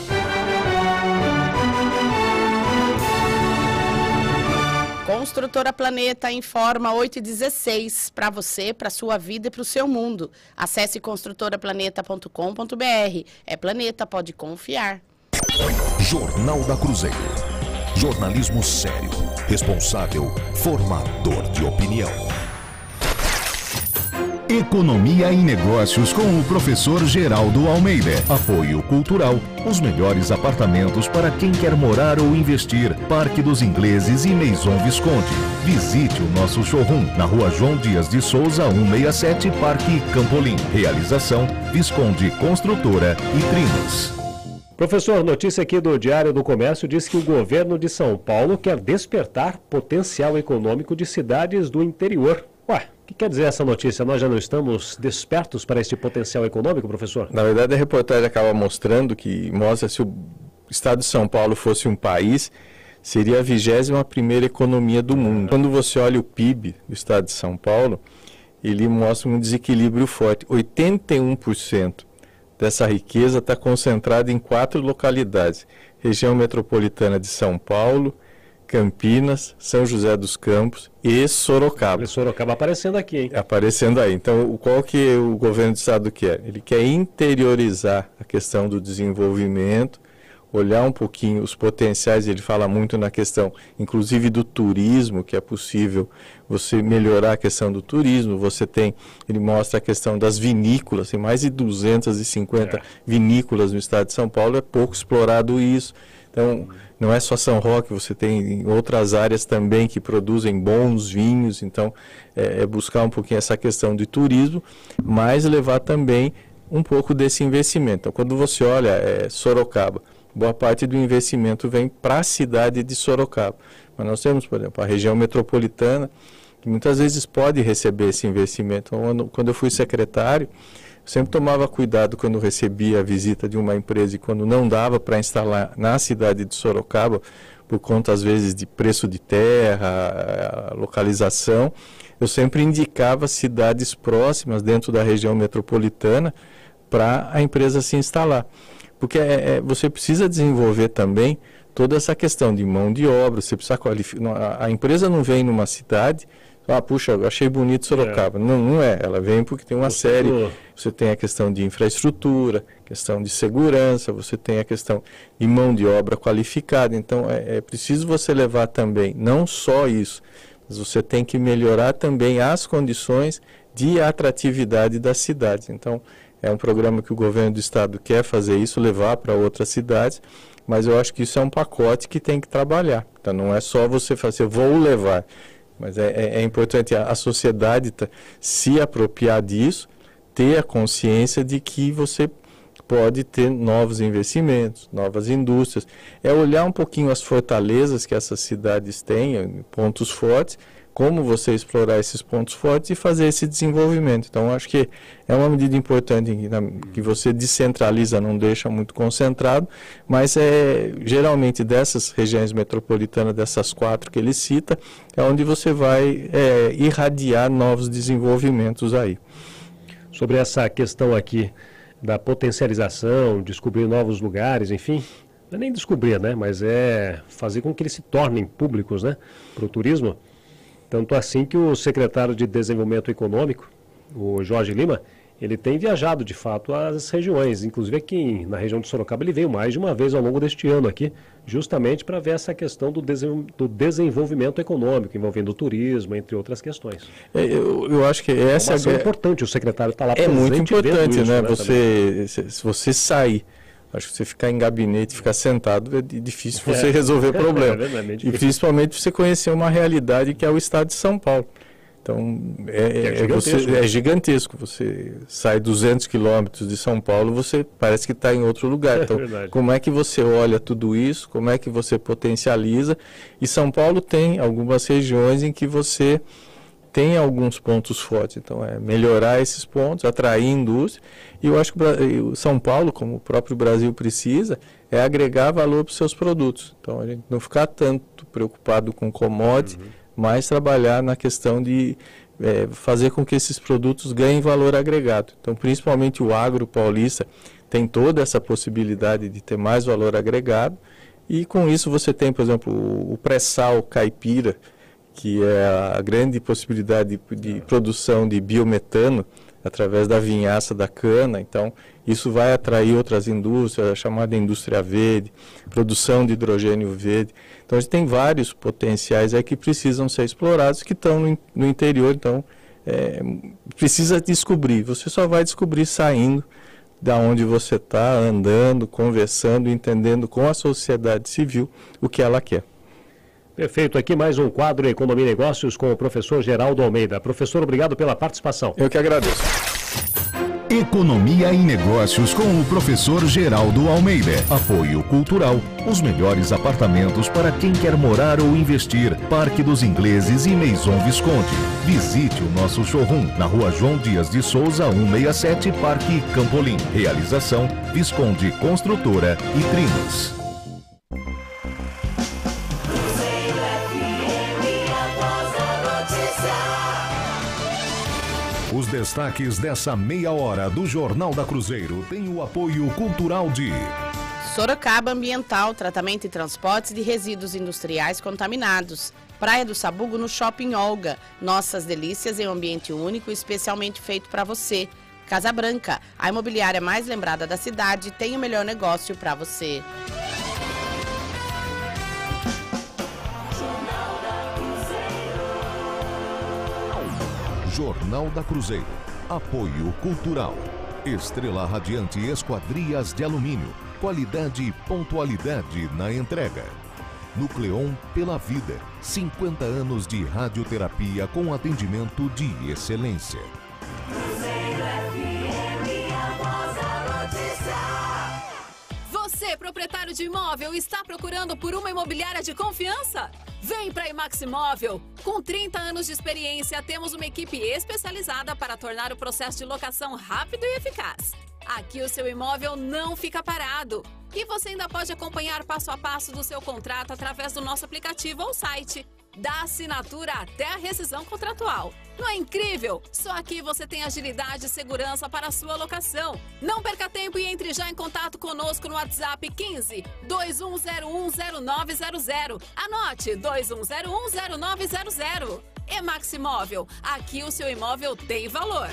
Construtora Planeta informa oito e dezesseis para você, para sua vida e para o seu mundo. Acesse construtora planeta ponto com ponto br. É Planeta, pode confiar. Jornal da Cruzeiro. Jornalismo sério, responsável, formador de opinião. Economia e Negócios com o professor Geraldo Almeida. Apoio Cultural. Os melhores apartamentos para quem quer morar ou investir. Parque dos Ingleses e Maison Visconde. Visite o nosso showroom na Rua João Dias de Souza, cento e sessenta e sete, Parque Campolim. Realização Visconde Construtora e Trinos. Professor, notícia aqui do Diário do Comércio diz que o governo de São Paulo quer despertar potencial econômico de cidades do interior. Ué, o que quer dizer essa notícia? Nós já não estamos despertos para este potencial econômico, professor? Na verdade, a reportagem acaba mostrando que mostra se o estado de São Paulo fosse um país, seria a vigésima primeira economia do mundo. Quando você olha o P I B do estado de São Paulo, ele mostra um desequilíbrio forte. oitenta e um por cento dessa riqueza está concentrada em quatro localidades: região metropolitana de São Paulo, Campinas, São José dos Campos e Sorocaba. Sorocaba aparecendo aqui, hein? Aparecendo aí. Então, qual que o governo do estado quer? Ele quer interiorizar a questão do desenvolvimento, olhar um pouquinho os potenciais. Ele fala muito na questão, inclusive, do turismo, que é possível você melhorar a questão do turismo. Você tem, ele mostra a questão das vinícolas, tem mais de duzentas e cinquenta é. vinícolas no estado de São Paulo, é pouco explorado isso. Então, não é só São Roque, você tem outras áreas também que produzem bons vinhos. Então, é, é buscar um pouquinho essa questão de turismo, mas levar também um pouco desse investimento. Então, quando você olha é, Sorocaba, boa parte do investimento vem para a cidade de Sorocaba. Mas nós temos, por exemplo, a região metropolitana, que muitas vezes pode receber esse investimento. Então, quando eu fui secretário, eu sempre tomava cuidado quando recebia a visita de uma empresa e quando não dava para instalar na cidade de Sorocaba, por conta, às vezes, de preço de terra, localização, eu sempre indicava cidades próximas dentro da região metropolitana para a empresa se instalar. Porque é, é, você precisa desenvolver também toda essa questão de mão de obra, você precisa qualificar. A, a empresa não vem numa cidade, ah, puxa, eu achei bonito Sorocaba. É. Não, não é, ela vem porque tem uma você série, falou. Você tem a questão de infraestrutura, questão de segurança, você tem a questão de mão de obra qualificada. Então, é, é preciso você levar também, não só isso, mas você tem que melhorar também as condições de atratividade das cidades. Então, é um programa que o governo do estado quer fazer isso, levar para outras cidades, mas eu acho que isso é um pacote que tem que trabalhar. Então, não é só você fazer, vou levar, mas é, é, é importante a, a sociedade tá, se apropriar disso, ter a consciência de que você pode ter novos investimentos, novas indústrias. É olhar um pouquinho as fortalezas que essas cidades têm, pontos fortes, como você explorar esses pontos fortes e fazer esse desenvolvimento. Então, acho que é uma medida importante que você descentraliza, não deixa muito concentrado, mas é geralmente dessas regiões metropolitanas, dessas quatro que ele cita, é onde você vai é, irradiar novos desenvolvimentos aí. Sobre essa questão aqui da potencialização, descobrir novos lugares, enfim, não é nem descobrir, né, mas é fazer com que eles se tornem públicos, né, para o turismo. Tanto assim que o secretário de Desenvolvimento Econômico, o Jorge Lima, ele tem viajado de fato às regiões, inclusive aqui na região de Sorocaba ele veio mais de uma vez ao longo deste ano aqui, justamente para ver essa questão do, desen do desenvolvimento econômico, envolvendo o turismo, entre outras questões. É, eu, eu acho que essa é importante, o secretário está lá presente. É muito importante, isso, né? né? Você, se, se você sair, acho que você ficar em gabinete, ficar sentado, é difícil você é. resolver problema. É verdade, e principalmente você conhecer uma realidade que é o estado de São Paulo. Então, é, é, é, gigantesco, você, é gigantesco. Você sai duzentos quilômetros de São Paulo, você parece que está em outro lugar. Então, é como é que você olha tudo isso? Como é que você potencializa? E São Paulo tem algumas regiões em que você tem alguns pontos fortes. Então, é melhorar esses pontos, atrair indústria. E eu acho que o São Paulo, como o próprio Brasil precisa, é agregar valor para os seus produtos. Então, a gente não ficar tanto preocupado com commodity, uhum. mas trabalhar na questão de é, fazer com que esses produtos ganhem valor agregado. Então, principalmente o agro paulista tem toda essa possibilidade de ter mais valor agregado. E com isso você tem, por exemplo, o, o pré-sal caipira, que é a grande possibilidade de, de produção de biometano através da vinhaça da cana. Então, isso vai atrair outras indústrias, a chamada indústria verde, produção de hidrogênio verde. Então, a gente tem vários potenciais aí que precisam ser explorados, que estão no, no interior. Então, é, precisa descobrir. Você só vai descobrir saindo da onde você está, andando, conversando, entendendo com a sociedade civil o que ela quer. Perfeito, aqui mais um quadro Economia e Negócios com o professor Geraldo Almeida. Professor, obrigado pela participação. Eu que agradeço. Economia em Negócios com o professor Geraldo Almeida. Apoio Cultural. Os melhores apartamentos para quem quer morar ou investir. Parque dos Ingleses e Maison Visconde. Visite o nosso showroom na Rua João Dias de Souza, cento e sessenta e sete, Parque Campolim. Realização Visconde Construtora e Trinos. Os destaques dessa meia hora do Jornal da Cruzeiro têm o apoio cultural de Sorocaba Ambiental, tratamento e transportes de resíduos industriais contaminados. Praia do Sabugo no Shopping Olga. Nossas delícias em um ambiente único, especialmente feito para você. Casa Branca, a imobiliária mais lembrada da cidade, tem o melhor negócio para você. Jornal da Cruzeiro. Apoio Cultural. Estrela Radiante Esquadrias de Alumínio. Qualidade e pontualidade na entrega. Nucleon pela Vida. cinquenta anos de radioterapia com atendimento de excelência. Cruzeiro F M, a voz da notícia. Você, proprietário de imóvel, está procurando por uma imobiliária de confiança? Vem para a Imaximóvel. Com trinta anos de experiência, temos uma equipe especializada para tornar o processo de locação rápido e eficaz. Aqui o seu imóvel não fica parado. E você ainda pode acompanhar passo a passo do seu contrato através do nosso aplicativo ou site. Da assinatura até a rescisão contratual. Não é incrível? Só aqui você tem agilidade e segurança para a sua locação. Não perca tempo e entre já em contato conosco no WhatsApp quinze, dois um zero um, zero nove zero zero. Anote dois um zero um, zero nove zero zero. Emaximóvel, aqui o seu imóvel tem valor.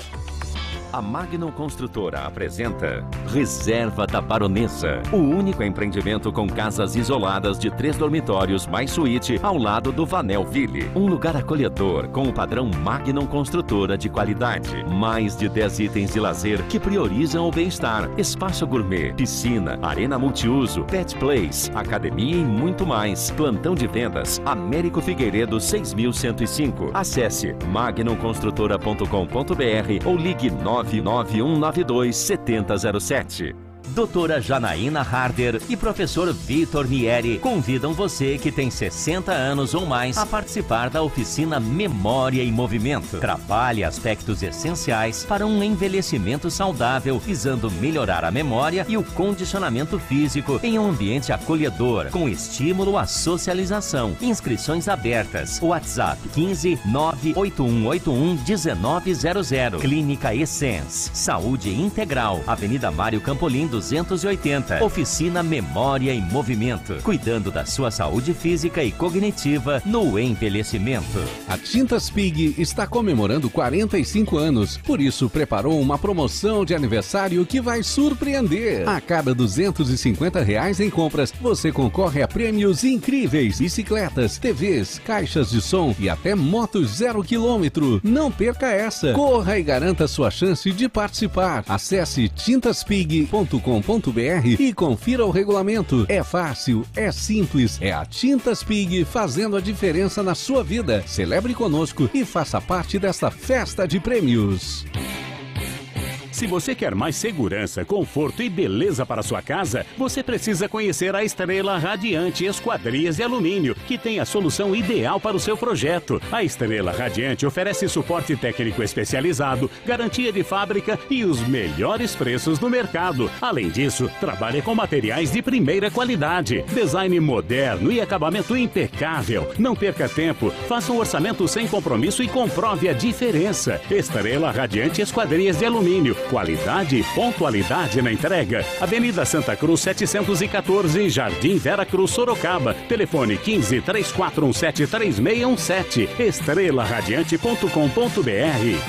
A Magnum Construtora apresenta Reserva da Baronesa, o único empreendimento com casas isoladas de três dormitórios mais suíte ao lado do Vanelville. Um lugar acolhedor com o padrão Magnum Construtora de qualidade. Mais de dez itens de lazer que priorizam o bem-estar. Espaço gourmet, piscina, arena multiuso, pet place, academia e muito mais. Plantão de vendas, Américo Figueiredo seis mil cento e cinco. Acesse magnum construtora ponto com ponto br ou ligue nove nove um nove dois sete zero zero sete. Doutora Janaína Harder e professor Vitor Nieri convidam você que tem sessenta anos ou mais a participar da oficina Memória em Movimento. Trabalhe aspectos essenciais para um envelhecimento saudável, visando melhorar a memória e o condicionamento físico em um ambiente acolhedor, com estímulo à socialização. Inscrições abertas. WhatsApp quinze, nove oito um oito um, um nove zero zero. Clínica Essence. Saúde Integral. Avenida Mário Campolim, duzentos e oitenta. Oficina Memória em Movimento. Cuidando da sua saúde física e cognitiva no envelhecimento. A Tintas Pig está comemorando quarenta e cinco anos. Por isso, preparou uma promoção de aniversário que vai surpreender. A cada duzentos e cinquenta reais em compras, você concorre a prêmios incríveis. Bicicletas, T Vs, caixas de som e até motos zero quilômetro. Não perca essa. Corra e garanta sua chance de participar. Acesse tintaspig ponto com ponto br e confira o regulamento. É fácil, é simples, é a Tintas Pig fazendo a diferença na sua vida. Celebre conosco e faça parte desta festa de prêmios. Se você quer mais segurança, conforto e beleza para sua casa, você precisa conhecer a Estrela Radiante Esquadrias de Alumínio, que tem a solução ideal para o seu projeto. A Estrela Radiante oferece suporte técnico especializado, garantia de fábrica e os melhores preços do mercado. Além disso, trabalha com materiais de primeira qualidade, design moderno e acabamento impecável. Não perca tempo, faça um orçamento sem compromisso e comprove a diferença. Estrela Radiante Esquadrias de Alumínio. Qualidade e pontualidade na entrega. Avenida Santa Cruz setecentos e quatorze, Jardim Vera Cruz, Sorocaba. Telefone quinze, três quatro um sete, três seis um sete. estrela radiante ponto com ponto br.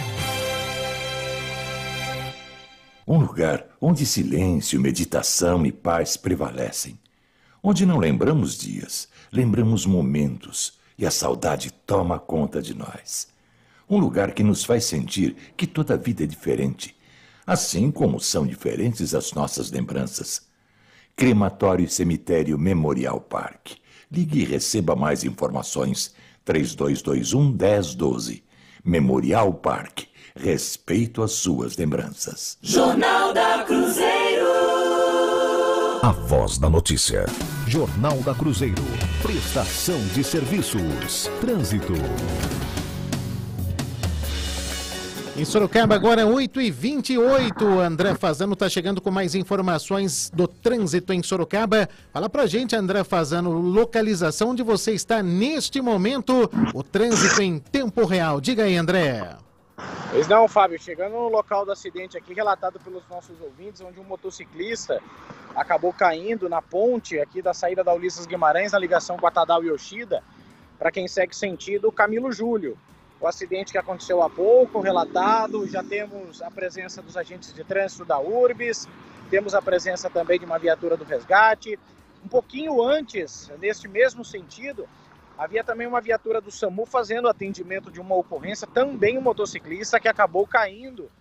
Um lugar onde silêncio, meditação e paz prevalecem. Onde não lembramos dias, lembramos momentos e a saudade toma conta de nós. Um lugar que nos faz sentir que toda vida é diferente, assim como são diferentes as nossas lembranças. Crematório e Cemitério Memorial Park. Ligue e receba mais informações. três dois dois um, um zero um dois. Memorial Park. respeito às suas lembranças. Jornal da Cruzeiro. A voz da notícia. Jornal da Cruzeiro. Prestação de serviços. Trânsito. Em Sorocaba, agora oito e vinte e oito. André Fazano está chegando com mais informações do trânsito em Sorocaba. Fala pra gente, André Fazano, localização onde você está neste momento, o trânsito em tempo real. Diga aí, André. Pois não, Fábio, chegando no local do acidente aqui, relatado pelos nossos ouvintes, onde um motociclista acabou caindo na ponte aqui da saída da Ulisses Guimarães, na ligação com a Tadao Yoshida, para quem segue sentido Camilo Júlio. O acidente que aconteceu há pouco, relatado, já temos a presença dos agentes de trânsito da Urbis, temos a presença também de uma viatura do resgate. Um pouquinho antes, neste mesmo sentido, havia também uma viatura do SAMU fazendo atendimento de uma ocorrência, também um motociclista que acabou caindo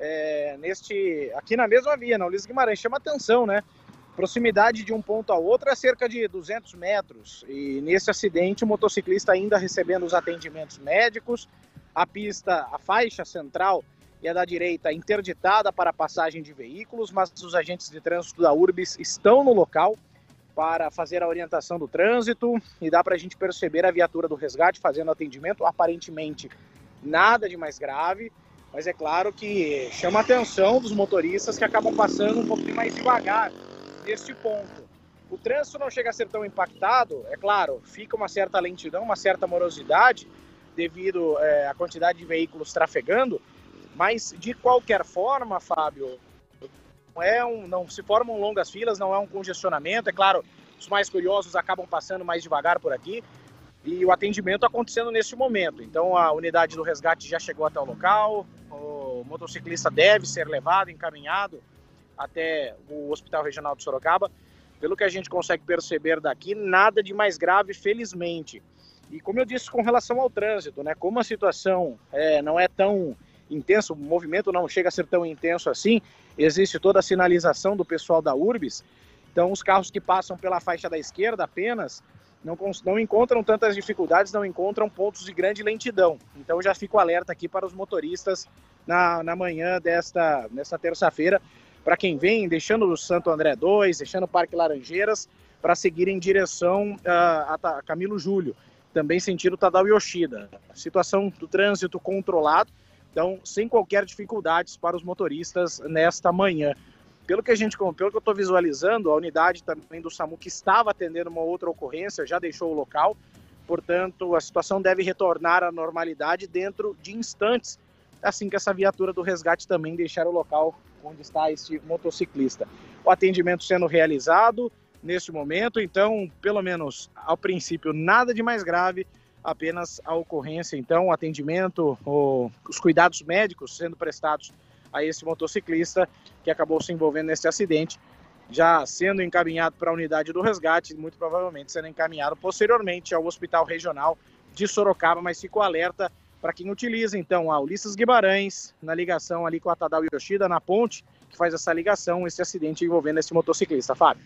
é, neste, aqui na mesma via, na Ulisses Guimarães. Chama atenção, né? Proximidade de um ponto ao outro é cerca de duzentos metros, e nesse acidente o motociclista ainda recebendo os atendimentos médicos, a pista, a faixa central e a da direita interditada para a passagem de veículos, mas os agentes de trânsito da Urbis estão no local para fazer a orientação do trânsito, e dá para a gente perceber a viatura do resgate fazendo atendimento, aparentemente nada de mais grave, mas é claro que chama a atenção dos motoristas que acabam passando um pouquinho mais devagar neste ponto. O trânsito não chega a ser tão impactado, é claro, fica uma certa lentidão, uma certa morosidade devido é, à quantidade de veículos trafegando, mas de qualquer forma, Fábio, não, é um, não se formam longas filas, não é um congestionamento, é claro, os mais curiosos acabam passando mais devagar por aqui, e o atendimento acontecendo neste momento. Então a unidade do resgate já chegou até o local, o motociclista deve ser levado, encaminhado até o Hospital Regional de Sorocaba. Pelo que a gente consegue perceber daqui, nada de mais grave, felizmente. E como eu disse com relação ao trânsito, né, como a situação é, não é tão intensa, o movimento não chega a ser tão intenso assim, existe toda a sinalização do pessoal da Urbis, então os carros que passam pela faixa da esquerda apenas não, não encontram tantas dificuldades, não encontram pontos de grande lentidão. Então já fico alerta aqui para os motoristas na, na manhã desta, desta terça-feira, para quem vem, deixando o Santo André dois, deixando o Parque Laranjeiras, para seguir em direção uh, a Camilo Júlio, também sentido Tadao Yoshida. Situação do trânsito controlado, então sem qualquer dificuldades para os motoristas nesta manhã. Pelo que a gente, pelo que eu estou visualizando, a unidade também do SAMU que estava atendendo uma outra ocorrência já deixou o local, portanto a situação deve retornar à normalidade dentro de instantes, assim que essa viatura do resgate também deixar o local onde está este motociclista. O atendimento sendo realizado neste momento, então, pelo menos ao princípio, nada de mais grave, apenas a ocorrência, então, o atendimento, o, os cuidados médicos sendo prestados a esse motociclista que acabou se envolvendo nesse acidente, já sendo encaminhado para a unidade do resgate, muito provavelmente sendo encaminhado posteriormente ao Hospital Regional de Sorocaba, mas ficou alerta para quem utiliza, então, a Ulisses Guimarães, na ligação ali com a Tadao Yoshida, na ponte, que faz essa ligação, esse acidente envolvendo esse motociclista. Fábio.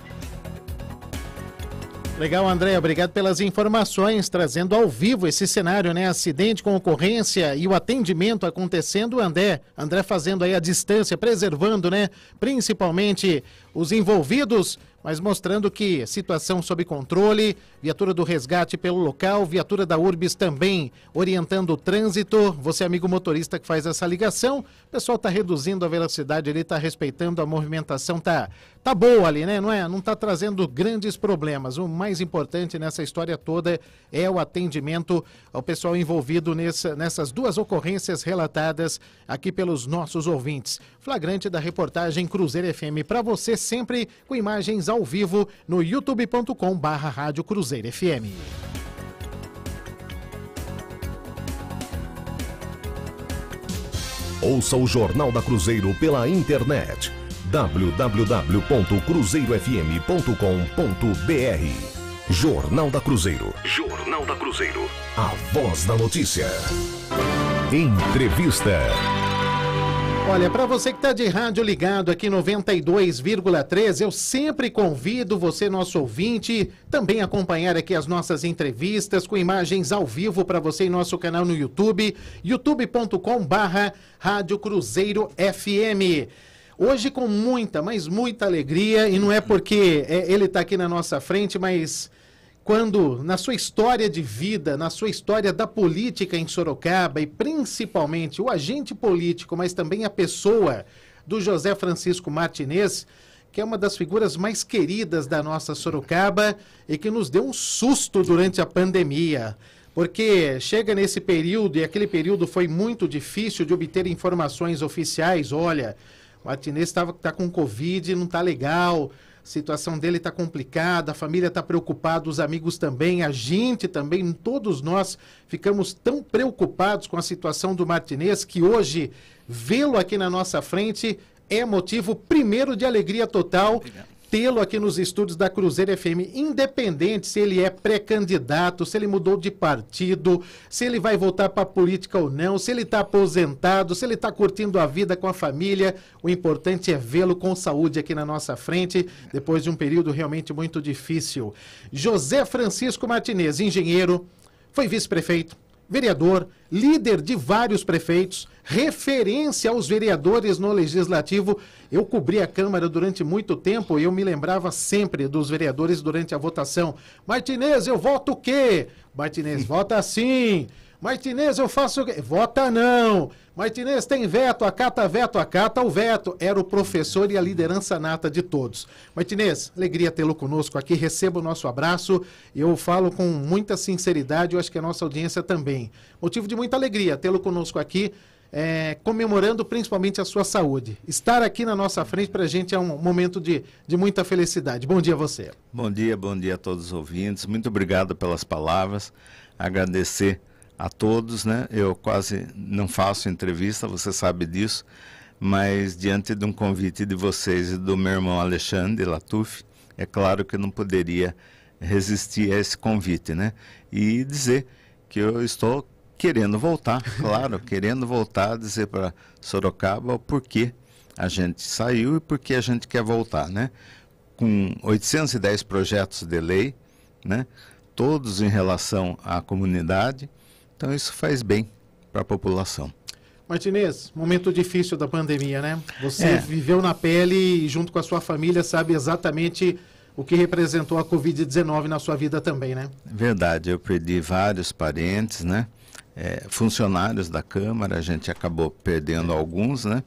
Legal, André, obrigado pelas informações, trazendo ao vivo esse cenário, né? Acidente com ocorrência e o atendimento acontecendo, André, André fazendo aí a distância, preservando, né? Principalmente os envolvidos, mas mostrando que situação sob controle, viatura do resgate pelo local, viatura da Urbis também orientando o trânsito. Você, amigo motorista que faz essa ligação, o pessoal está reduzindo a velocidade ali, está respeitando a movimentação, tá, tá boa ali, né? Não é? Não está trazendo grandes problemas. O mais importante nessa história toda é o atendimento ao pessoal envolvido nessa, nessas duas ocorrências relatadas aqui pelos nossos ouvintes. Flagrante da reportagem Cruzeiro F M para você, sempre com imagens ao vivo no youtube ponto com barra rádio Cruzeiro F M. Ouça o Jornal da Cruzeiro pela internet w w w ponto cruzeiro f m ponto com ponto b r. Jornal da Cruzeiro. Jornal da Cruzeiro. A voz da notícia. Entrevista. Olha, para você que está de rádio ligado aqui noventa e dois vírgula três, eu sempre convido você, nosso ouvinte, também acompanhar aqui as nossas entrevistas com imagens ao vivo para você em nosso canal no YouTube, youtube ponto com barra Rádio Cruzeiro F M. Hoje com muita, mas muita alegria, e não é porque é, ele está aqui na nossa frente, mas quando na sua história de vida, na sua história da política em Sorocaba, e principalmente o agente político, mas também a pessoa do José Francisco Martinez, que é uma das figuras mais queridas da nossa Sorocaba e que nos deu um susto durante a pandemia. Porque chega nesse período, e aquele período foi muito difícil de obter informações oficiais. Olha, o Martinez está tá com Covid, não está legal, a situação dele está complicada, a família está preocupada, os amigos também, a gente também, todos nós ficamos tão preocupados com a situação do Martinez que hoje vê-lo aqui na nossa frente é motivo primeiro de alegria total. Tê-lo aqui nos estúdios da Cruzeiro F M, independente se ele é pré-candidato, se ele mudou de partido, se ele vai voltar para a política ou não, se ele está aposentado, se ele está curtindo a vida com a família. O importante é vê-lo com saúde aqui na nossa frente, depois de um período realmente muito difícil. José Francisco Martinez, engenheiro, foi vice-prefeito, vereador, líder de vários prefeitos, referência aos vereadores no Legislativo. Eu cobri a Câmara durante muito tempo e eu me lembrava sempre dos vereadores durante a votação. Martinez, eu voto o quê? Martinez, vota assim. Martinez, eu faço o quê? Vota não. Martinez, tem veto, acata veto, acata o veto. Era o professor e a liderança nata de todos. Martinez, alegria tê-lo conosco aqui, receba o nosso abraço. Eu falo com muita sinceridade, eu acho que a nossa audiência também. Motivo de muita alegria tê-lo conosco aqui, é, comemorando principalmente a sua saúde. Estar aqui na nossa frente para a gente é um momento de, de muita felicidade. Bom dia a você. Bom dia, bom dia a todos os ouvintes. Muito obrigado pelas palavras. Agradecer a todos, né? Eu quase não faço entrevista, você sabe disso, mas diante de um convite de vocês e do meu irmão Alexandre Latuf, é claro que eu não poderia resistir a esse convite, né? E dizer que eu estou querendo voltar, claro, querendo voltar, dizer para Sorocaba o porquê a gente saiu e porquê a gente quer voltar, né? Com oitocentos e dez projetos de lei, né? Todos em relação à comunidade. Então isso faz bem para a população. Martinez, momento difícil da pandemia, né? Você É. viveu na pele e junto com a sua família sabe exatamente o que representou a covid dezenove na sua vida também, né? Verdade, eu perdi vários parentes, né? É, funcionários da Câmara, a gente acabou perdendo alguns, né?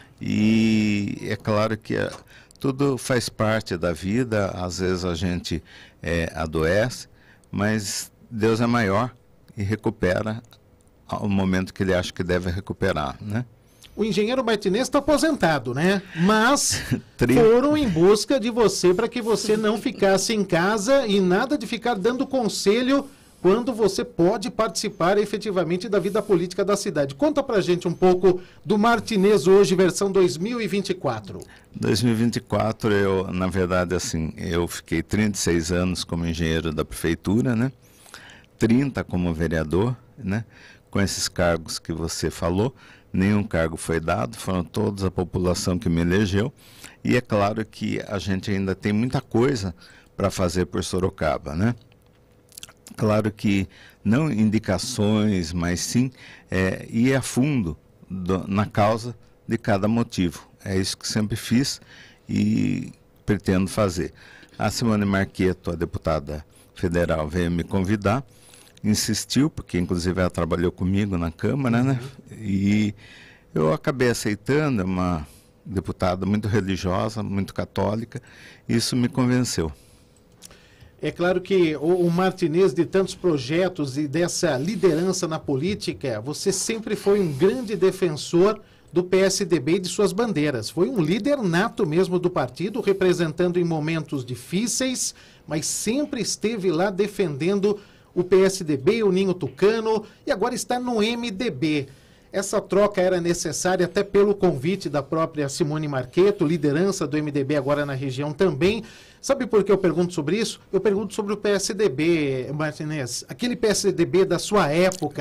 E é claro que é, tudo faz parte da vida, às vezes a gente é, adoece, mas Deus é maior e recupera ao momento que ele acha que deve recuperar, né? O engenheiro Martinez está aposentado, né? Mas foram em busca de você para que você não ficasse em casa e nada de ficar dando conselho quando você pode participar efetivamente da vida política da cidade. Conta pra gente um pouco do Martinez hoje, versão dois mil e vinte e quatro. dois mil e vinte e quatro, eu, na verdade, assim, eu fiquei trinta e seis anos como engenheiro da prefeitura, né? trinta como vereador, né? Com esses cargos que você falou, nenhum cargo foi dado, foram todos a população que me elegeu, e é claro que a gente ainda tem muita coisa para fazer por Sorocaba, né? Claro que não indicações, mas sim é, ir a fundo do, na causa de cada motivo. É isso que sempre fiz e pretendo fazer. A Simone Marqueto, a deputada federal, veio me convidar, insistiu, porque inclusive ela trabalhou comigo na Câmara, né? E eu acabei aceitando, é uma deputada muito religiosa, muito católica, isso me convenceu. É claro que o, o Martinez, de tantos projetos e dessa liderança na política, você sempre foi um grande defensor do P S D B e de suas bandeiras. Foi um líder nato mesmo do partido, representando em momentos difíceis, mas sempre esteve lá defendendo o P S D B, o Ninho Tucano, e agora está no M D B. Essa troca era necessária até pelo convite da própria Simone Marqueto, liderança do M D B agora na região também. Sabe por que eu pergunto sobre isso? Eu pergunto sobre o P S D B, Martinez. Aquele P S D B da sua época,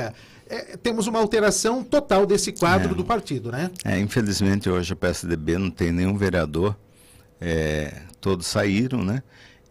é, temos uma alteração total desse quadro é. do partido, né? É, infelizmente hoje a P S D B não tem nenhum vereador, é, todos saíram, né?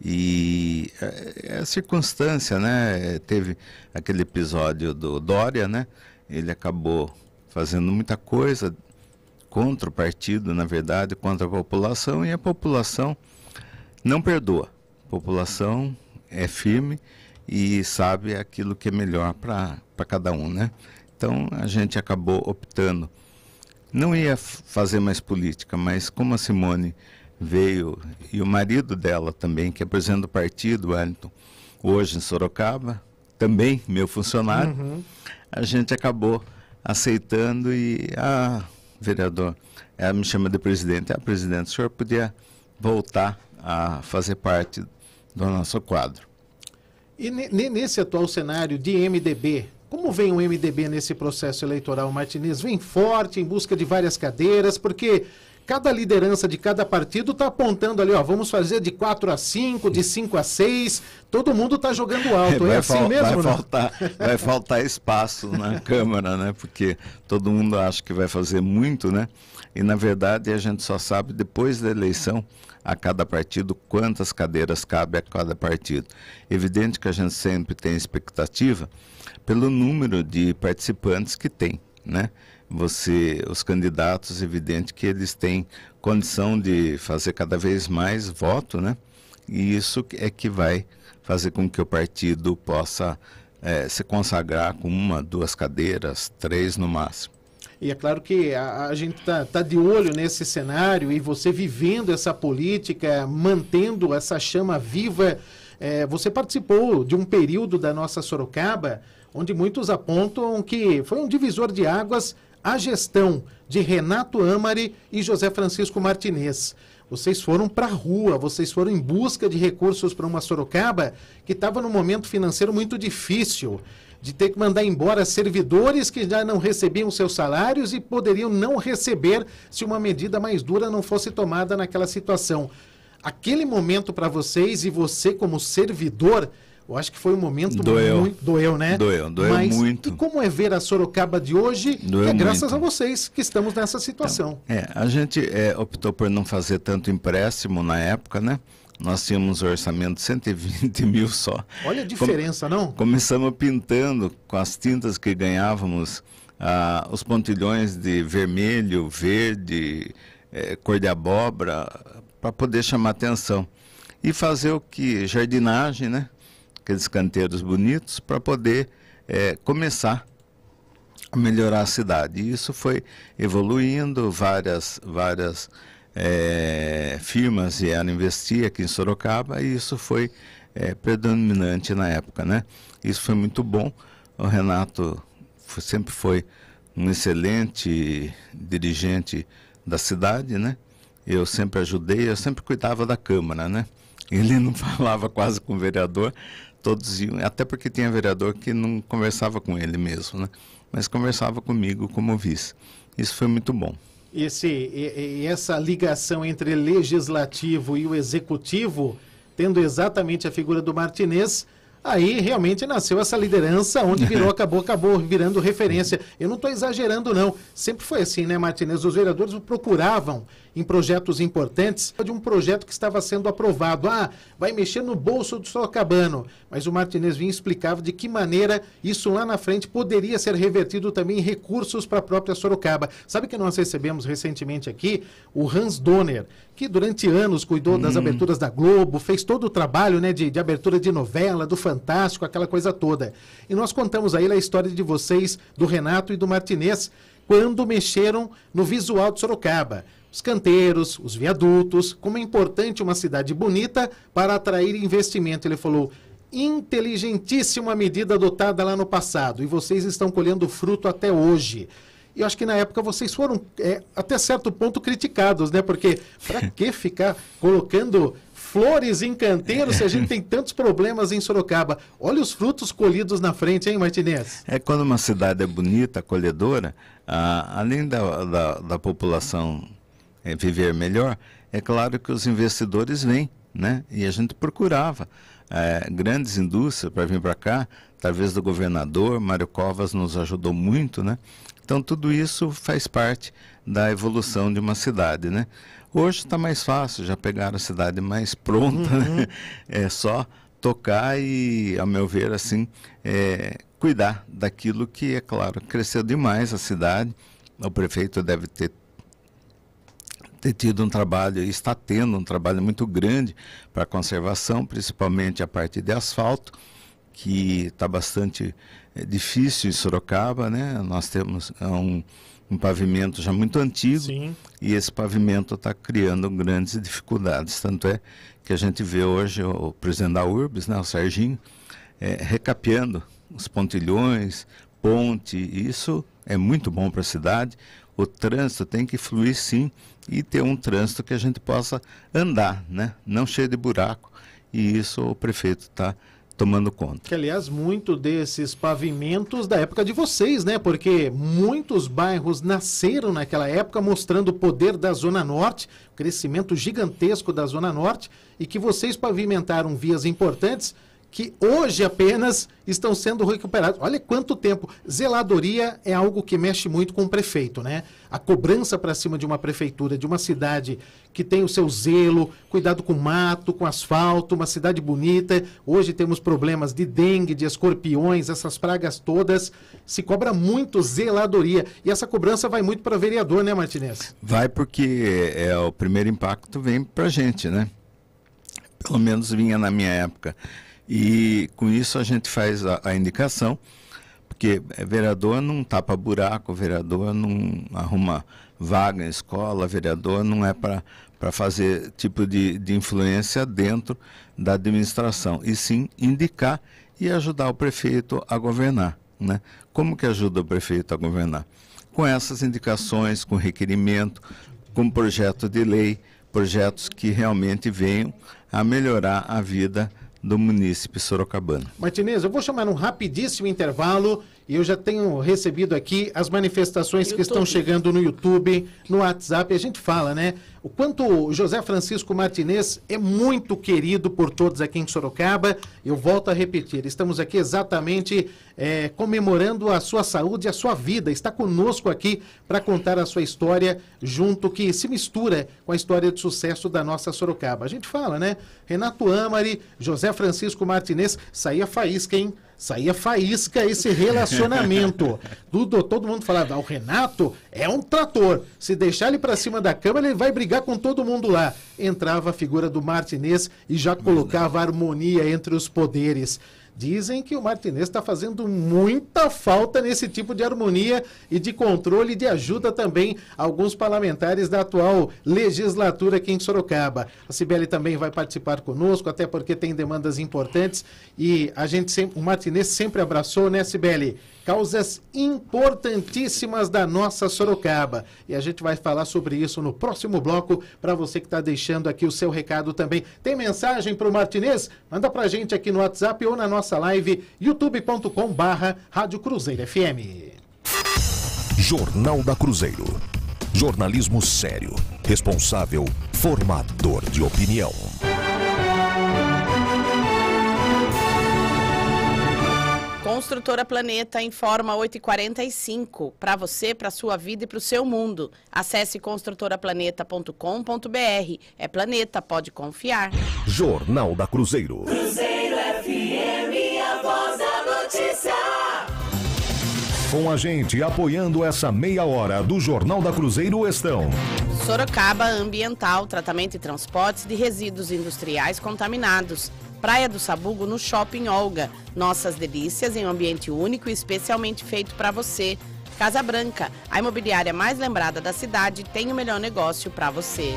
E é a circunstância, né? Teve aquele episódio do Dória, né? Ele acabou fazendo muita coisa contra o partido, na verdade, contra a população, e a população não perdoa. A população é firme e sabe aquilo que é melhor para cada um, né? Então a gente acabou optando. Não ia fazer mais política, mas como a Simone veio, e o marido dela também, que é presidente do partido, Wellington, hoje em Sorocaba, também meu funcionário, uhum. a gente acabou aceitando e, ah, vereador, ela me chama de presidente, ah, presidente, o senhor podia voltar a fazer parte do nosso quadro. E nesse atual cenário de M D B, como vem o M D B nesse processo eleitoral, Martinez? Vem forte em busca de várias cadeiras, porque cada liderança de cada partido está apontando ali, ó, vamos fazer de quatro a cinco, de cinco a seis, todo mundo está jogando alto, é assim mesmo? Vai não? faltar, vai faltar espaço na Câmara, né? Porque todo mundo acha que vai fazer muito, né? E na verdade a gente só sabe depois da eleição a cada partido quantas cadeiras cabe a cada partido. Evidente que a gente sempre tem expectativa pelo número de participantes que tem, né? Você, os candidatos, evidente que eles têm condição de fazer cada vez mais voto, né? E isso é que vai fazer com que o partido possa é, se consagrar com uma, duas cadeiras, três no máximo. E é claro que a, a gente está tá de olho nesse cenário, e você vivendo essa política, mantendo essa chama viva. É, você participou de um período da nossa Sorocaba onde muitos apontam que foi um divisor de águas a gestão de Renato Amari e José Francisco Martinez. Vocês foram para a rua, vocês foram em busca de recursos para uma Sorocaba que estava num momento financeiro muito difícil, de ter que mandar embora servidores que já não recebiam seus salários e poderiam não receber se uma medida mais dura não fosse tomada naquela situação. Aquele momento para vocês, e você como servidor, eu acho que foi um momento doeu. muito... Doeu, né? Doeu, doeu Mas, muito. E como é ver a Sorocaba de hoje? Doeu é graças muito. a vocês que estamos nessa situação. Então, é, a gente é, optou por não fazer tanto empréstimo na época, né? Nós tínhamos um orçamento de cento e vinte mil só. Olha a diferença, Com, não? Começamos pintando com as tintas que ganhávamos, ah, os pontilhões de vermelho, verde, eh, cor de abóbora, para poder chamar atenção. E fazer o que? Jardinagem, né? Aqueles canteiros bonitos, para poder é, começar a melhorar a cidade. E isso foi evoluindo, várias, várias é, firmas vieram investir aqui em Sorocaba, e isso foi é, predominante na época, né? Isso foi muito bom. O Renato foi, sempre foi um excelente dirigente da cidade, né? Eu sempre ajudei, eu sempre cuidava da Câmara, né? Ele não falava quase com o vereador, todos iam, até porque tinha vereador que não conversava com ele mesmo, né? Mas conversava comigo como vice. Isso foi muito bom. Esse, e, e essa ligação entre legislativo e o executivo, tendo exatamente a figura do Martinez, aí realmente nasceu essa liderança, onde virou, acabou, acabou virando referência. Eu não estou exagerando, não. Sempre foi assim, né, Martinez? Os vereadores procuravam em projetos importantes, de um projeto que estava sendo aprovado. Ah, vai mexer no bolso do sorocabano. Mas o Martinez vinha e explicava de que maneira isso lá na frente poderia ser revertido também em recursos para a própria Sorocaba. Sabe que nós recebemos recentemente aqui o Hans Donner, que durante anos cuidou das hum. aberturas da Globo, fez todo o trabalho, né, de, de abertura de novela, do Fantástico, aquela coisa toda. E nós contamos aí a história de vocês, do Renato e do Martinez, quando mexeram no visual de Sorocaba. Os canteiros, os viadutos, como é importante uma cidade bonita para atrair investimento. Ele falou, inteligentíssima medida adotada lá no passado, e vocês estão colhendo fruto até hoje. E eu acho que na época vocês foram, é, até certo ponto, criticados, né? Porque para que ficar colocando flores em canteiros se a gente tem tantos problemas em Sorocaba? Olha os frutos colhidos na frente, hein, Martinez? É, quando uma cidade é bonita, acolhedora, ah, além da, da, da população é, viver melhor, é claro que os investidores vêm, né? E a gente procurava é, grandes indústrias para vir para cá, através do governador, Mário Covas nos ajudou muito, né? Então tudo isso faz parte da evolução de uma cidade, né? Hoje está mais fácil, já pegaram a cidade mais pronta, uhum. né? É só tocar e, ao meu ver, assim, é, cuidar daquilo que, é claro, cresceu demais a cidade. O prefeito deve ter, ter tido um trabalho, e está tendo um trabalho muito grande para a conservação, principalmente a parte de asfalto, que está bastante é, difícil em Sorocaba, né? Nós temos um, um pavimento já muito antigo. Sim. E esse pavimento está criando grandes dificuldades. Tanto é que a gente vê hoje o, o presidente da Urbs, né, o Serginho, é, recapeando os pontilhões, ponte. Isso é muito bom para a cidade. O trânsito tem que fluir, sim, e ter um trânsito que a gente possa andar, né? Não cheio de buraco. E isso o prefeito está tomando conta. Que, aliás, muito desses pavimentos da época de vocês, né? Porque muitos bairros nasceram naquela época mostrando o poder da Zona Norte, crescimento gigantesco da Zona Norte, e que vocês pavimentaram vias importantes que hoje apenas estão sendo recuperados. Olha quanto tempo. Zeladoria é algo que mexe muito com o prefeito, né? A cobrança para cima de uma prefeitura, de uma cidade que tem o seu zelo, cuidado com mato, com asfalto, uma cidade bonita. Hoje temos problemas de dengue, de escorpiões, essas pragas todas. Se cobra muito zeladoria. E essa cobrança vai muito para vereador, né, Martinez? Vai, porque é, o primeiro impacto vem para a gente, né? Pelo menos vinha na minha época. E com isso a gente faz a, a indicação, porque vereador não tapa buraco, vereador não arruma vaga em escola, vereador não é para fazer tipo de, de influência dentro da administração, e sim indicar e ajudar o prefeito a governar, né? Como que ajuda o prefeito a governar? Com essas indicações, com requerimento, com projeto de lei, projetos que realmente venham a melhorar a vida do município sorocabano. Martinez, eu vou chamar um rapidíssimo intervalo e eu já tenho recebido aqui as manifestações YouTube. que estão chegando no YouTube, no WhatsApp. A gente fala, né? O quanto o José Francisco Martinez é muito querido por todos aqui em Sorocaba. Eu volto a repetir, estamos aqui exatamente é, comemorando a sua saúde e a sua vida. Está conosco aqui para contar a sua história junto, que se mistura com a história de sucesso da nossa Sorocaba. A gente fala, né? Renato Amari, José Francisco Martinez, saía faísca, hein? Saía faísca esse relacionamento. Tudo, todo mundo falava, ah, o Renato é um trator. Se deixar ele para cima da cama, ele vai brigar com todo mundo lá. Entrava a figura do Martinez e já colocava harmonia entre os poderes. Dizem que o Martinez está fazendo muita falta nesse tipo de harmonia e de controle e de ajuda também a alguns parlamentares da atual legislatura aqui em Sorocaba. A Cibele também vai participar conosco, até porque tem demandas importantes e a gente sempre, o Martinez sempre abraçou, né, Cibele? Causas importantíssimas da nossa Sorocaba. E a gente vai falar sobre isso no próximo bloco, para você que está deixando aqui o seu recado também. Tem mensagem para o Martinez? Manda para a gente aqui no WhatsApp ou na nossa live, youtube ponto com barra Rádio Cruzeiro F M. Jornal da Cruzeiro. Jornalismo sério, responsável, formador de opinião. Construtora Planeta informa oito e quarenta e cinco. Para você, para sua vida e para o seu mundo. Acesse construtora planeta ponto com ponto br. É Planeta, pode confiar. Jornal da Cruzeiro. Cruzeiro F M, a voz da notícia. Com a gente apoiando essa meia hora do Jornal da Cruzeiro estão... Sorocaba Ambiental, tratamento e transportes de resíduos industriais contaminados. Praia do Sabugo no Shopping Olga. Nossas delícias em um ambiente único e especialmente feito para você. Casa Branca, a imobiliária mais lembrada da cidade, tem o melhor negócio para você.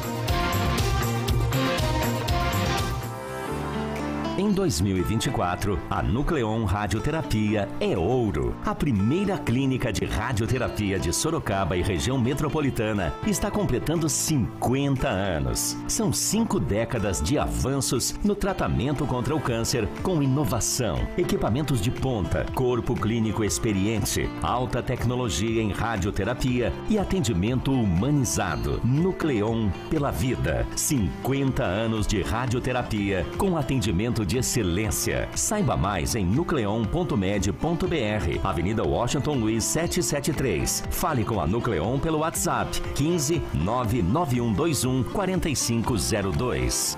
Em dois mil e vinte e quatro, a Nucleon Radioterapia é ouro. A primeira clínica de radioterapia de Sorocaba e região metropolitana está completando cinquenta anos. São cinco décadas de avanços no tratamento contra o câncer com inovação, equipamentos de ponta, corpo clínico experiente, alta tecnologia em radioterapia e atendimento humanizado. Nucleon pela vida. cinquenta anos de radioterapia com atendimento de de excelência. Saiba mais em nucleon ponto med ponto br, Avenida Washington Luiz setecentos e setenta e três. Fale com a Nucleon pelo WhatsApp quinze, nove nove um dois um, quatro cinco zero dois.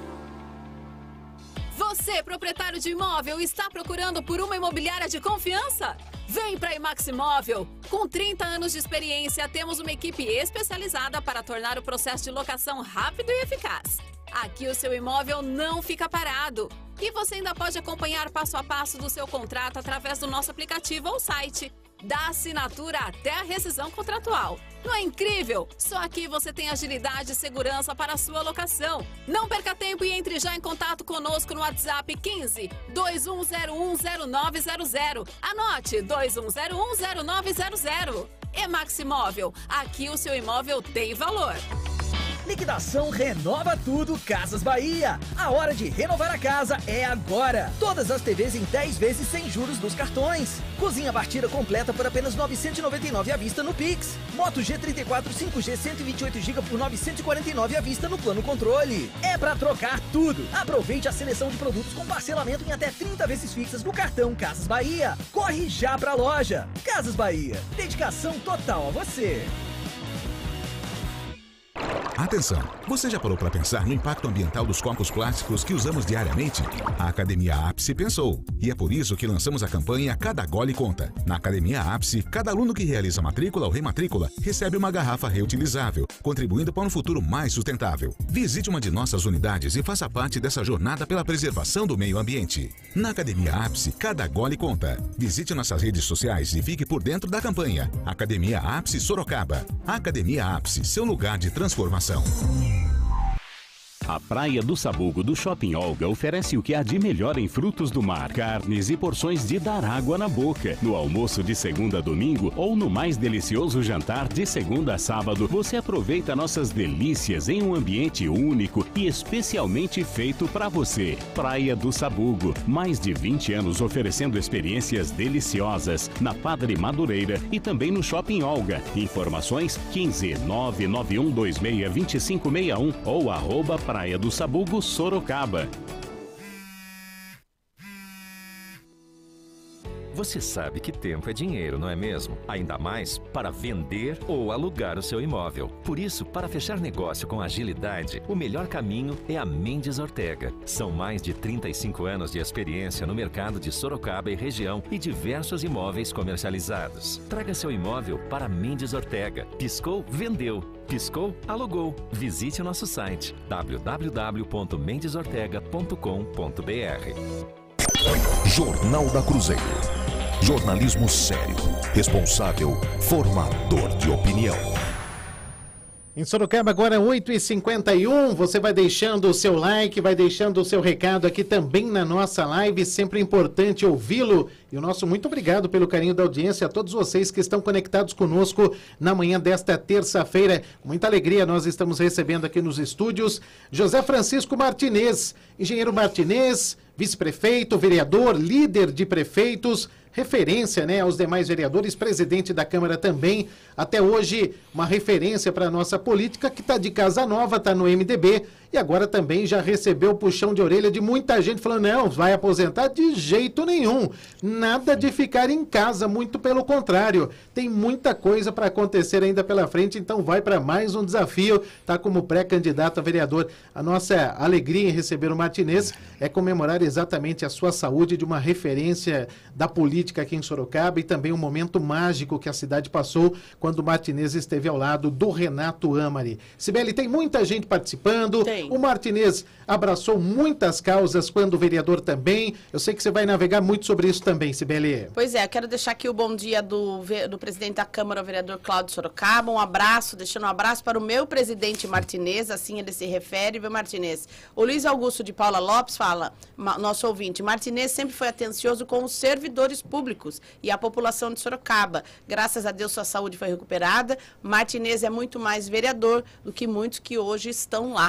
Você, proprietário de imóvel, está procurando por uma imobiliária de confiança? Vem para a Imaximóvel. Com trinta anos de experiência, temos uma equipe especializada para tornar o processo de locação rápido e eficaz. Aqui o seu imóvel não fica parado. E você ainda pode acompanhar passo a passo do seu contrato através do nosso aplicativo ou site. Da assinatura até a rescisão contratual. Não é incrível? Só aqui você tem agilidade e segurança para a sua locação. Não perca tempo e entre já em contato conosco no WhatsApp quinze, dois um zero um, zero nove zero zero. Anote dois um zero um, zero nove zero zero. Emaximóvel. Aqui o seu imóvel tem valor. Liquidação Renova Tudo Casas Bahia. A hora de renovar a casa é agora. Todas as T Vs em dez vezes sem juros dos cartões. Cozinha partida completa por apenas novecentos e noventa e nove reais à vista no Pix. Moto G trinta e quatro cinco G cento e vinte e oito gigabytes por novecentos e quarenta e nove reais à vista no plano controle. É pra trocar tudo. Aproveite a seleção de produtos com parcelamento em até trinta vezes fixas no cartão Casas Bahia. Corre já pra loja. Casas Bahia. Dedicação total a você. Atenção! Você já parou para pensar no impacto ambiental dos copos plásticos que usamos diariamente? A Academia Ápice pensou. E é por isso que lançamos a campanha Cada Gole Conta. Na Academia Ápice, cada aluno que realiza matrícula ou rematrícula recebe uma garrafa reutilizável, contribuindo para um futuro mais sustentável. Visite uma de nossas unidades e faça parte dessa jornada pela preservação do meio ambiente. Na Academia Ápice, cada gole conta. Visite nossas redes sociais e fique por dentro da campanha. Academia Ápice Sorocaba. Academia Ápice, seu lugar de transformação. A Praia do Sabugo do Shopping Olga oferece o que há de melhor em frutos do mar, carnes e porções de dar água na boca. No almoço de segunda a domingo ou no mais delicioso jantar de segunda a sábado, você aproveita nossas delícias em um ambiente único e especialmente feito para você. Praia do Sabugo, mais de vinte anos oferecendo experiências deliciosas na Padre Madureira e também no Shopping Olga. Informações quinze, nove nove um dois seis, dois cinco seis um ou arroba Praia do Sabugo, Sorocaba. Você sabe que tempo é dinheiro, não é mesmo? Ainda mais para vender ou alugar o seu imóvel. Por isso, para fechar negócio com agilidade, o melhor caminho é a Mendes Ortega. São mais de trinta e cinco anos de experiência no mercado de Sorocaba e região e diversos imóveis comercializados. Traga seu imóvel para Mendes Ortega. Piscou, vendeu. Piscou, alugou. Visite o nosso site w w w ponto mendes ortega ponto com ponto b r. Jornal da Cruzeiro. Jornalismo sério, responsável, formador de opinião. Em Sorocaba, agora oito e cinquenta e um, você vai deixando o seu like, vai deixando o seu recado aqui também na nossa live, sempre importante ouvi-lo. E o nosso muito obrigado pelo carinho da audiência, a todos vocês que estão conectados conosco na manhã desta terça-feira. Muita alegria nós estamos recebendo aqui nos estúdios José Francisco Martinez, engenheiro Martinez, vice-prefeito, vereador, líder de prefeitos, referência, né, aos demais vereadores, presidente da Câmara também, até hoje uma referência para a nossa política, que está de casa nova, está no M D B, e agora também já recebeu o puxão de orelha de muita gente falando, não, vai aposentar de jeito nenhum, nada de ficar em casa, muito pelo contrário, tem muita coisa para acontecer ainda pela frente, então vai para mais um desafio, tá como pré-candidato a vereador. A nossa alegria em receber o Martinez é comemorar exatamente a sua saúde, de uma referência da política aqui em Sorocaba, e também um momento mágico que a cidade passou quando o Martinez esteve ao lado do Renato Amari. Sibeli, tem muita gente participando, tem. O Martinez abraçou muitas causas quando vereador também, eu sei que você vai navegar muito sobre isso também, Sibeli. Pois é, eu quero deixar aqui o bom dia do, do presidente da Câmara, o vereador Cláudio Sorocaba, um abraço, deixando um abraço para o meu presidente Martinez, assim ele se refere, viu, Martinez? O Luiz Augusto de Paula Lopes fala, nosso ouvinte, Martinez sempre foi atencioso com os servidores públicos e a população de Sorocaba. Graças a Deus sua saúde foi recuperada. Martinez é muito mais vereador do que muitos que hoje estão lá.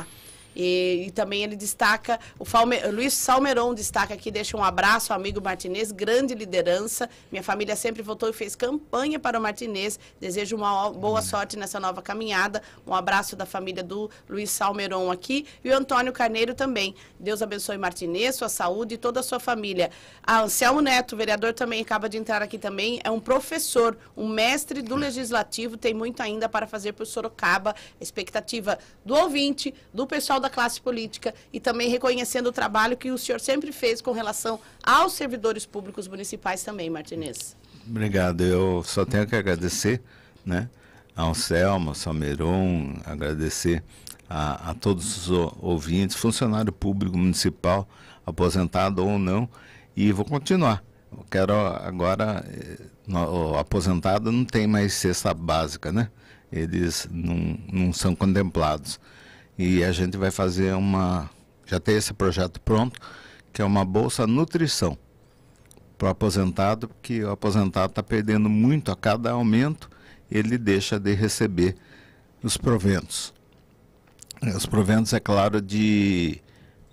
E, e também ele destaca, o Falme, Luiz Salmeron destaca aqui, deixa um abraço ao amigo Martinez, grande liderança. Minha família sempre votou e fez campanha para o Martinez. Desejo uma boa sorte nessa nova caminhada. Um abraço da família do Luiz Salmeron aqui. E o Antônio Carneiro também. Deus abençoe Martinez, sua saúde e toda a sua família. A Anselmo Neto, vereador, também acaba de entrar aqui também. É um professor, um mestre do Legislativo. Tem muito ainda para fazer por Sorocaba. Expectativa do ouvinte, do pessoal da classe política e também reconhecendo o trabalho que o senhor sempre fez com relação aos servidores públicos municipais também, Martinez. Obrigado. Eu só tenho que agradecer, né, ao Anselmo, ao Salmeron, agradecer a, a todos os ouvintes, funcionário público municipal, aposentado ou não, e vou continuar. Eu quero agora, o aposentado não tem mais cesta básica, né? Eles não, não são contemplados. E a gente vai fazer uma, já tem esse projeto pronto, que é uma bolsa nutrição para o aposentado, porque o aposentado está perdendo muito a cada aumento, ele deixa de receber os proventos. Os proventos, é claro, de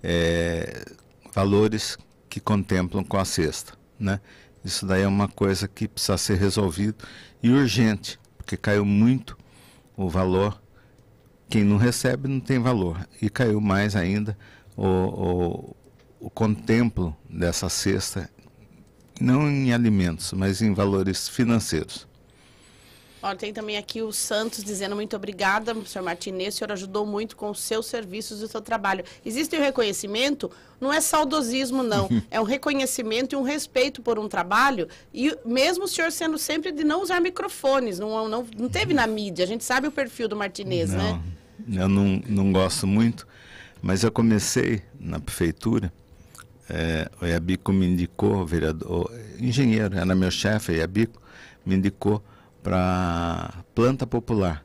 é, valores que contemplam com a cesta, né? Isso daí é uma coisa que precisa ser resolvido e urgente, porque caiu muito o valor. Quem não recebe não tem valor. E caiu mais ainda o, o, o contemplo dessa cesta, não em alimentos, mas em valores financeiros. Olha, tem também aqui o Santos dizendo muito obrigada, senhor Martinez, o senhor ajudou muito com os seus serviços e o seu trabalho. Existe o reconhecimento, não é saudosismo não, é um reconhecimento e um respeito por um trabalho, e mesmo o senhor sendo sempre de não usar microfones, não, não, não teve na mídia, a gente sabe o perfil do Martinez, não, né? Eu não, não gosto muito, mas eu comecei na prefeitura, é, o Iabico me indicou, o vereador, o engenheiro, era meu chefe, o Iabico, me indicou para planta popular.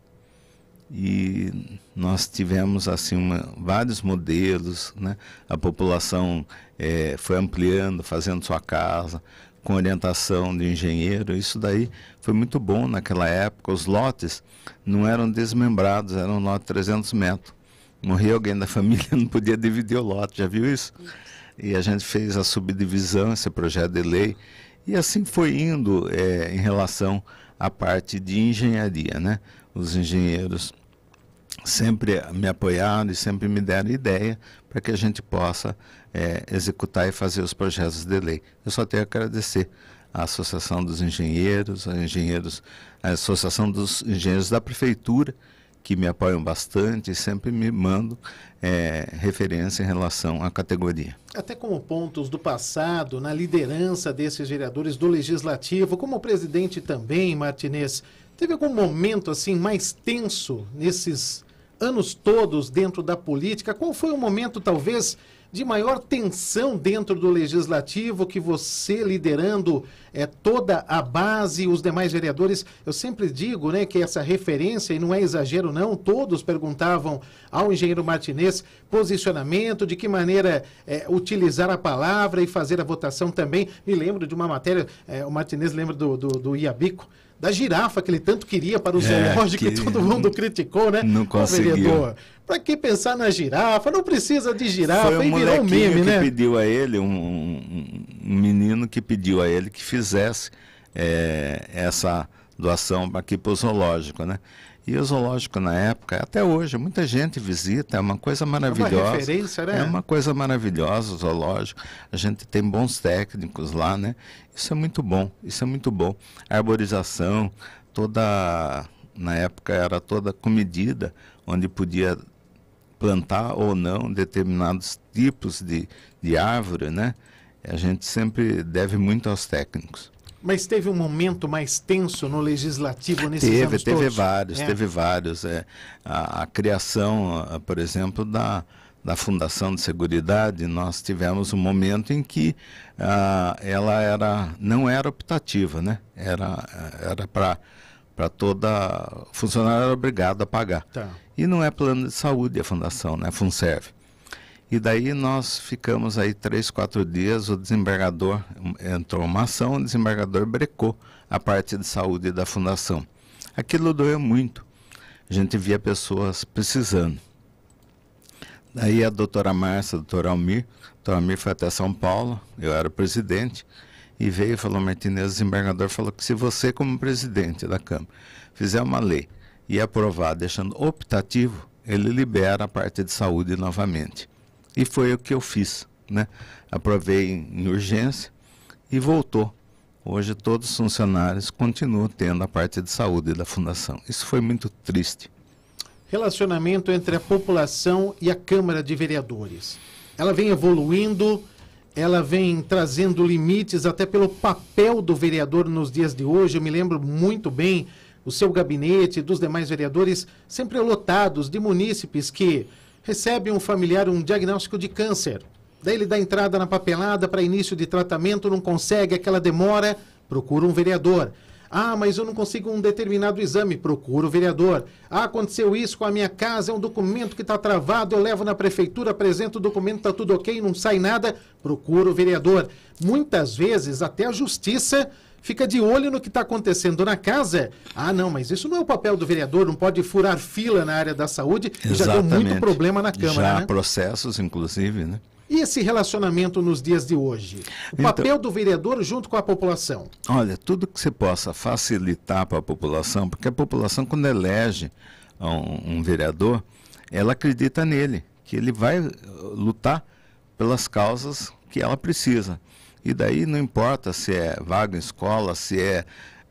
E nós tivemos assim uma, vários modelos, né? A população é, foi ampliando, fazendo sua casa, com orientação de engenheiro. Isso daí foi muito bom naquela época. Os lotes não eram desmembrados, eram um lote de trezentos metros. Morria alguém da família, não podia dividir o lote, já viu isso? E a gente fez a subdivisão, esse projeto de lei, e assim foi indo é, em relação à parte de engenharia, né? Os engenheiros sempre me apoiaram e sempre me deram ideia para que a gente possa é, executar e fazer os projetos de lei. Eu só tenho a agradecer à Associação dos Engenheiros, a, engenheiros, a Associação dos Engenheiros da Prefeitura, que me apoiam bastante e sempre me mandam é, referência em relação à categoria. Até como pontos do passado, na liderança desses vereadores do Legislativo, como presidente também, Martinez, teve algum momento assim mais tenso nesses anos todos dentro da política? Qual foi o momento, talvez, de maior tensão dentro do Legislativo, que você liderando é, toda a base, os demais vereadores, eu sempre digo, né, que essa referência, e não é exagero não, todos perguntavam ao engenheiro Martinez posicionamento, de que maneira é, utilizar a palavra e fazer a votação também. Me lembro de uma matéria, é, o Martinez lembra do, do, do Iabico, da girafa que ele tanto queria para o zoológico, é, que todo mundo criticou, né? Não conseguiu. Para que pensar na girafa? Não precisa de girafa. Foi um e virou um meme, que né? pediu a ele, um, um, um menino que pediu a ele que fizesse é, essa doação aqui para o zoológico, né? E o zoológico na época, até hoje, muita gente visita, é uma coisa maravilhosa. É uma referência, né? É uma coisa maravilhosa o zoológico. A gente tem bons técnicos lá, né? Isso é muito bom, isso é muito bom. A arborização, toda, na época era toda com medida, onde podia plantar ou não determinados tipos de, de árvore, né? A gente sempre deve muito aos técnicos. Mas teve um momento mais tenso no Legislativo nesses teve, anos teve todos? Vários, é. Teve vários. É, a, a criação, por exemplo, da, da Fundação de Seguridade, nós tivemos um momento em que ah, ela era, não era optativa, né? Era, era para para toda... O funcionário era obrigado a pagar. Tá. E não é plano de saúde a fundação, né? Funserve. E daí nós ficamos aí três, quatro dias, o desembargador entrou uma ação, o desembargador brecou a parte de saúde da fundação. Aquilo doeu muito. A gente via pessoas precisando. Daí a doutora Márcia, a doutora Almir, a doutora Almir foi até São Paulo, eu era o presidente, e veio e falou, Martinez, o desembargador falou que se você, como presidente da Câmara, fizer uma lei e aprovar, deixando optativo, ele libera a parte de saúde novamente. E foi o que eu fiz, né? Aprovei em urgência e voltou. Hoje todos os funcionários continuam tendo a parte de saúde da Fundação. Isso foi muito triste. Relacionamento entre a população e a Câmara de Vereadores. Ela vem evoluindo, ela vem trazendo limites até pelo papel do vereador nos dias de hoje. Eu me lembro muito bem, o seu gabinete e dos demais vereadores sempre lotados de munícipes que recebem um familiar um diagnóstico de câncer. Daí ele dá entrada na papelada para início de tratamento, não consegue, aquela demora, procura um vereador. Ah, mas eu não consigo um determinado exame, procura o vereador. Ah, aconteceu isso com a minha casa, é um documento que está travado, eu levo na prefeitura, apresento o documento, está tudo ok, não sai nada, procura o vereador. Muitas vezes até a justiça fica de olho no que está acontecendo na casa. Ah, não, mas isso não é o papel do vereador, não pode furar fila na área da saúde, e já deu muito problema na Câmara, já né? processos, inclusive, né? E esse relacionamento nos dias de hoje? O Então, papel do vereador junto com a população? Olha, tudo que você possa facilitar para a população, porque a população, quando elege um, um vereador, ela acredita nele, que ele vai lutar pelas causas que ela precisa. E daí não importa se é vaga em escola, se é,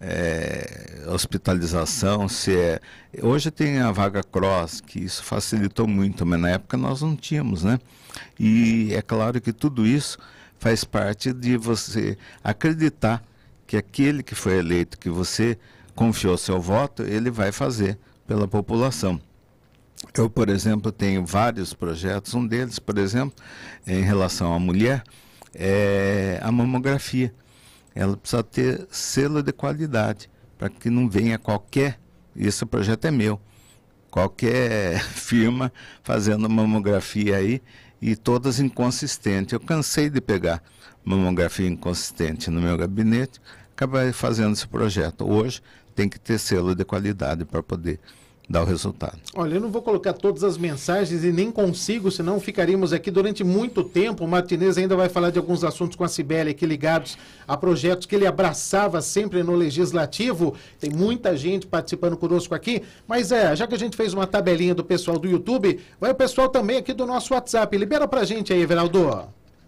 é hospitalização, se é... Hoje tem a vaga cross, que isso facilitou muito, mas na época nós não tínhamos, né? E é claro que tudo isso faz parte de você acreditar que aquele que foi eleito, que você confiou seu voto, ele vai fazer pela população. Eu, por exemplo, tenho vários projetos, um deles, por exemplo, em relação à mulher, é a mamografia. Ela precisa ter selo de qualidade, para que não venha qualquer, esse projeto é meu, qualquer firma fazendo mamografia aí, e todas inconsistentes. Eu cansei de pegar mamografia inconsistente no meu gabinete, acabei fazendo esse projeto. Hoje tem que ter selo de qualidade para poder dar o resultado. Olha, eu não vou colocar todas as mensagens e nem consigo, senão ficaríamos aqui durante muito tempo. O Martinez ainda vai falar de alguns assuntos com a Cibele aqui ligados a projetos que ele abraçava sempre no Legislativo. Tem muita gente participando conosco aqui, mas é, já que a gente fez uma tabelinha do pessoal do YouTube, vai o pessoal também aqui do nosso WhatsApp. Libera pra gente aí, Everaldo.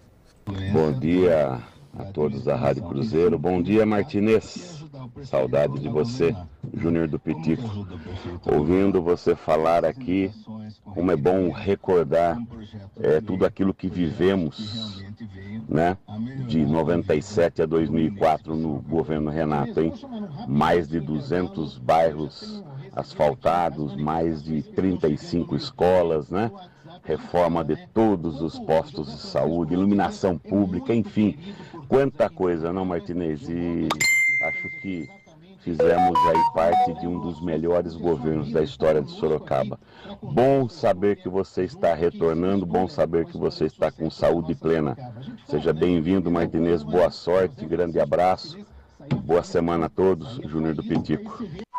Bom dia a todos da Rádio Cruzeiro. Bom dia, Martinez. Saudade de você, Júnior do Pitico. Ouvindo você falar aqui, como é bom recordar é, tudo aquilo que vivemos, né? De noventa e sete a dois mil e quatro no governo Renato, hein? Mais de duzentos bairros asfaltados, mais de trinta e cinco escolas, né? Reforma de todos os postos de saúde, iluminação pública, enfim, quanta coisa, não, Martinez? E acho que fizemos aí parte de um dos melhores governos da história de Sorocaba. Bom saber que você está retornando, bom saber que você está com saúde plena. Seja bem-vindo, Martinez, boa sorte, grande abraço, boa semana a todos, Júnior do Pitico.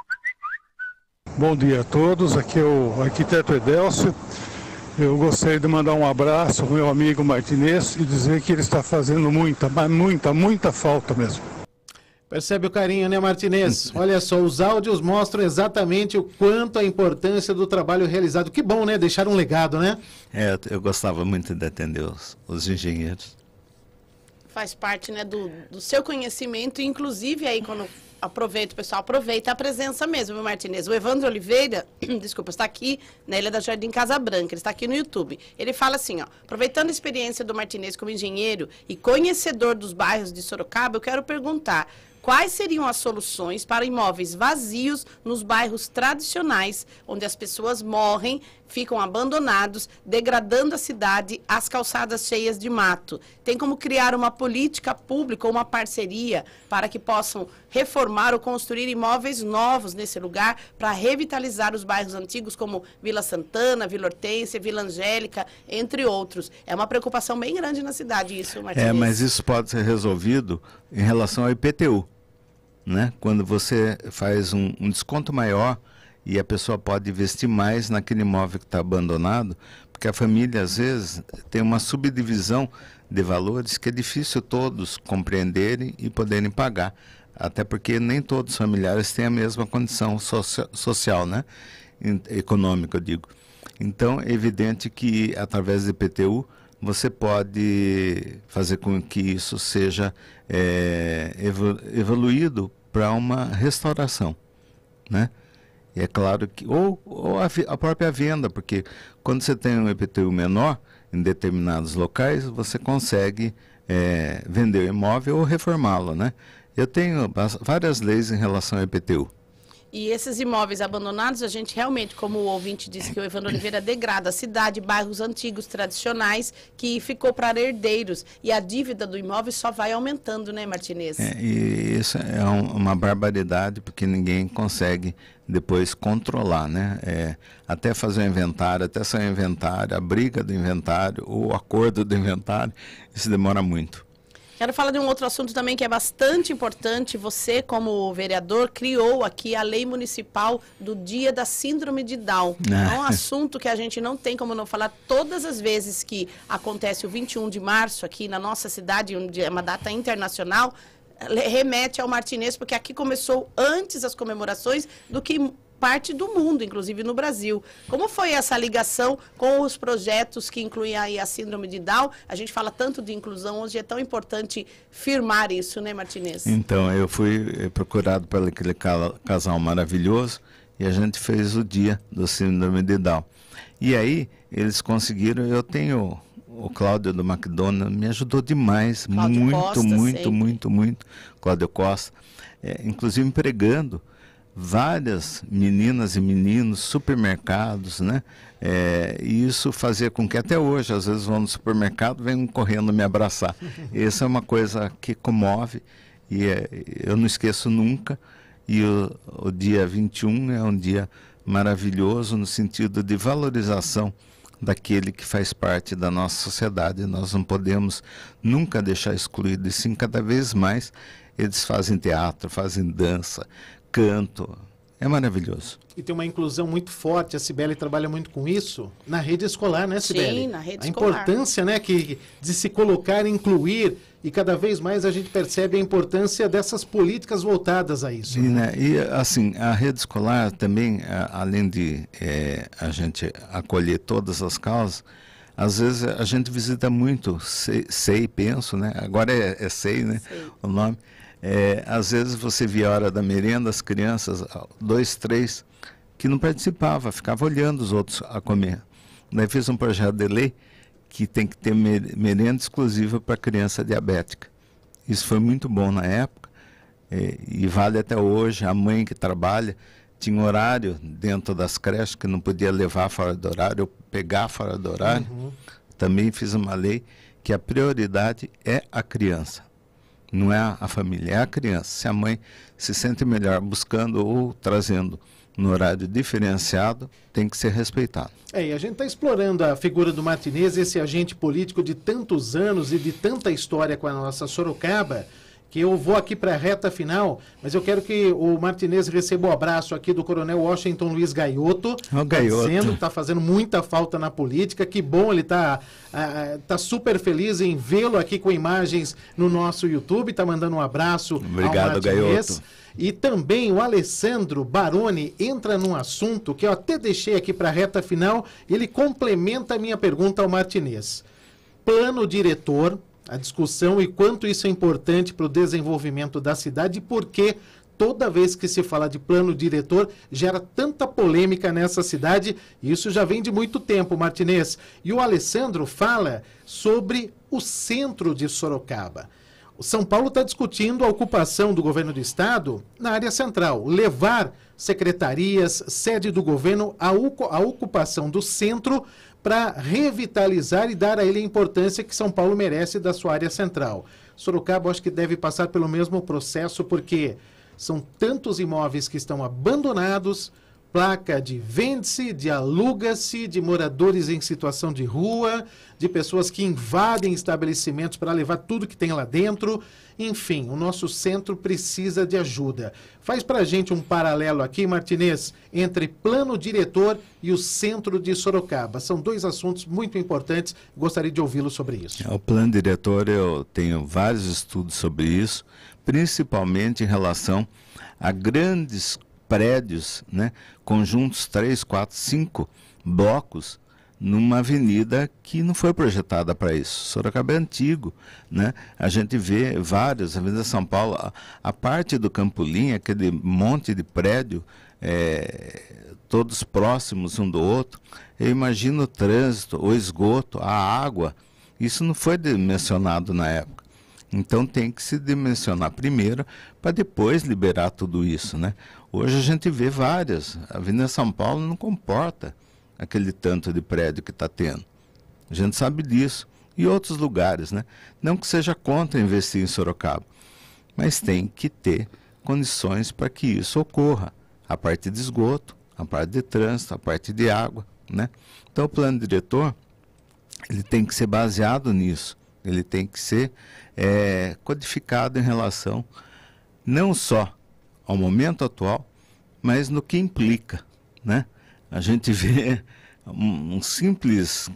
Bom dia a todos, aqui é o arquiteto Edélcio. Eu gostaria de mandar um abraço ao meu amigo Martinez e dizer que ele está fazendo muita, mas muita, muita falta mesmo. Percebe o carinho, né, Martinez? Olha só, os áudios mostram exatamente o quanto a importância do trabalho realizado. Que bom, né? Deixar um legado, né? É, eu gostava muito de atender os, os engenheiros. Faz parte, né, do, do seu conhecimento, inclusive aí quando aproveita, o pessoal aproveita a presença mesmo, viu, Martinez? O Evandro Oliveira, desculpa, está aqui na Ilha da Jardim Casa Branca, ele está aqui no YouTube. Ele fala assim, ó, aproveitando a experiência do Martinez como engenheiro e conhecedor dos bairros de Sorocaba, eu quero perguntar, quais seriam as soluções para imóveis vazios nos bairros tradicionais, onde as pessoas morrem, ficam abandonados, degradando a cidade, as calçadas cheias de mato? Tem como criar uma política pública ou uma parceria para que possam reformar ou construir imóveis novos nesse lugar para revitalizar os bairros antigos como Vila Santana, Vila Hortência, Vila Angélica, entre outros? É uma preocupação bem grande na cidade isso, Martinez. É, mas isso pode ser resolvido em relação ao I P T U. Né? Quando você faz um, um desconto maior e a pessoa pode investir mais naquele imóvel que está abandonado Porque a família, às vezes, tem uma subdivisão de valores que é difícil todos compreenderem e poderem pagar. Até porque nem todos os familiares têm a mesma condição socia social, né? Econômica, eu digo. Então, é evidente que, através do I P T U, você pode fazer com que isso seja é, evolu evoluído para uma restauração, né? E é claro que, ou, ou a, a própria venda, porque quando você tem um I P T U menor, em determinados locais, você consegue é, vender o imóvel ou reformá-lo, né? Eu tenho várias leis em relação ao I P T U. E esses imóveis abandonados, a gente realmente, como o ouvinte disse que o Evandro Oliveira degrada a cidade, bairros antigos, tradicionais, que ficou para herdeiros. E a dívida do imóvel só vai aumentando, né, Martinez? É, e isso é um, uma barbaridade, porque ninguém consegue depois controlar, né? É, até fazer o inventário, até sair o inventário, a briga do inventário, o acordo do inventário, isso demora muito. Quero falar de um outro assunto também que é bastante importante. Você, como vereador, criou aqui a lei municipal do Dia da Síndrome de Down. É um assunto que a gente não tem como não falar todas as vezes que acontece o vinte e um de março aqui na nossa cidade, é uma data internacional, remete ao Martinez, porque aqui começou antes as comemorações do que parte do mundo, inclusive no Brasil. Como foi essa ligação com os projetos que incluem aí a síndrome de Down? A gente fala tanto de inclusão, hoje é tão importante firmar isso, né, Martinez? Então, eu fui procurado por aquele casal maravilhoso e a gente fez o dia do síndrome de Down. E aí, eles conseguiram, eu tenho o Cláudio do McDonald's, me ajudou demais, Cláudio muito, Costa, muito, sempre. muito, muito, Cláudio Costa, é, inclusive empregando várias meninas e meninos, supermercados, né? É, e isso fazia com que até hoje, às vezes vão no supermercado, vêm correndo me abraçar. Essa é uma coisa que comove e é, eu não esqueço nunca. E o, o dia vinte e um é um dia maravilhoso no sentido de valorização daquele que faz parte da nossa sociedade. Nós não podemos nunca deixar excluído, e sim, cada vez mais eles fazem teatro, fazem dança, canto, é maravilhoso. E tem uma inclusão muito forte, a Cibele trabalha muito com isso, na rede escolar, né, Cibele? Sim, na rede a escolar. A importância, né, que, de se colocar, incluir, e cada vez mais a gente percebe a importância dessas políticas voltadas a isso. E, né, e assim, a rede escolar também, a, além de é, a gente acolher todas as causas, às vezes a gente visita muito, sei, sei penso, né, agora é, é sei, né, sei. O nome. É, às vezes você via a hora da merenda, as crianças, dois, três, que não participavam, ficavam olhando os outros a comer. Daí fiz um projeto de lei que tem que ter merenda exclusiva para criança diabética. Isso foi muito bom na época, é, e vale até hoje. A mãe que trabalha tinha horário dentro das creches que não podia levar fora do horário, ou pegar fora do horário. Uhum. Também fiz uma lei que a prioridade é a criança. Não é a família, é a criança. Se a mãe se sente melhor buscando ou trazendo no horário diferenciado, tem que ser respeitado. É, e a gente está explorando a figura do Martinez, esse agente político de tantos anos e de tanta história com a nossa Sorocaba, que eu vou aqui para a reta final, mas eu quero que o Martinez receba o abraço aqui do Coronel Washington Luiz Gaioto. O Gaioto. Tá dizendo que está fazendo muita falta na política, que bom, ele está uh, tá super feliz em vê-lo aqui com imagens no nosso YouTube, está mandando um abraço. Obrigado, ao Martinez. Gaioto. E também o Alessandro Baroni entra num assunto que eu até deixei aqui para a reta final, e ele complementa a minha pergunta ao Martinez. Plano diretor, a discussão e quanto isso é importante para o desenvolvimento da cidade e por que toda vez que se fala de plano diretor gera tanta polêmica nessa cidade. Isso já vem de muito tempo, Martinez. E o Alessandro fala sobre o centro de Sorocaba. O São Paulo está discutindo a ocupação do governo do estado na área central, levar secretarias, sede do governo, a, a ocupação do centro para revitalizar e dar a ele a importância que São Paulo merece da sua área central. Sorocaba, acho que deve passar pelo mesmo processo, porque são tantos imóveis que estão abandonados placa de vende-se, de aluga-se, de moradores em situação de rua, de pessoas que invadem estabelecimentos para levar tudo que tem lá dentro. Enfim, o nosso centro precisa de ajuda. Faz para a gente um paralelo aqui, Martinez, entre plano diretor e o centro de Sorocaba. São dois assuntos muito importantes. Gostaria de ouvi-lo sobre isso. O plano diretor, eu tenho vários estudos sobre isso, principalmente em relação a grandes prédios, né, conjuntos três, quatro, cinco blocos numa avenida que não foi projetada para isso. Sorocaba é antigo, né? A gente vê vários, a Avenida São Paulo, a, a parte do Campolim, aquele monte de prédio, é, todos próximos um do outro. Eu imagino o trânsito, o esgoto, a água, isso não foi dimensionado na época. Então tem que se dimensionar primeiro para depois liberar tudo isso, né? Hoje a gente vê várias. A Avenida São Paulo não comporta aquele tanto de prédio que está tendo. A gente sabe disso. E outros lugares, né? Não que seja contra investir em Sorocaba, mas tem que ter condições para que isso ocorra. A parte de esgoto, a parte de trânsito, a parte de água, né? Então o plano diretor, ele tem que ser baseado nisso. Ele tem que ser é, codificado em relação não só ao momento atual, mas no que implica, né? A gente vê um, um simples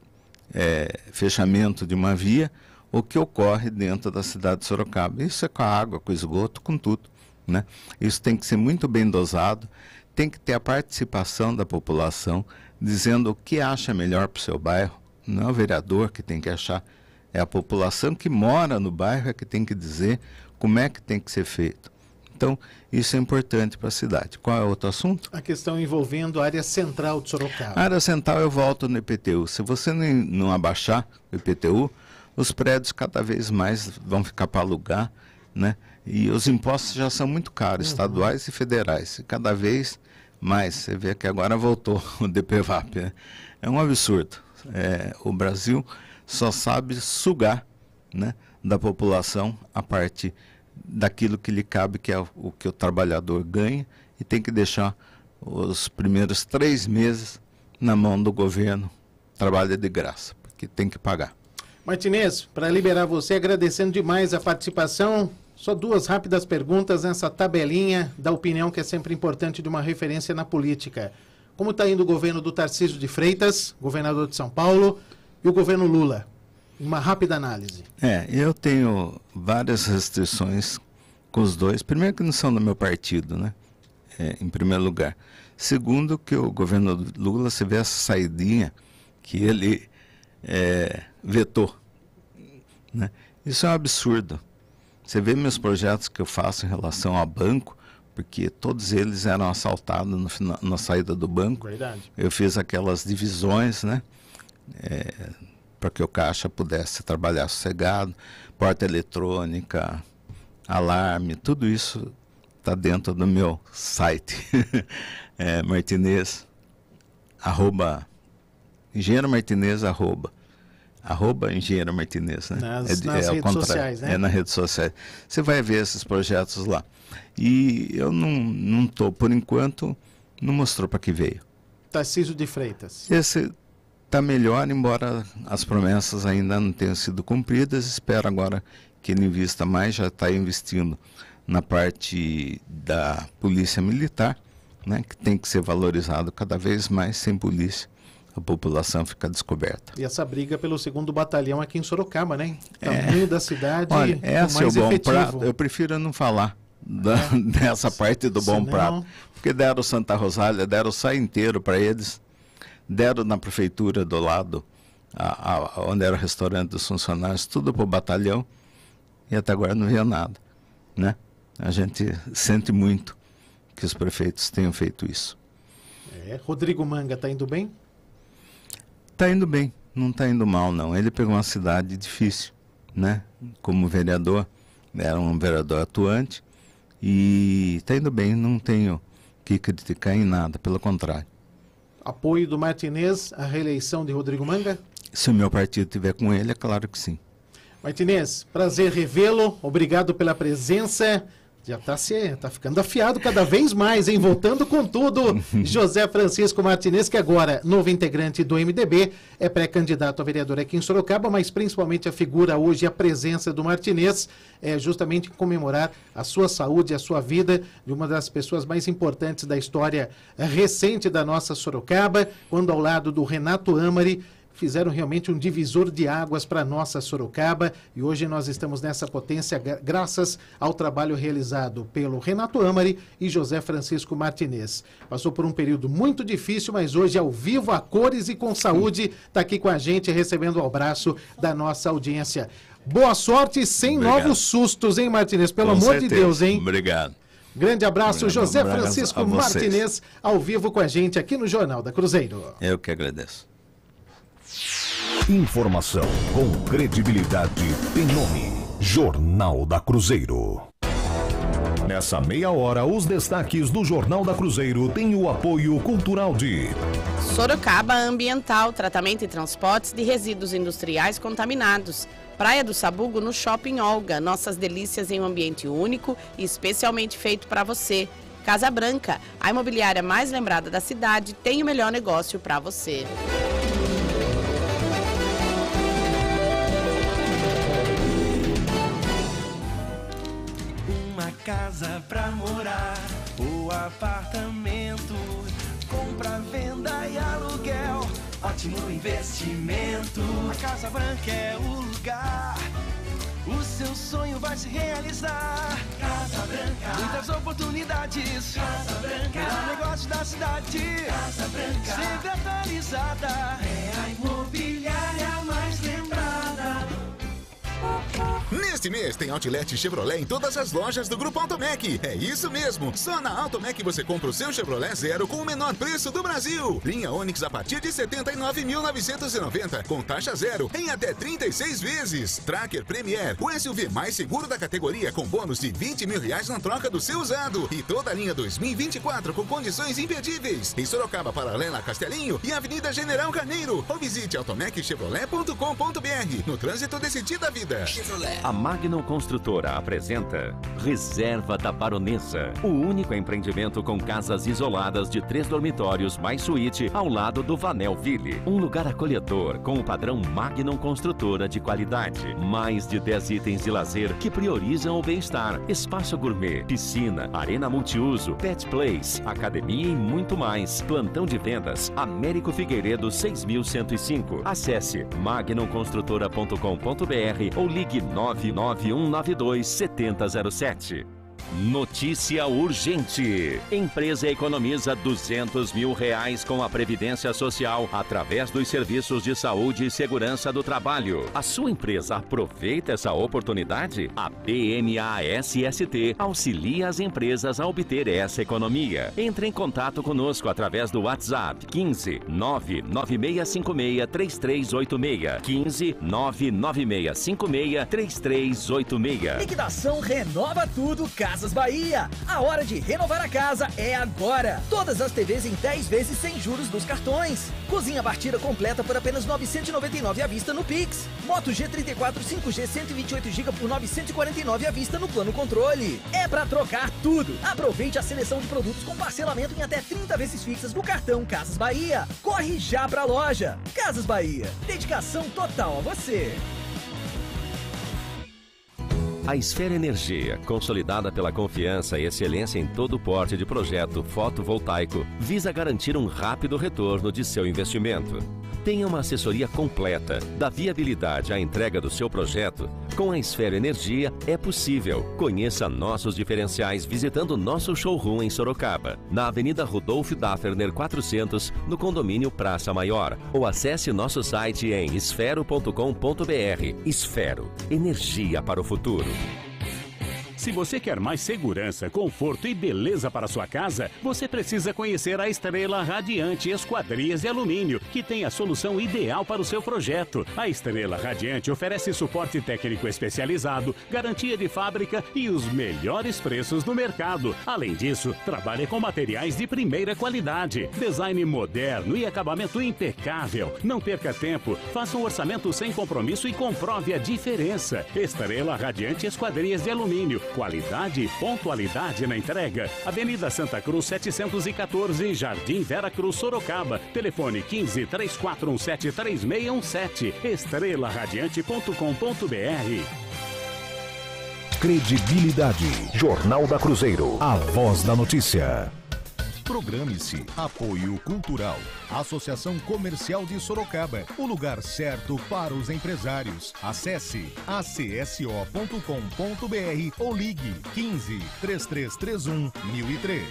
é, fechamento de uma via, o que ocorre dentro da cidade de Sorocaba. Isso é com a água, com o esgoto, com tudo, né? Isso tem que ser muito bem dosado, tem que ter a participação da população, dizendo o que acha melhor para o seu bairro. Não é o vereador que tem que achar, é a população que mora no bairro é que tem que dizer como é que tem que ser feito. Então, isso é importante para a cidade. Qual é o outro assunto? A questão envolvendo a área central de Sorocaba. A área central eu volto no I P T U. Se você não, não abaixar o I P T U, os prédios cada vez mais vão ficar para alugar, né? E os impostos já são muito caros, uhum. estaduais e federais. E cada vez mais. Você vê que agora voltou o D P V A P. Né? É um absurdo. É, o Brasil só sabe sugar, né, da população a parte daquilo que lhe cabe, que é o, o que o trabalhador ganha, e tem que deixar os primeiros três meses na mão do governo. Trabalho é de graça, porque tem que pagar. Martinez, para liberar você, agradecendo demais a participação, só duas rápidas perguntas nessa tabelinha da opinião, que é sempre importante de uma referência na política. Como está indo o governo do Tarcísio de Freitas, governador de São Paulo, e o governo Lula? Uma rápida análise. É, eu tenho várias restrições com os dois. Primeiro que não são do meu partido, né? É, em primeiro lugar. Segundo que o governo Lula, você vê essa saidinha que ele é, vetou, né? Isso é um absurdo. Você vê meus projetos que eu faço em relação ao banco, porque todos eles eram assaltados no final, na saída do banco. Verdade. Eu fiz aquelas divisões, né? É, para que o caixa pudesse trabalhar sossegado, porta eletrônica, alarme, tudo isso está dentro do meu site. é, Martinez, arroba, engenheiro Martinez, arroba, arroba engenheiro Martinez, né? Nas, é, nas é redes sociais, né? É nas redes sociais. Você vai ver esses projetos lá. E eu não não tô, por enquanto, não mostrou para que veio. Tarcísio de Freitas. Esse está melhor, embora as promessas ainda não tenham sido cumpridas. Espero agora que ele invista mais, já está investindo na parte da polícia militar, né, que tem que ser valorizado cada vez mais. Sem polícia, a população fica descoberta. E essa briga pelo segundo batalhão aqui em Sorocaba, né? Tamanho é. da cidade. Olha, essa é o bom efetivo. prato. Eu prefiro não falar da, é. dessa parte do bom Senão... prato, porque deram Santa Rosália, deram o S A I inteiro para eles. Deram na prefeitura do lado, a, a, onde era o restaurante dos funcionários, tudo para o batalhão, e até agora não veio nada, né? A gente sente muito que os prefeitos tenham feito isso. É. Rodrigo Manga, está indo bem? Está indo bem, não está indo mal, não. Ele pegou uma cidade difícil, né? Como vereador, era um vereador atuante, e está indo bem, não tenho que criticar em nada, pelo contrário. Apoio do Martinez à reeleição de Rodrigo Manga? Se o meu partido estiver com ele, é claro que sim. Martinez, prazer revê-lo. Obrigado pela presença. Já está se, tá ficando afiado cada vez mais, hein? Voltando com tudo, José Francisco Martinez, que agora, novo integrante do M D B, é pré-candidato a vereador aqui em Sorocaba, mas principalmente a figura hoje, a presença do Martinez, é justamente comemorar a sua saúde, a sua vida, de uma das pessoas mais importantes da história recente da nossa Sorocaba, quando ao lado do Renato Amari, fizeram realmente um divisor de águas para a nossa Sorocaba, e hoje nós estamos nessa potência graças ao trabalho realizado pelo Renato Amari e José Francisco Martinez. Passou por um período muito difícil, mas hoje ao vivo, a cores e com saúde, está aqui com a gente recebendo o abraço da nossa audiência. Boa sorte sem Obrigado. novos sustos, hein, Martinez? Pelo com amor certeza. de Deus, hein? Obrigado. Grande abraço, Obrigado. José Obrigado Francisco Martinez, ao vivo com a gente aqui no Jornal da Cruzeiro. Eu que agradeço. Informação com credibilidade tem nome. Jornal da Cruzeiro. Nessa meia hora, os destaques do Jornal da Cruzeiro têm o apoio cultural de Sorocaba Ambiental, tratamento e transportes de resíduos industriais contaminados. Praia do Sabugo no Shopping Olga, nossas delícias em um ambiente único e especialmente feito para você. Casa Branca, a imobiliária mais lembrada da cidade, tem o melhor negócio para você. Casa pra morar, o apartamento, compra, venda e aluguel, ótimo investimento. A Casa Branca é o lugar, o seu sonho vai se realizar. Casa Branca, muitas oportunidades. Casa Branca, melhor negócio da cidade. Casa Branca, sempre atualizada, é a imobiliária mais lembrada. Neste mês tem Outlet Chevrolet em todas as lojas do Grupo Automec. É isso mesmo. Só na Automec você compra o seu Chevrolet Zero com o menor preço do Brasil. Linha Onix a partir de setenta e nove mil novecentos e noventa com taxa zero em até trinta e seis vezes. Tracker Premier, o S U V mais seguro da categoria com bônus de vinte mil reais na troca do seu usado. E toda a linha dois mil e vinte e quatro com condições imperdíveis. Em Sorocaba, paralela a Castelinho e Avenida General Carneiro. Ou visite automec chevrolet ponto com ponto br. No trânsito desse da vida. Chevrolet. A Magnum Construtora apresenta Reserva da Baronesa, o único empreendimento com casas isoladas de três dormitórios mais suíte ao lado do Vanelville. Um lugar acolhedor com o padrão Magnum Construtora de qualidade. Mais de dez itens de lazer que priorizam o bem-estar. Espaço gourmet, piscina, arena multiuso, pet place, academia e muito mais. Plantão de vendas, Américo Figueiredo seis mil cento e cinco. Acesse magnum construtora ponto com ponto br ou ligue nove nove um nove dois sete zero zero sete. Notícia urgente. Empresa economiza duzentos mil reais com a Previdência Social através dos serviços de saúde e segurança do trabalho. A sua empresa aproveita essa oportunidade? A B M A S S T auxilia as empresas a obter essa economia. Entre em contato conosco através do WhatsApp quinze nove nove seis cinco seis três três oito seis. quinze nove nove seis cinco seis três três oito seis. Liquidação Renova Tudo Casas Bahia. A hora de renovar a casa é agora. Todas as T Vs em dez vezes sem juros nos cartões. Cozinha partida completa por apenas novecentos e noventa e nove reais à vista no Pix. Moto G trinta e quatro cinco G cento e vinte e oito gigabytes por novecentos e quarenta e nove reais à vista no plano controle. É pra trocar tudo. Aproveite a seleção de produtos com parcelamento em até trinta vezes fixas no cartão Casas Bahia. Corre já pra loja. Casas Bahia. Dedicação total a você. A Esfera Energia, consolidada pela confiança e excelência em todo o porte de projeto fotovoltaico, visa garantir um rápido retorno de seu investimento. Tenha uma assessoria completa, da viabilidade à entrega do seu projeto. Com a Esfera Energia é possível. Conheça nossos diferenciais visitando nosso showroom em Sorocaba, na Avenida Rudolf Dafferner quatrocentos, no condomínio Praça Maior. Ou acesse nosso site em esfero ponto com ponto br. Esfero, energia para o futuro. Se você quer mais segurança, conforto e beleza para sua casa, você precisa conhecer a Estrela Radiante Esquadrias de Alumínio, que tem a solução ideal para o seu projeto. A Estrela Radiante oferece suporte técnico especializado, garantia de fábrica e os melhores preços do mercado. Além disso, trabalha com materiais de primeira qualidade, design moderno e acabamento impecável. Não perca tempo, faça um orçamento sem compromisso e comprove a diferença. Estrela Radiante Esquadrias de Alumínio. qualidade e pontualidade na entrega. Avenida Santa Cruz setecentos e quatorze, Jardim Vera Cruz, Sorocaba. Telefone quinze, três quatro um sete, três seis um sete. estrela radiante ponto com ponto br. Credibilidade. Jornal da Cruzeiro. A voz da notícia. Programe-se. Apoio Cultural. Associação Comercial de Sorocaba. O lugar certo para os empresários. Acesse a c s o ponto com ponto b r ou ligue quinze, três três três um, mil e três.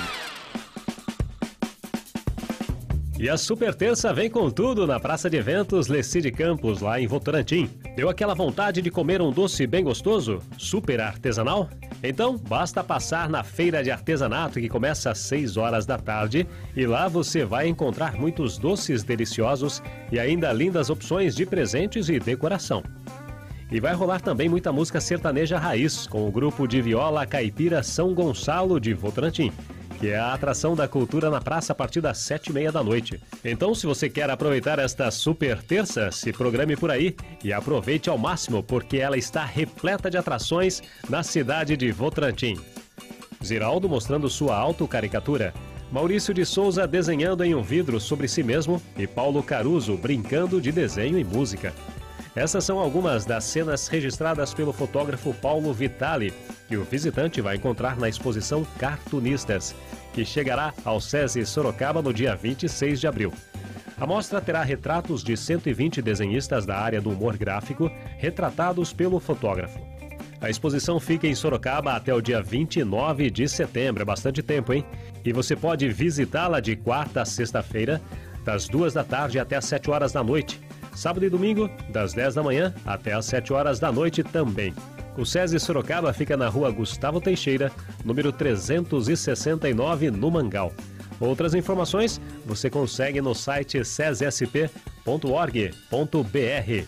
E a Super Terça vem com tudo na Praça de Eventos Lecide Campos, lá em Votorantim. Deu aquela vontade de comer um doce bem gostoso? Super artesanal? Então, basta passar na Feira de Artesanato, que começa às seis horas da tarde, e lá você vai encontrar muitos doces deliciosos e ainda lindas opções de presentes e decoração. E vai rolar também muita música sertaneja raiz, com o grupo de viola caipira São Gonçalo de Votorantim, que é a atração da cultura na praça a partir das sete e meia da noite. Então, se você quer aproveitar esta super terça, se programe por aí e aproveite ao máximo, porque ela está repleta de atrações na cidade de Votorantim. Ziraldo mostrando sua autocaricatura, Maurício de Souza desenhando em um vidro sobre si mesmo e Paulo Caruso brincando de desenho e música. Essas são algumas das cenas registradas pelo fotógrafo Paulo Vitali, que o visitante vai encontrar na exposição Cartunistas, que chegará ao SESI Sorocaba no dia vinte e seis de abril. A mostra terá retratos de cento e vinte desenhistas da área do humor gráfico, retratados pelo fotógrafo. A exposição fica em Sorocaba até o dia vinte e nove de setembro, é bastante tempo, hein? E você pode visitá-la de quarta a sexta-feira, das duas da tarde até as sete horas da noite. Sábado e domingo, das dez da manhã até as sete horas da noite também. O SESI Sorocaba fica na rua Gustavo Teixeira, número trezentos e sessenta e nove, no Mangal. Outras informações você consegue no site sesesp ponto org ponto br.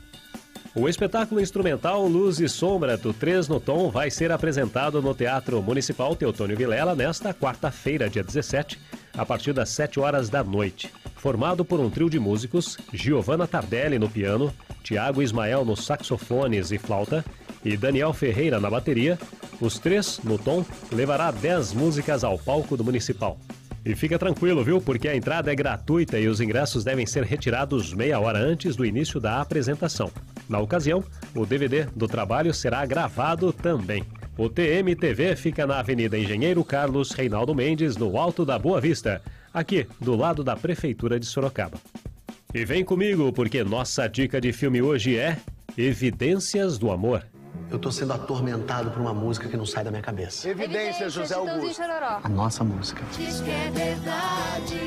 O espetáculo instrumental Luz e Sombra do Três no Tom vai ser apresentado no Teatro Municipal Teotônio Vilela nesta quarta-feira, dia dezessete, a partir das sete horas da noite. Formado por um trio de músicos, Giovanna Tardelli no piano, Tiago Ismael nos saxofones e flauta e Daniel Ferreira na bateria, os Três no Tom levará dez músicas ao palco do Municipal. E fica tranquilo, viu? Porque a entrada é gratuita e os ingressos devem ser retirados meia hora antes do início da apresentação. Na ocasião, o D V D do trabalho será gravado também. O T M T V fica na Avenida Engenheiro Carlos Reinaldo Mendes, no Alto da Boa Vista, aqui do lado da Prefeitura de Sorocaba. E vem comigo, porque nossa dica de filme hoje é Evidências do Amor. Eu tô sendo atormentado por uma música que não sai da minha cabeça. Evidências, José Augusto. A nossa música. Diz que é verdade,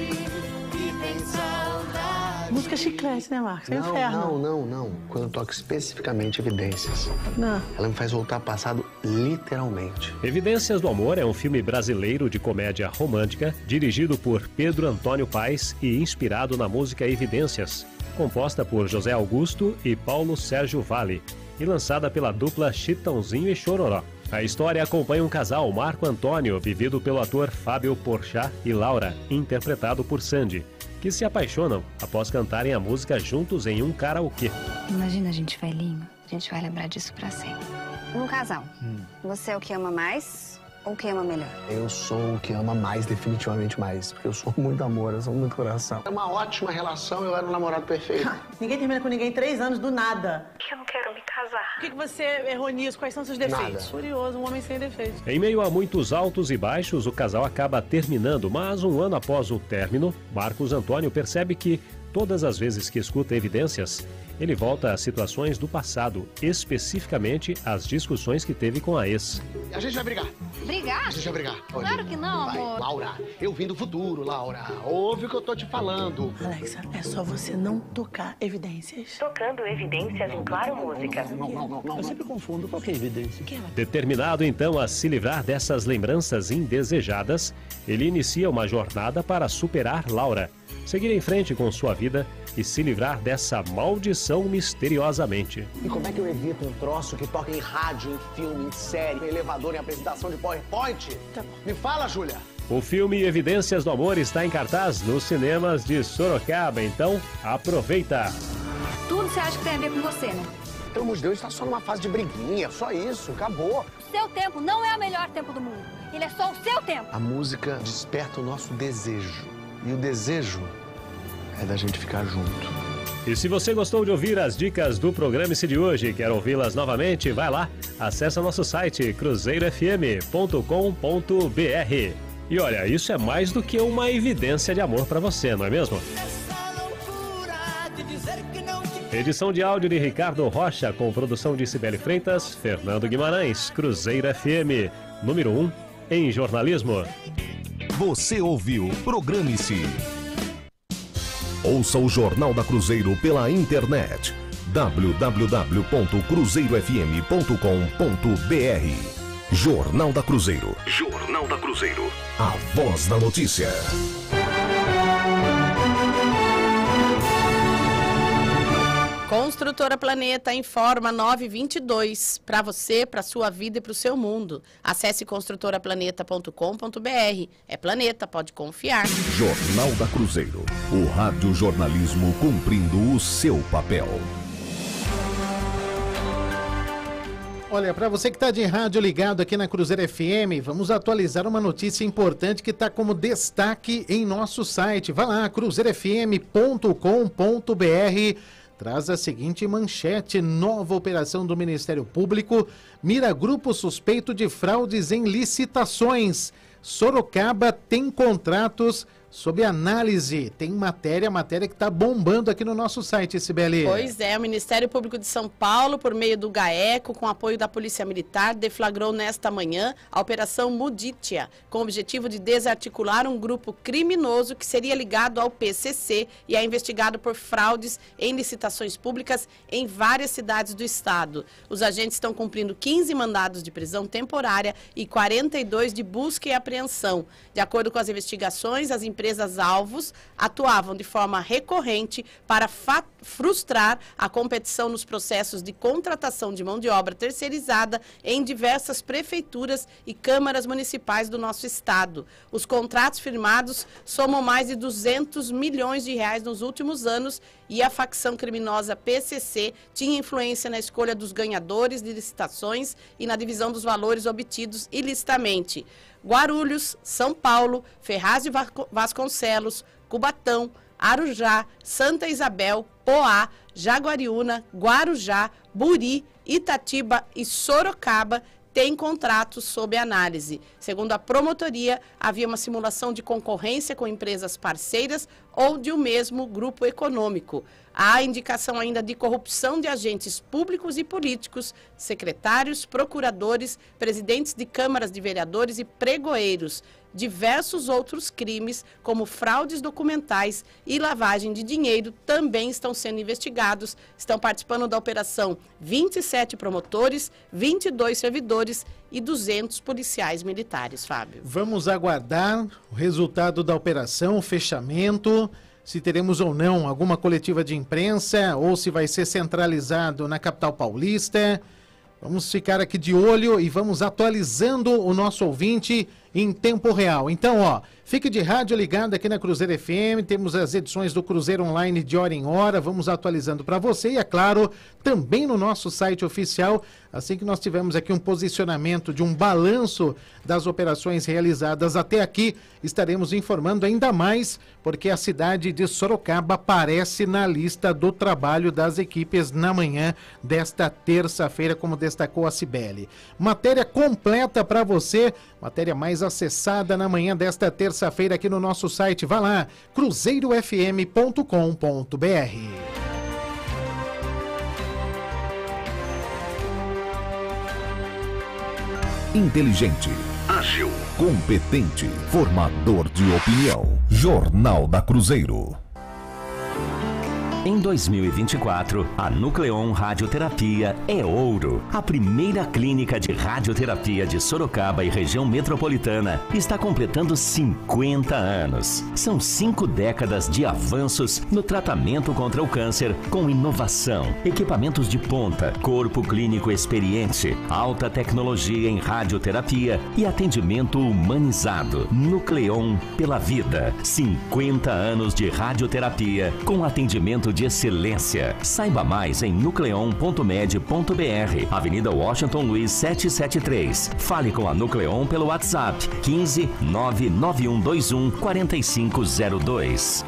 que tem saudade. Música chiclete, né, Marcos? É não, inferno. não, não, não. Quando eu toco especificamente Evidências, não. Ela me faz voltar ao passado literalmente. Evidências do Amor é um filme brasileiro de comédia romântica, dirigido por Pedro Antônio Paes e inspirado na música Evidências, composta por José Augusto e Paulo Sérgio Vale, e lançada pela dupla Chitãozinho e Chororó. A história acompanha um casal, Marco Antônio, vivido pelo ator Fábio Porchat, e Laura, interpretado por Sandy, que se apaixonam após cantarem a música juntos em um karaokê. Imagina a gente velhinho, a gente vai lembrar disso pra sempre. Um casal, hum. Você é o que ama mais ou o que ama melhor? Eu sou o que ama mais, definitivamente mais, porque eu sou muito amor, eu sou muito coração. É uma ótima relação, eu era um namorado perfeito. Ninguém termina com ninguém três anos do nada. Eu não quero me casar. Por que, que você errou nisso? Quais são seus defeitos? Nada. Curioso, um homem sem defeitos. Em meio a muitos altos e baixos, o casal acaba terminando, mas um ano após o término, Marcos Antônio percebe que, todas as vezes que escuta Evidências, ele volta a situações do passado, especificamente as discussões que teve com a ex. A gente vai brigar. Brigar? A gente vai brigar. Pode. Claro que não, vai. Amor. Laura, eu vim do futuro, Laura. Ouve o que eu tô te falando. Alexa, é só você não tocar Evidências. Tocando Evidências em Claro Música. Não, não, não, não. Eu sempre confundo. Qual que é Evidência? Determinado então a se livrar dessas lembranças indesejadas, ele inicia uma jornada para superar Laura, seguir em frente com sua vida e se livrar dessa maldição misteriosamente. E como é que eu evito um troço que toca em rádio, em filme, em série, em elevador, em apresentação de PowerPoint? Tá. Me fala, Júlia. O filme Evidências do Amor está em cartaz nos cinemas de Sorocaba, então aproveita! Tudo você acha que tem a ver com você, né? Pelo amor de Deus, está só numa fase de briguinha, só isso, acabou. O seu tempo não é o melhor tempo do mundo. Ele é só o seu tempo. A música desperta o nosso desejo. E o desejo é da gente ficar junto. E se você gostou de ouvir as dicas do Programe-se de hoje e quer ouvi-las novamente, vai lá, acessa nosso site cruzeiro f m ponto com ponto b r. E olha, isso é mais do que uma evidência de amor para você, não é mesmo? Edição de áudio de Ricardo Rocha, com produção de Cibele Freitas, Fernando Guimarães, Cruzeiro F M, número um em jornalismo. Você ouviu Programe-se. Ouça o Jornal da Cruzeiro pela internet w w w ponto cruzeiro f m ponto com ponto b r. Jornal da Cruzeiro. Jornal da Cruzeiro. A voz da notícia. Construtora Planeta informa nove e vinte e dois. Para você, para sua vida e para o seu mundo. Acesse construtora planeta ponto com ponto b r. É Planeta, pode confiar. Jornal da Cruzeiro. O radiojornalismo cumprindo o seu papel. Olha, para você que está de rádio ligado aqui na Cruzeiro F M, vamos atualizar uma notícia importante que está como destaque em nosso site. Vá lá, cruzeiro f m ponto com ponto b r. Traz a seguinte manchete: nova operação do Ministério Público mira grupo suspeito de fraudes em licitações. Sorocaba tem contratos sob análise. Tem matéria, matéria que está bombando aqui no nosso site, Cibele. Pois é, o Ministério Público de São Paulo, por meio do GAECO, com apoio da Polícia Militar, deflagrou nesta manhã a Operação Muditia, com o objetivo de desarticular um grupo criminoso que seria ligado ao P C C e é investigado por fraudes em licitações públicas em várias cidades do estado. Os agentes estão cumprindo quinze mandados de prisão temporária e quarenta e dois de busca e apreensão. De acordo com as investigações, as empresas-alvos atuavam de forma recorrente para frustrar a competição nos processos de contratação de mão de obra terceirizada em diversas prefeituras e câmaras municipais do nosso estado. Os contratos firmados somam mais de duzentos milhões de reais nos últimos anos e a facção criminosa P C C tinha influência na escolha dos ganhadores de licitações e na divisão dos valores obtidos ilicitamente. Guarulhos, São Paulo, Ferraz de Vasconcelos, Cubatão, Arujá, Santa Isabel, Poá, Jaguariúna, Guarujá, Buri, Itatiba e Sorocaba têm contratos sob análise. Segundo a promotoria, havia uma simulação de concorrência com empresas parceiras ou de um mesmo grupo econômico. Há indicação ainda de corrupção de agentes públicos e políticos, secretários, procuradores, presidentes de câmaras de vereadores e pregoeiros. Diversos outros crimes, como fraudes documentais e lavagem de dinheiro, também estão sendo investigados. Estão participando da operação vinte e sete promotores, vinte e dois servidores e duzentos policiais militares, Fábio. Vamos aguardar o resultado da operação, o fechamento, se teremos ou não alguma coletiva de imprensa ou se vai ser centralizado na capital paulista. Vamos ficar aqui de olho e vamos atualizando o nosso ouvinte em tempo real. Então, ó, fique de rádio ligado aqui na Cruzeiro F M, temos as edições do Cruzeiro Online de hora em hora, vamos atualizando para você e, é claro, também no nosso site oficial, assim que nós tivermos aqui um posicionamento de um balanço das operações realizadas até aqui, estaremos informando ainda mais, porque a cidade de Sorocaba aparece na lista do trabalho das equipes na manhã desta terça-feira, como destacou a Cibele. Matéria completa para você, matéria mais acessada na manhã desta terça-feira aqui no nosso site. Vá lá, cruzeiro f m ponto com ponto b r. Inteligente, ágil, competente, formador de opinião. Jornal da Cruzeiro. Em dois mil e vinte e quatro, a Nucleon Radioterapia é ouro. A primeira clínica de radioterapia de Sorocaba e região metropolitana está completando cinquenta anos. São cinco décadas de avanços no tratamento contra o câncer, com inovação, equipamentos de ponta, corpo clínico experiente, alta tecnologia em radioterapia e atendimento humanizado. Nucleon pela vida. cinquenta anos de radioterapia com atendimento atendimento de excelência. Saiba mais em nucleon ponto med ponto br, Avenida Washington Luiz setecentos e setenta e três. Fale com a Nucleon pelo WhatsApp quinze nove nove um dois um quatro cinco zero dois.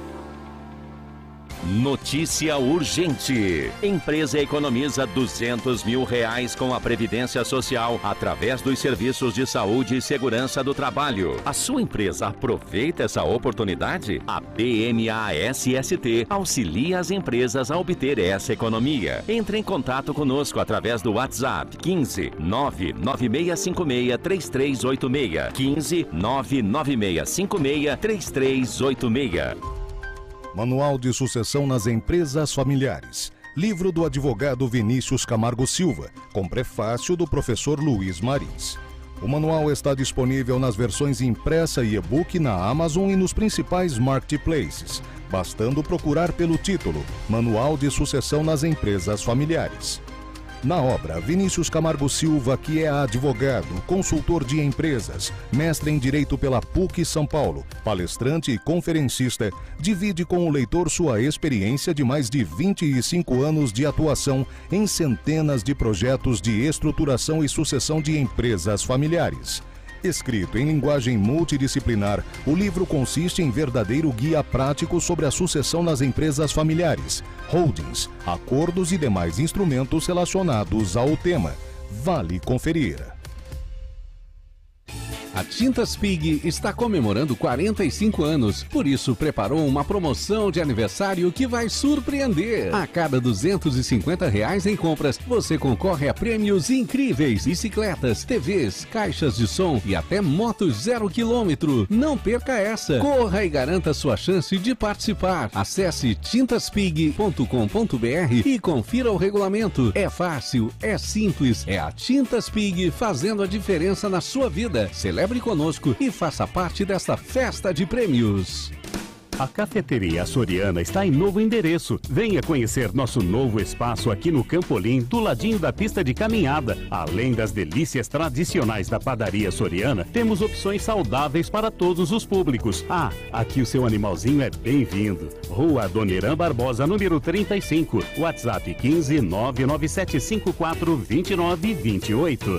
Notícia urgente. Empresa economiza duzentos mil reais com a Previdência Social através dos serviços de saúde e segurança do trabalho. A sua empresa aproveita essa oportunidade? A B M A S S T auxilia as empresas a obter essa economia. Entre em contato conosco através do WhatsApp quinze nove nove seis cinco seis três três oito seis. quinze nove nove seis cinco seis três três oito seis. Manual de Sucessão nas Empresas Familiares. Livro do advogado Vinícius Camargo Silva, com prefácio do professor Luiz Marins. O manual está disponível nas versões impressa e e-book na Amazon e nos principais marketplaces, bastando procurar pelo título Manual de Sucessão nas Empresas Familiares. Na obra, Vinícius Camargo Silva, que é advogado, consultor de empresas, mestre em Direito pela P U C São Paulo, palestrante e conferencista, divide com o leitor sua experiência de mais de vinte e cinco anos de atuação em centenas de projetos de estruturação e sucessão de empresas familiares. Escrito em linguagem multidisciplinar, o livro consiste em verdadeiro guia prático sobre a sucessão nas empresas familiares, holdings, acordos e demais instrumentos relacionados ao tema. Vale conferir. A Tintas Pig está comemorando quarenta e cinco anos, por isso preparou uma promoção de aniversário que vai surpreender. A cada duzentos e cinquenta reais em compras, você concorre a prêmios incríveis, bicicletas, T Vs, caixas de som e até motos zero quilômetro. Não perca essa! Corra e garanta sua chance de participar. Acesse tintas pig ponto com ponto br e confira o regulamento. É fácil, é simples, é a Tintas Pig fazendo a diferença na sua vida. Celebre conosco e faça parte desta festa de prêmios. A Cafeteria Açoriana está em novo endereço. Venha conhecer nosso novo espaço aqui no Campolim, do ladinho da pista de caminhada. Além das delícias tradicionais da padaria açoriana, temos opções saudáveis para todos os públicos. Ah, aqui o seu animalzinho é bem-vindo. Rua Adoniran Barbosa, número trinta e cinco. WhatsApp quinze nove nove sete cinco quatro dois nove dois oito.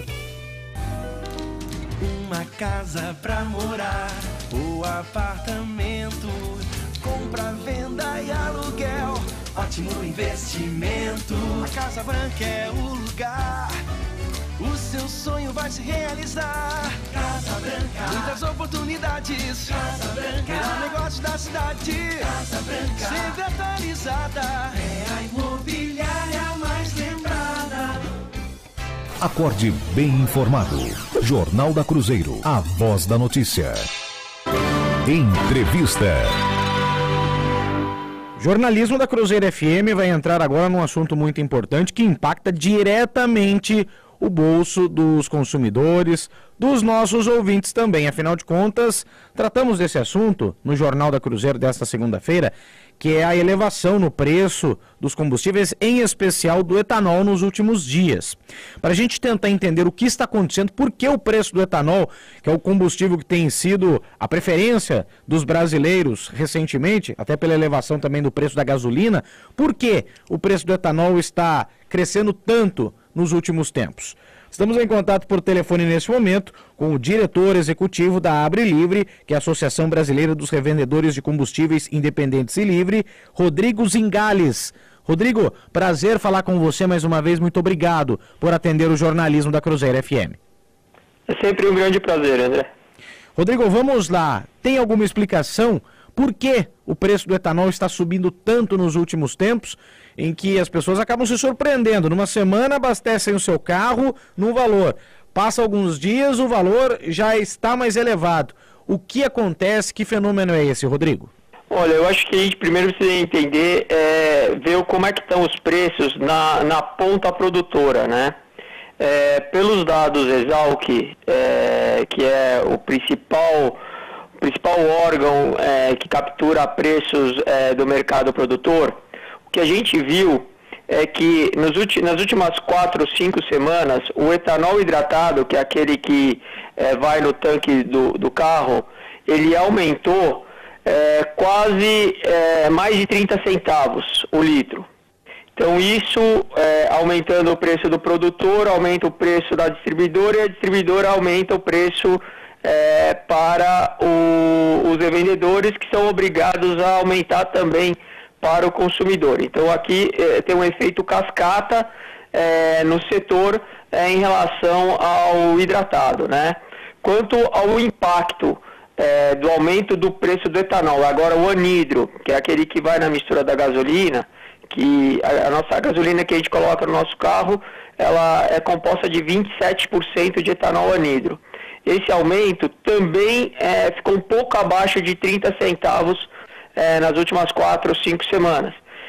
Uma casa pra morar, ou apartamento, compra, venda e aluguel, ótimo investimento. A Casa Branca é o lugar, o seu sonho vai se realizar. Casa Branca, muitas oportunidades. Casa Branca, melhor negócio da cidade. Casa Branca, sempre atualizada, é a imobiliária mais lembrada. Acorde bem informado. Jornal da Cruzeiro, a voz da notícia. Entrevista. Jornalismo da Cruzeiro F M vai entrar agora num assunto muito importante que impacta diretamente o bolso dos consumidores, dos nossos ouvintes também. Afinal de contas, tratamos desse assunto no Jornal da Cruzeiro desta segunda-feira, que é a elevação no preço dos combustíveis, em especial do etanol, nos últimos dias. Para a gente tentar entender o que está acontecendo, por que o preço do etanol, que é o combustível que tem sido a preferência dos brasileiros recentemente, até pela elevação também do preço da gasolina, por que o preço do etanol está crescendo tanto nos últimos tempos? Estamos em contato por telefone nesse momento com o diretor executivo da Abre Livre, que é a Associação Brasileira dos Revendedores de Combustíveis Independentes e Livre, Rodrigo Zingales. Rodrigo, prazer falar com você mais uma vez. Muito obrigado por atender o jornalismo da Cruzeiro F M. É sempre um grande prazer, André. Rodrigo, vamos lá. Tem alguma explicação por que o preço do etanol está subindo tanto nos últimos tempos, em que as pessoas acabam se surpreendendo? Numa semana abastecem o seu carro num valor, passa alguns dias, o valor já está mais elevado. O que acontece? Que fenômeno é esse, Rodrigo? Olha, eu acho que a gente primeiro precisa entender, é, ver como é que estão os preços na, na ponta produtora, né? É, pelos dados Exalc, é, que é o principal... O principal órgão é, que captura preços é, do mercado produtor, o que a gente viu é que nos ulti- nas últimas quatro, cinco semanas, o etanol hidratado, que é aquele que é, vai no tanque do, do carro, ele aumentou é, quase é, mais de trinta centavos o litro. Então isso, é, aumentando o preço do produtor, aumenta o preço da distribuidora e a distribuidora aumenta o preço é, para o, os revendedores, que são obrigados a aumentar também para o consumidor. Então aqui é, tem um efeito cascata é, no setor é, em relação ao hidratado, né? Quanto ao impacto é, do aumento do preço do etanol, agora o anidro, que é aquele que vai na mistura da gasolina, que a, a nossa gasolina que a gente coloca no nosso carro, ela é composta de vinte e sete por cento de etanol anidro. Esse aumento também é, ficou um pouco abaixo de trinta centavos é, nas últimas quatro ou cinco semanas.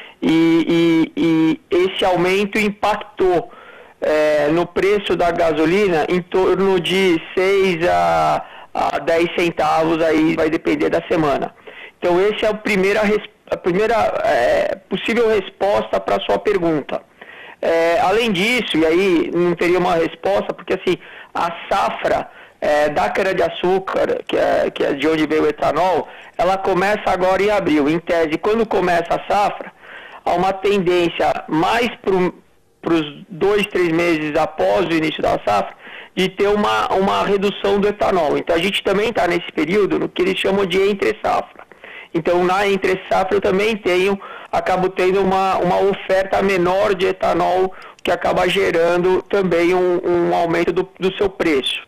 E, e, e esse aumento impactou é, no preço da gasolina em torno de seis a, a dez centavos, aí vai depender da semana. Então esse é a primeira resposta. A primeira é, possível resposta para a sua pergunta. É, além disso, e aí não teria uma resposta, porque assim, a safra é, da cana-de-açúcar, que é, que é de onde veio o etanol, ela começa agora em abril. Em tese, quando começa a safra, há uma tendência mais para os dois, três meses após o início da safra, de ter uma, uma redução do etanol. Então a gente também está nesse período no que eles chamam de entre-safra. Então, na entre-safra, eu também tenho, acabo tendo uma, uma oferta menor de etanol, que acaba gerando também um, um aumento do, do seu preço.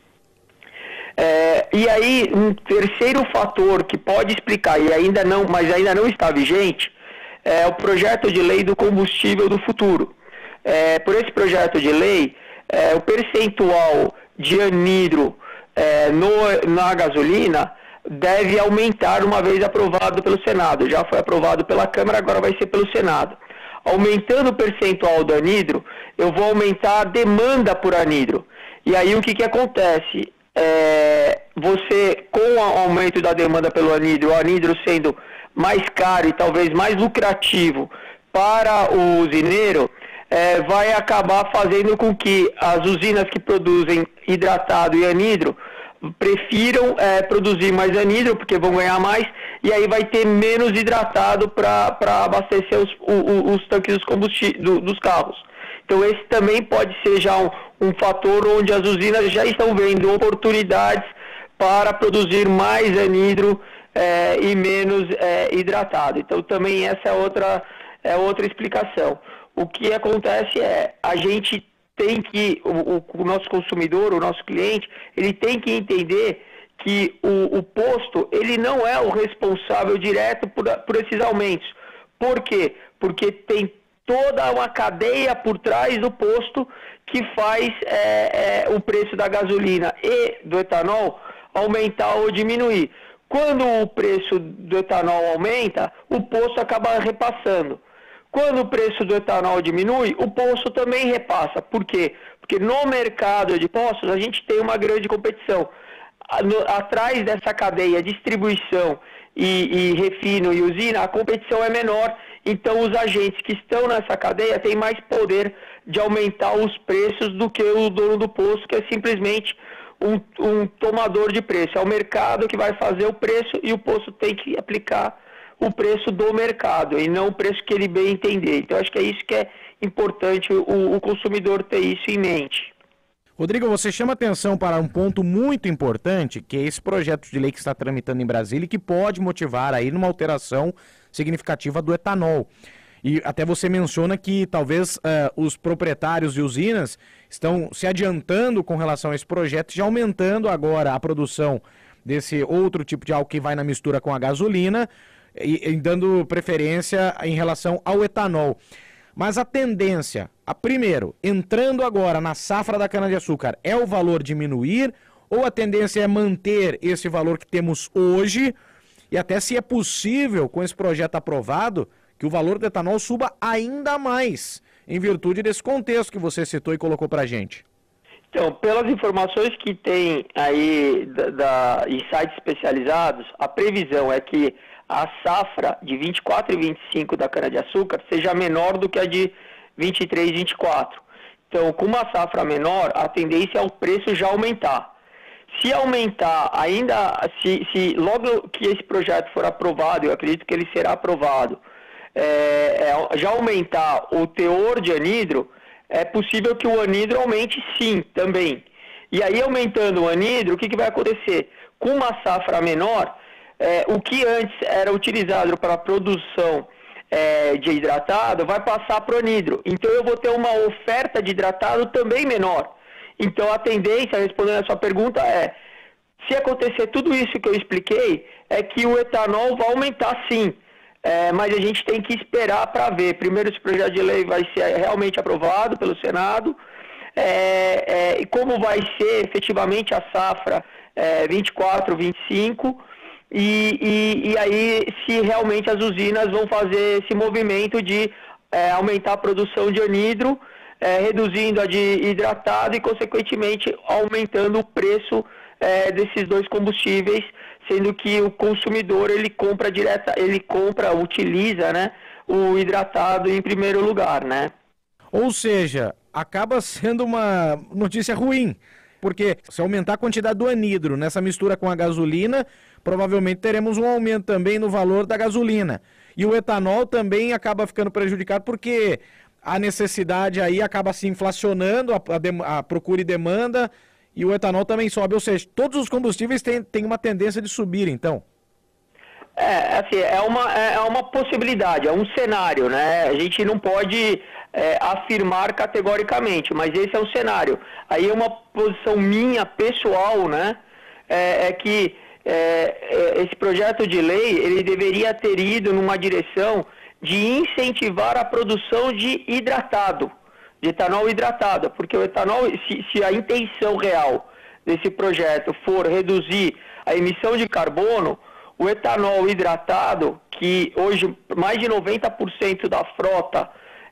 É, e aí, um terceiro fator que pode explicar, e ainda não, mas ainda não está vigente, é o projeto de lei do combustível do futuro. É, por esse projeto de lei, é, o percentual de anidro é, no, na gasolina deve aumentar uma vez aprovado pelo Senado. Já foi aprovado pela Câmara, agora vai ser pelo Senado. Aumentando o percentual do anidro, eu vou aumentar a demanda por anidro. E aí o que, que acontece? É, você, com o aumento da demanda pelo anidro, o anidro sendo mais caro e talvez mais lucrativo para o usineiro, é, vai acabar fazendo com que as usinas que produzem hidratado e anidro prefiram é, produzir mais anidro, porque vão ganhar mais, e aí vai ter menos hidratado para abastecer os, os, os tanques dos, combustíveis, do, dos carros. Então esse também pode ser já um, um fator onde as usinas já estão vendo oportunidades para produzir mais anidro é, e menos é, hidratado. Então também essa é outra, é outra explicação. O que acontece é, a gente tem que, o, o nosso consumidor, o nosso cliente, ele tem que entender que o, o posto, ele não é o responsável direto por, por esses aumentos. Por quê? Porque tem toda uma cadeia por trás do posto que faz é, é, o preço da gasolina e do etanol aumentar ou diminuir. Quando o preço do etanol aumenta, o posto acaba repassando. Quando o preço do etanol diminui, o posto também repassa. Por quê? Porque no mercado de postos a gente tem uma grande competição. Atrás dessa cadeia, distribuição e, e refino e usina, a competição é menor. Então os agentes que estão nessa cadeia têm mais poder de aumentar os preços do que o dono do posto, que é simplesmente um, um tomador de preço. É o mercado que vai fazer o preço e o posto tem que aplicar o preço do mercado e não o preço que ele bem entender. Então acho que é isso que é importante o, o consumidor ter isso em mente. Rodrigo, você chama atenção para um ponto muito importante, que é esse projeto de lei que está tramitando em Brasília e que pode motivar aí numa alteração significativa do etanol. E até você menciona que talvez uh, os proprietários de usinas estão se adiantando com relação a esse projeto, já aumentando agora a produção desse outro tipo de álcool que vai na mistura com a gasolina, E, e dando preferência em relação ao etanol. Mas a tendência, a primeiro, entrando agora na safra da cana-de-açúcar, é o valor diminuir ou a tendência é manter esse valor que temos hoje e até se é possível, com esse projeto aprovado, que o valor do etanol suba ainda mais, em virtude desse contexto que você citou e colocou pra gente? Então, pelas informações que tem aí da, da, em sites especializados, a previsão é que a safra de vinte e quatro e vinte e cinco da cana-de-açúcar seja menor do que a de vinte e três e vinte e quatro. Então, com uma safra menor, a tendência é o preço já aumentar. Se aumentar ainda, se, se logo que esse projeto for aprovado, eu acredito que ele será aprovado, é, é, já aumentar o teor de anidro, é possível que o anidro aumente sim, também. E aí, aumentando o anidro, o que, que vai acontecer? Com uma safra menor, é, o que antes era utilizado para a produção é, de hidratado vai passar para o anidro. Então, eu vou ter uma oferta de hidratado também menor. Então, a tendência, respondendo a sua pergunta, é, se acontecer tudo isso que eu expliquei, é que o etanol vai aumentar sim. É, mas a gente tem que esperar para ver. Primeiro, esse projeto de lei vai ser realmente aprovado pelo Senado, é, é, e como vai ser efetivamente a safra é, vinte e quatro, vinte e cinco, e, e, e aí se realmente as usinas vão fazer esse movimento de é, aumentar a produção de anidro, é, reduzindo a de hidratado e, consequentemente, aumentando o preço é, desses dois combustíveis, sendo que o consumidor ele compra direta, ele compra, utiliza, né, o hidratado em primeiro lugar, né? Ou seja, acaba sendo uma notícia ruim, porque se aumentar a quantidade do anidro nessa mistura com a gasolina, provavelmente teremos um aumento também no valor da gasolina. E o etanol também acaba ficando prejudicado porque a necessidade aí acaba se inflacionando, a, a, a procura e demanda, e o etanol também sobe. Ou seja, todos os combustíveis têm, têm uma tendência de subir, então. É, assim, é uma, é uma possibilidade, é um cenário, né? A gente não pode é, afirmar categoricamente, mas esse é um cenário. Aí é uma posição minha, pessoal, né? É, é que é, esse projeto de lei, ele deveria ter ido numa direção de incentivar a produção de hidratado, de etanol hidratado, porque o etanol, se, se a intenção real desse projeto for reduzir a emissão de carbono, o etanol hidratado, que hoje mais de noventa por cento da frota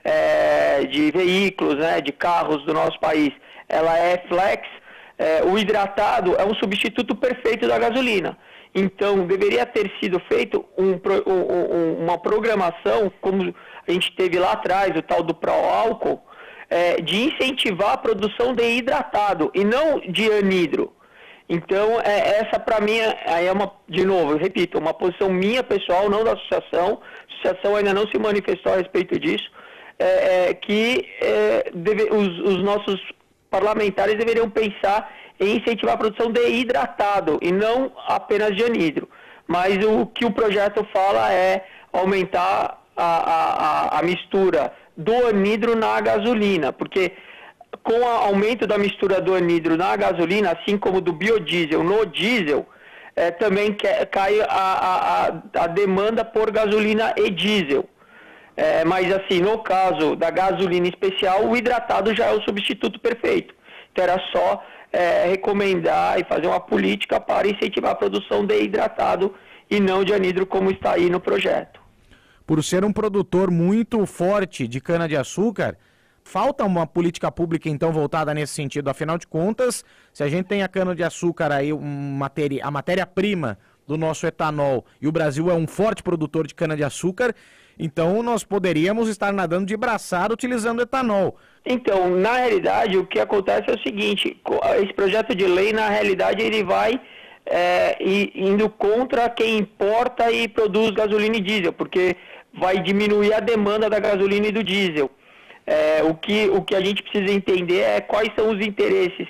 é, de veículos, né, de carros do nosso país, ela é flex, é, o hidratado é um substituto perfeito da gasolina. Então, deveria ter sido feito um, um, uma programação, como a gente teve lá atrás, o tal do pró-álcool, é, de incentivar a produção de hidratado e não de anidro. Então, é, essa para mim é, é uma, de novo, eu repito, uma posição minha pessoal, não da associação. A associação ainda não se manifestou a respeito disso, é, é, que é, deve, os, os nossos parlamentares deveriam pensar em incentivar a produção de hidratado e não apenas de anidro. Mas o que o projeto fala é aumentar a, a, a mistura do anidro na gasolina, porque com o aumento da mistura do anidro na gasolina, assim como do biodiesel no diesel, é, também cai a, a, a demanda por gasolina e diesel. É, mas assim, no caso da gasolina especial, o hidratado já é o substituto perfeito. Então era só é, recomendar e fazer uma política para incentivar a produção de hidratado e não de anidro, como está aí no projeto. Por ser um produtor muito forte de cana-de-açúcar, falta uma política pública, então, voltada nesse sentido. Afinal de contas, se a gente tem a cana-de-açúcar aí, um matéria, a matéria-prima do nosso etanol, e o Brasil é um forte produtor de cana-de-açúcar, então nós poderíamos estar nadando de braçada utilizando etanol. Então, na realidade, o que acontece é o seguinte, esse projeto de lei, na realidade, ele vai é, indo contra quem importa e produz gasolina e diesel, porque vai diminuir a demanda da gasolina e do diesel. É, o, que, o que a gente precisa entender é quais são os interesses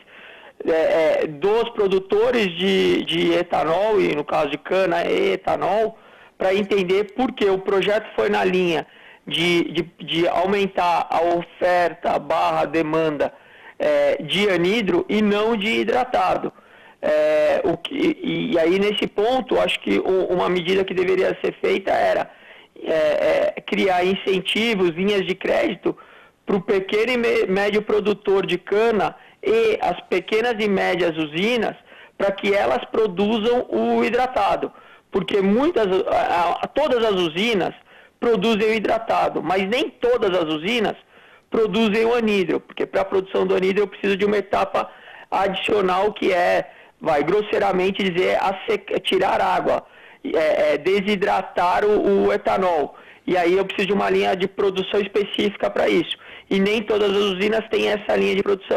é, é, dos produtores de, de etanol, e no caso de cana e etanol, para entender por que o projeto foi na linha de, de, de aumentar a oferta barra demanda é, de anidro e não de hidratado. É, o que, e aí, nesse ponto, acho que uma medida que deveria ser feita era é, é, criar incentivos, linhas de crédito para o pequeno e médio produtor de cana e as pequenas e médias usinas, para que elas produzam o hidratado. Porque muitas, todas as usinas produzem o hidratado, mas nem todas as usinas produzem o anidro, porque para a produção do anidro eu preciso de uma etapa adicional que é, vai grosseiramente dizer, a seca, tirar água, é, é, desidratar o, o etanol. E aí eu preciso de uma linha de produção específica para isso. E nem todas as usinas têm essa linha de produção.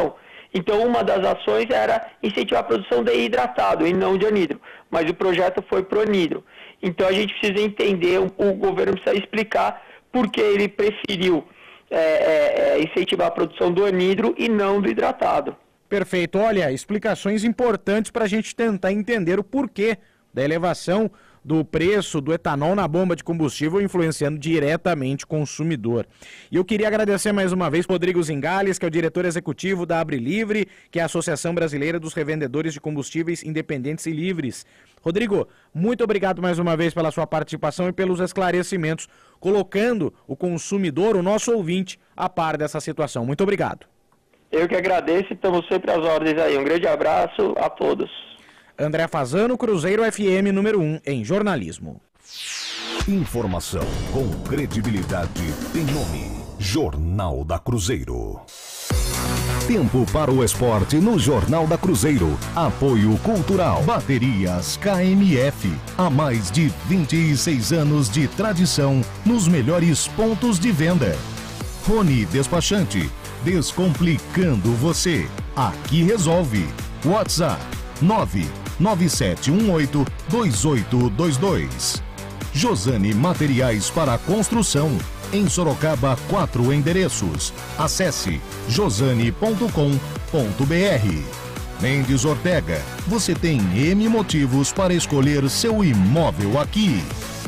Então, uma das ações era incentivar a produção de hidratado e não de anidro, mas o projeto foi pro anidro. Então, a gente precisa entender, o governo precisa explicar por que ele preferiu é, é, incentivar a produção do anidro e não do hidratado. Perfeito. Olha, explicações importantes para a gente tentar entender o porquê da elevação do preço do etanol na bomba de combustível, influenciando diretamente o consumidor. E eu queria agradecer mais uma vez Rodrigo Zingales, que é o diretor executivo da Abre Livre, que é a Associação Brasileira dos Revendedores de Combustíveis Independentes e Livres. Rodrigo, muito obrigado mais uma vez pela sua participação e pelos esclarecimentos, colocando o consumidor, o nosso ouvinte, a par dessa situação. Muito obrigado. Eu que agradeço e estamos sempre às ordens aí. Um grande abraço a todos. André Fazano, Cruzeiro F M número um em jornalismo. Informação com credibilidade tem nome. Jornal da Cruzeiro. Tempo para o esporte no Jornal da Cruzeiro. Apoio Cultural. Baterias K M F. Há mais de vinte e seis anos de tradição nos melhores pontos de venda. Rony Despachante. Descomplicando você. Aqui resolve. WhatsApp nove nove sete um oito dois oito dois dois. Josane Materiais para Construção. Em Sorocaba, quatro endereços. Acesse josane ponto com ponto br. Mendes Ortega, você tem N motivos para escolher seu imóvel aqui.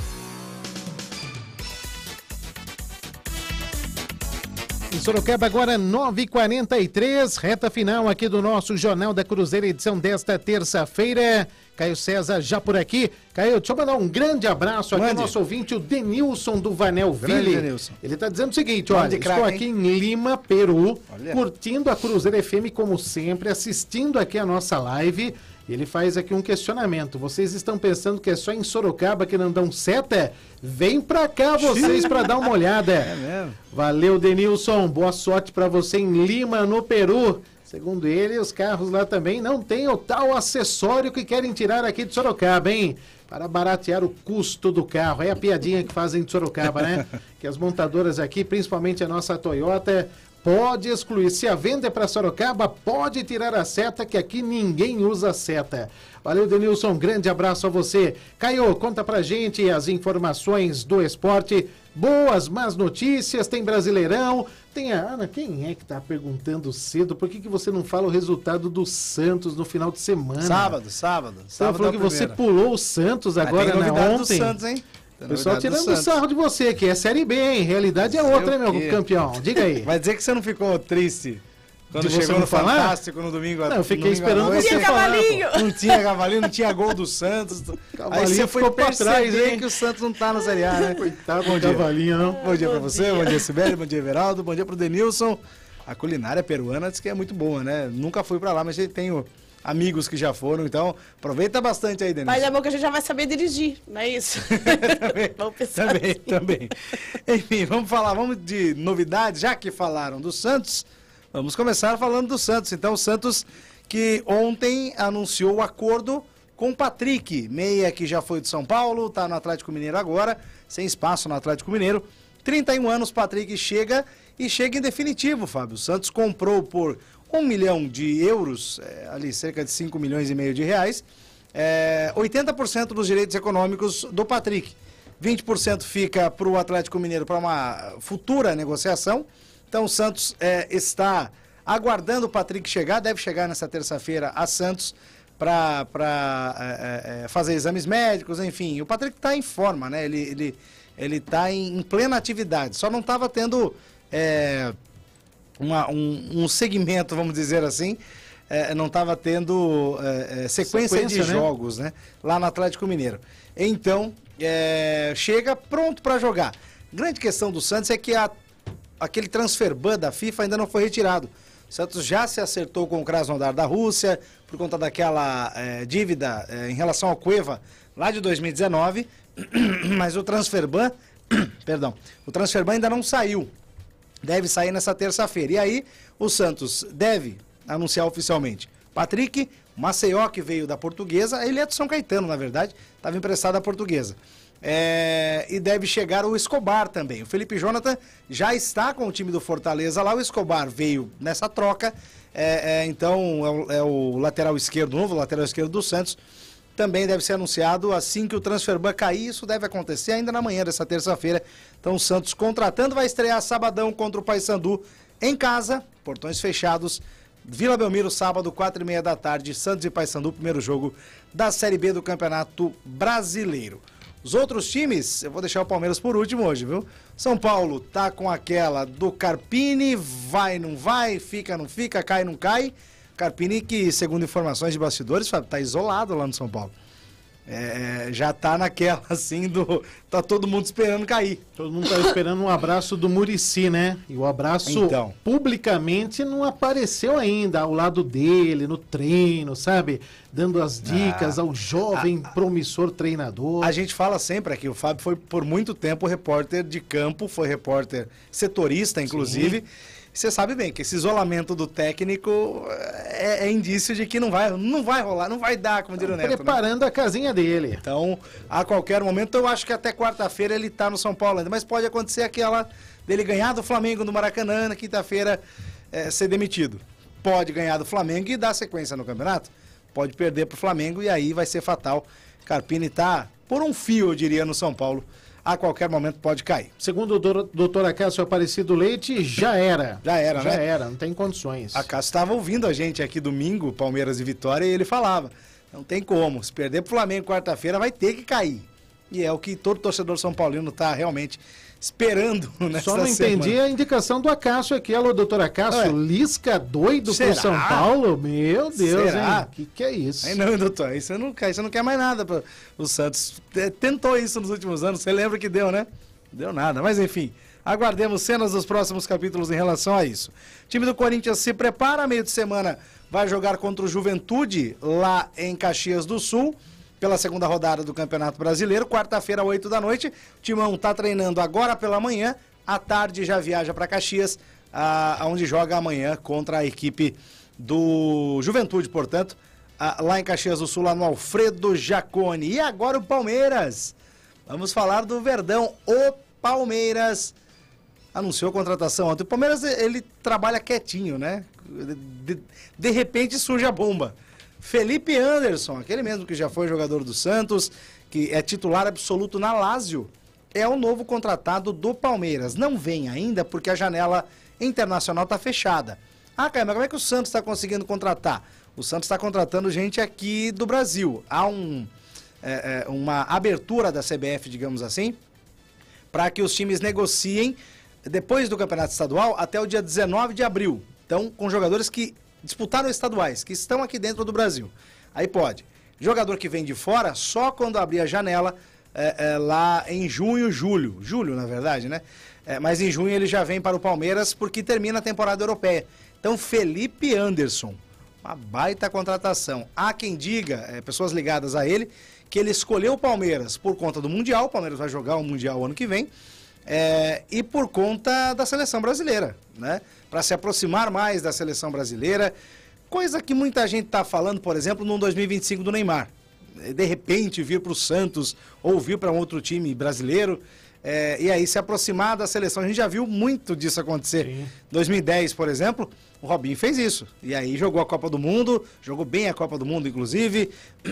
Em Sorocaba, agora nove e quarenta e três, reta final aqui do nosso Jornal da Cruzeiro, edição desta terça-feira. Caio César já por aqui. Caio, deixa eu mandar um grande abraço aqui ao nosso ouvinte, o Denilson do Vanelville. Ele está dizendo o seguinte, olha, estou crack, aqui hein? em Lima, Peru, olha. curtindo a Cruzeiro F M como sempre, assistindo aqui a nossa live. Ele faz aqui um questionamento. Vocês estão pensando que é só em Sorocaba que não dão seta? Vem pra cá vocês para dar uma olhada. É mesmo? Valeu, Denilson. Boa sorte para você em Lima, no Peru. Segundo ele, os carros lá também não têm o tal acessório que querem tirar aqui de Sorocaba, hein? Para baratear o custo do carro. É a piadinha que fazem de Sorocaba, né? Que as montadoras aqui, principalmente a nossa Toyota, pode excluir. Se a venda é para Sorocaba, pode tirar a seta, que aqui ninguém usa seta. Valeu, Denilson. Grande abraço a você. Caio, conta pra gente as informações do esporte. Boas, más notícias. Tem Brasileirão. Tem a Ana. Quem é que tá perguntando cedo? Por que, que você não fala o resultado do Santos no final de semana? Sábado, sábado. Você falou que você pulou o Santos agora, né? Ontem. Do Santos, hein? O pessoal tirando o sarro de você, que é Série B, hein? Realidade é outra, hein, meu campeão? Diga aí. Vai dizer que você não ficou triste quando de chegou no falar? Fantástico no domingo? Não, eu fiquei domingo esperando você falar. Cavalinho. Não tinha cavalinho, não tinha gol do Santos. Aí você foi pra trás, hein? que o Santos não tá na Série A, né? Coitado bom do dia. Cavalinho, não. Bom dia pra você, bom dia Sibeli, bom dia Everaldo, bom dia pro Denilson. A culinária peruana diz que é muito boa, né? Nunca fui pra lá, mas tenho amigos que já foram, então aproveita bastante aí, Denilson. Mas é bom que a gente já vai saber dirigir, não é isso? também, vamos pensar também, assim. também. Enfim, vamos falar, vamos de novidades, já que falaram do Santos, vamos começar falando do Santos. Então, o Santos que ontem anunciou o acordo com o Patrick, meia que já foi de São Paulo, tá no Atlético Mineiro agora, sem espaço no Atlético Mineiro. trinta e um anos, Patrick chega e chega em definitivo, Fábio. O Santos comprou por um milhão de euros, é, ali cerca de cinco milhões e meio de reais, é, oitenta por cento dos direitos econômicos do Patrick. vinte por cento fica para o Atlético Mineiro para uma futura negociação. Então o Santos é, está aguardando o Patrick chegar, deve chegar nessa terça-feira a Santos para é, é, fazer exames médicos, enfim. O Patrick está em forma, né? Ele ele ele está em, em plena atividade, só não estava tendo é, Uma, um, um segmento, vamos dizer assim, é, não estava tendo é, é, sequência, sequência de né? jogos, né? Lá no Atlético Mineiro. Então, é, chega pronto para jogar. Grande questão do Santos é que a, aquele transfer ban da FIFA ainda não foi retirado. O Santos já se acertou com o Krasnodar da Rússia, por conta daquela é, dívida é, em relação ao Cueva, lá de dois mil e dezenove, mas o transfer ban, perdão, o transfer ban ainda não saiu. Deve sair nessa terça-feira. E aí, o Santos deve anunciar oficialmente. Patrick, Maceió, que veio da Portuguesa, ele é de São Caetano, na verdade, estava emprestado à Portuguesa. É, e deve chegar o Escobar também. O Felipe Jonathan já está com o time do Fortaleza lá. O Escobar veio nessa troca. É, é, então é o, é o lateral esquerdo, novo lateral esquerdo do Santos. Também deve ser anunciado assim que o Transferban cair. Isso deve acontecer ainda na manhã dessa terça-feira. Então o Santos contratando, vai estrear sabadão contra o Paysandu em casa, portões fechados. Vila Belmiro, sábado, quatro e meia da tarde. Santos e Paysandu, primeiro jogo da Série B do Campeonato Brasileiro. Os outros times, eu vou deixar o Palmeiras por último hoje, viu? São Paulo tá com aquela do Carpini, vai, não vai, fica, não fica, cai, não cai. Carpini que, segundo informações de bastidores, tá isolado lá no São Paulo. É, já tá naquela, assim, do... Tá todo mundo esperando cair. Todo mundo tá esperando um abraço do Muricy, né? E o abraço, então, publicamente, não apareceu ainda ao lado dele, no treino, sabe? Dando as dicas ah, ao jovem, a, promissor treinador. A gente fala sempre aqui, o Fábio foi por muito tempo repórter de campo, foi repórter setorista, inclusive. Sim. Você sabe bem que esse isolamento do técnico é, é indício de que não vai, não vai rolar, não vai dar, como diria o Neto. Preparando, né, a casinha dele. Então, a qualquer momento, eu acho que até quarta-feira ele tá no São Paulo ainda, mas pode acontecer aquela dele ganhar do Flamengo no Maracanã, na quinta-feira é, ser demitido. Pode ganhar do Flamengo e dar sequência no campeonato. Pode perder pro Flamengo e aí vai ser fatal. Carpini tá por um fio, eu diria, no São Paulo. A qualquer momento pode cair. Segundo o doutor Acácio Aparecido Leite, já era. Já era, já né? Já era, não tem condições. Acácio estava ouvindo a gente aqui domingo, Palmeiras e Vitória, e ele falava, não tem como, se perder pro Flamengo quarta-feira vai ter que cair. E é o que todo torcedor são paulino está realmente esperando nessa Só não entendi semana. A indicação do Acácio aqui. Alô, doutor Acácio, é. Lisca doido Será? pro São Paulo? Meu Deus, Será? hein? O que, que é isso? Aí não, doutor, isso não, isso não quer mais nada. Pra... O Santos tentou isso nos últimos anos, você lembra que deu, né? Deu nada, mas enfim, aguardemos cenas dos próximos capítulos em relação a isso. O time do Corinthians se prepara, meio de semana vai jogar contra o Juventude lá em Caxias do Sul, pela segunda rodada do Campeonato Brasileiro, quarta-feira, oito da noite. O Timão está treinando agora pela manhã, à tarde já viaja para Caxias, a, onde joga amanhã contra a equipe do Juventude, portanto, a, lá em Caxias do Sul, lá no Alfredo Jaconi. E agora o Palmeiras. Vamos falar do Verdão. O Palmeiras anunciou a contratação ontem. O Palmeiras, ele trabalha quietinho, né? De, de repente surge a bomba. Felipe Anderson, aquele mesmo que já foi jogador do Santos, que é titular absoluto na Lazio, é o novo contratado do Palmeiras. Não vem ainda porque a janela internacional está fechada. Ah, cara, mas como é que o Santos está conseguindo contratar? O Santos está contratando gente aqui do Brasil. Há um... É, é, uma abertura da C B F, digamos assim, para que os times negociem depois do Campeonato Estadual até o dia dezenove de abril. Então, com jogadores que disputaram estaduais, que estão aqui dentro do Brasil. Aí pode. Jogador que vem de fora, só quando abrir a janela, é, é, lá em junho, julho. Julho, na verdade, né? É, mas em junho ele já vem para o Palmeiras porque termina a temporada europeia. Então, Felipe Anderson, uma baita contratação. Há quem diga, é, pessoas ligadas a ele, que ele escolheu o Palmeiras por conta do Mundial, o Palmeiras vai jogar o Mundial ano que vem, é, e por conta da seleção brasileira, né? Para se aproximar mais da seleção brasileira, coisa que muita gente está falando, por exemplo, no dois mil e vinte e cinco do Neymar. De repente vir para o Santos ou vir para um outro time brasileiro, é, e aí se aproximar da seleção. A gente já viu muito disso acontecer. Em dois mil e dez, por exemplo, o Robinho fez isso. E aí jogou a Copa do Mundo, jogou bem a Copa do Mundo, inclusive.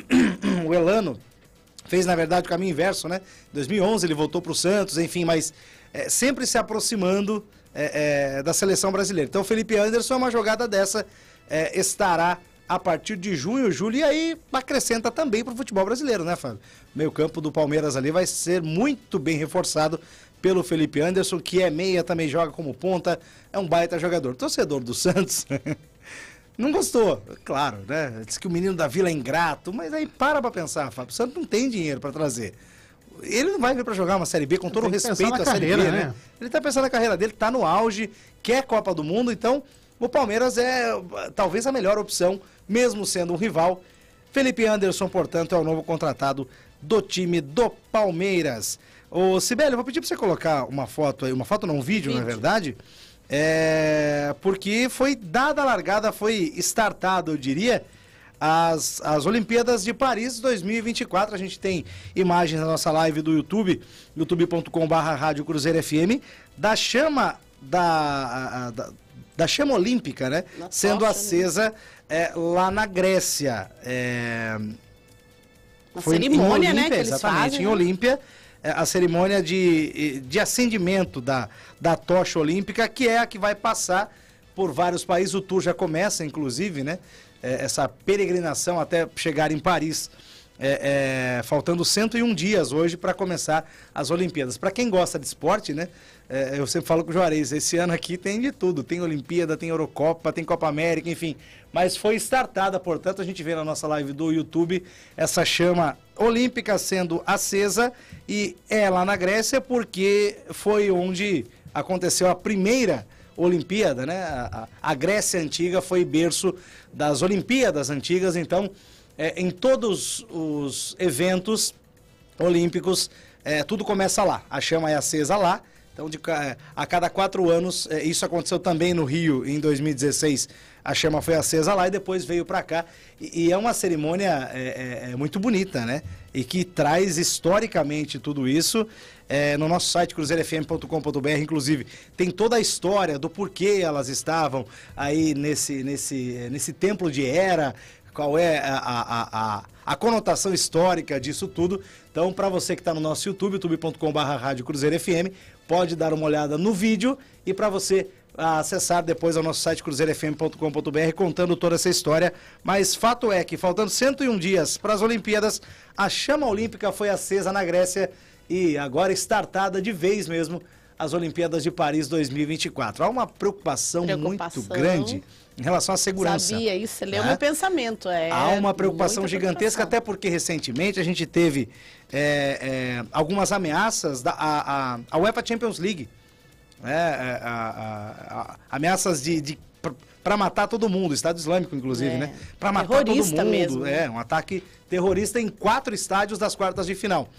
O Elano fez, na verdade, o caminho inverso, né? Em dois mil e onze ele voltou para o Santos, enfim, mas é, sempre se aproximando é, é, da seleção brasileira. Então o Felipe Anderson, uma jogada dessa, é, estará a partir de junho, julho, e aí acrescenta também para o futebol brasileiro, né, Fábio? Meio campo do Palmeiras ali vai ser muito bem reforçado pelo Felipe Anderson, que é meia, também joga como ponta, é um baita jogador. Torcedor do Santos... Não gostou, claro, né? Diz que o menino da Vila é ingrato, mas aí para pra pensar, Fábio. O Santos não tem dinheiro pra trazer. Ele não vai vir pra jogar uma Série B, com todo o respeito à Série B, né? né? Ele tá pensando na carreira dele, tá no auge, quer Copa do Mundo, então o Palmeiras é talvez a melhor opção, mesmo sendo um rival. Felipe Anderson, portanto, é o novo contratado do time do Palmeiras. Ô, Sibeli, eu vou pedir pra você colocar uma foto aí, uma foto não, um vídeo, vídeo. na verdade... É, porque foi dada a largada, foi startado, eu diria, as, as Olimpíadas de Paris dois mil e vinte e quatro. A gente tem imagens na nossa live do YouTube, youtube ponto com barra Rádio Cruzeiro F M, da chama da, da, da chama olímpica, né? Na sendo tocha, acesa, né? é, lá na Grécia. É, Uma cerimônia, Olímpia, né? Que eles exatamente, fazem, em né? Olímpia, a cerimônia de, de acendimento da, da tocha olímpica, que é a que vai passar por vários países. O tour já começa, inclusive, né? É, essa peregrinação até chegar em Paris, é, é, faltando cento e um dias hoje para começar as Olimpíadas. Para quem gosta de esporte, né? É, eu sempre falo com o Juarez, esse ano aqui tem de tudo, tem Olimpíada, tem Eurocopa, tem Copa América, enfim, mas foi startada, portanto, a gente vê na nossa live do YouTube essa chama olímpica sendo acesa, e é lá na Grécia porque foi onde aconteceu a primeira Olimpíada, né? A, a Grécia Antiga foi berço das Olimpíadas Antigas, então é, em todos os eventos olímpicos, é, tudo começa lá, a chama é acesa lá. Então, de, a cada quatro anos, é, isso aconteceu também no Rio, em dois mil e dezesseis, a chama foi acesa lá e depois veio para cá. E, e é uma cerimônia é, é, é muito bonita, né? E que traz historicamente tudo isso. É, no nosso site, cruzeiro f m ponto com ponto b r, inclusive, tem toda a história do porquê elas estavam aí nesse, nesse, nesse templo de Hera, qual é a, a, a, a conotação histórica disso tudo. Então, para você que está no nosso YouTube, youtube ponto com barra Rádio Cruzeiro F M, pode dar uma olhada no vídeo, e para você acessar depois ao nosso site cruzeiro f m ponto com ponto b r, contando toda essa história. Mas fato é que, faltando cento e um dias para as Olimpíadas, a chama olímpica foi acesa na Grécia e agora startada de vez mesmo as Olimpíadas de Paris dois mil e vinte e quatro. Há uma preocupação, preocupação. muito grande em relação à segurança. Sabia, isso você leu né? meu pensamento. É Há uma preocupação gigantesca, preocupação. até porque recentemente a gente teve é, é, algumas ameaças da a, a, a UEFA Champions League. É, a, a, a, ameaças de, de para matar todo mundo, Estado Islâmico inclusive, é. né? Para matar todo mundo. Mesmo. É, um ataque terrorista em quatro estádios das quartas de final.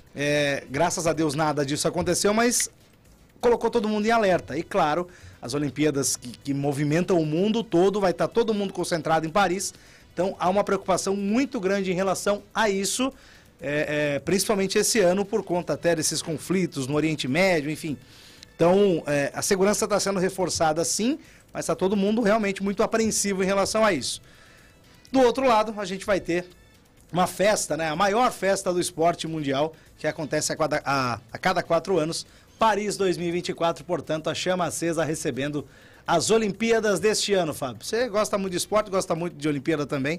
É, graças a Deus nada disso aconteceu, mas colocou todo mundo em alerta. E claro, as Olimpíadas que, que movimentam o mundo todo, vai estar todo mundo concentrado em Paris. Então há uma preocupação muito grande em relação a isso, é, é, principalmente esse ano, por conta até desses conflitos no Oriente Médio, enfim. Então é, a segurança está sendo reforçada sim, mas está todo mundo realmente muito apreensivo em relação a isso. Do outro lado, a gente vai ter uma festa, né? A maior festa do esporte mundial, que acontece a cada, a, a cada quatro anos, Paris dois mil e vinte e quatro, portanto, a chama acesa recebendo as Olimpíadas deste ano, Fábio. Você gosta muito de esporte, gosta muito de Olimpíada também.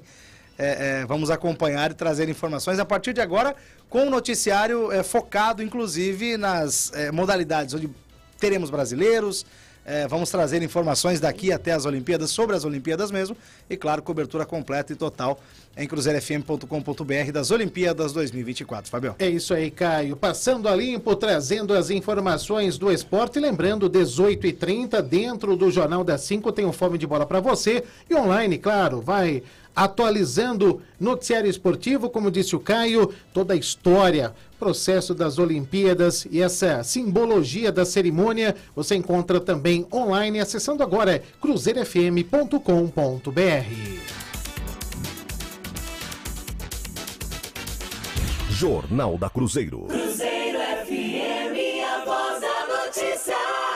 É, é, vamos acompanhar e trazer informações a partir de agora, com um noticiário é, focado, inclusive, nas é, modalidades onde teremos brasileiros. É, vamos trazer informações daqui até as Olimpíadas, sobre as Olimpíadas mesmo, e claro, cobertura completa e total em cruzeiro f m ponto com ponto b r das Olimpíadas dois mil e vinte e quatro, Fabio. É isso aí, Caio. Passando a limpo, trazendo as informações do esporte, lembrando, dezoito e trinta, dentro do Jornal das cinco, tem um Fome de Bola para você, e online, claro, vai atualizando noticiário esportivo, como disse o Caio, toda a história, processo das Olimpíadas e essa simbologia da cerimônia, você encontra também online, acessando agora cruzeiro f m ponto com ponto b r. Jornal da Cruzeiro. Cruzeiro F M, a voz da notícia.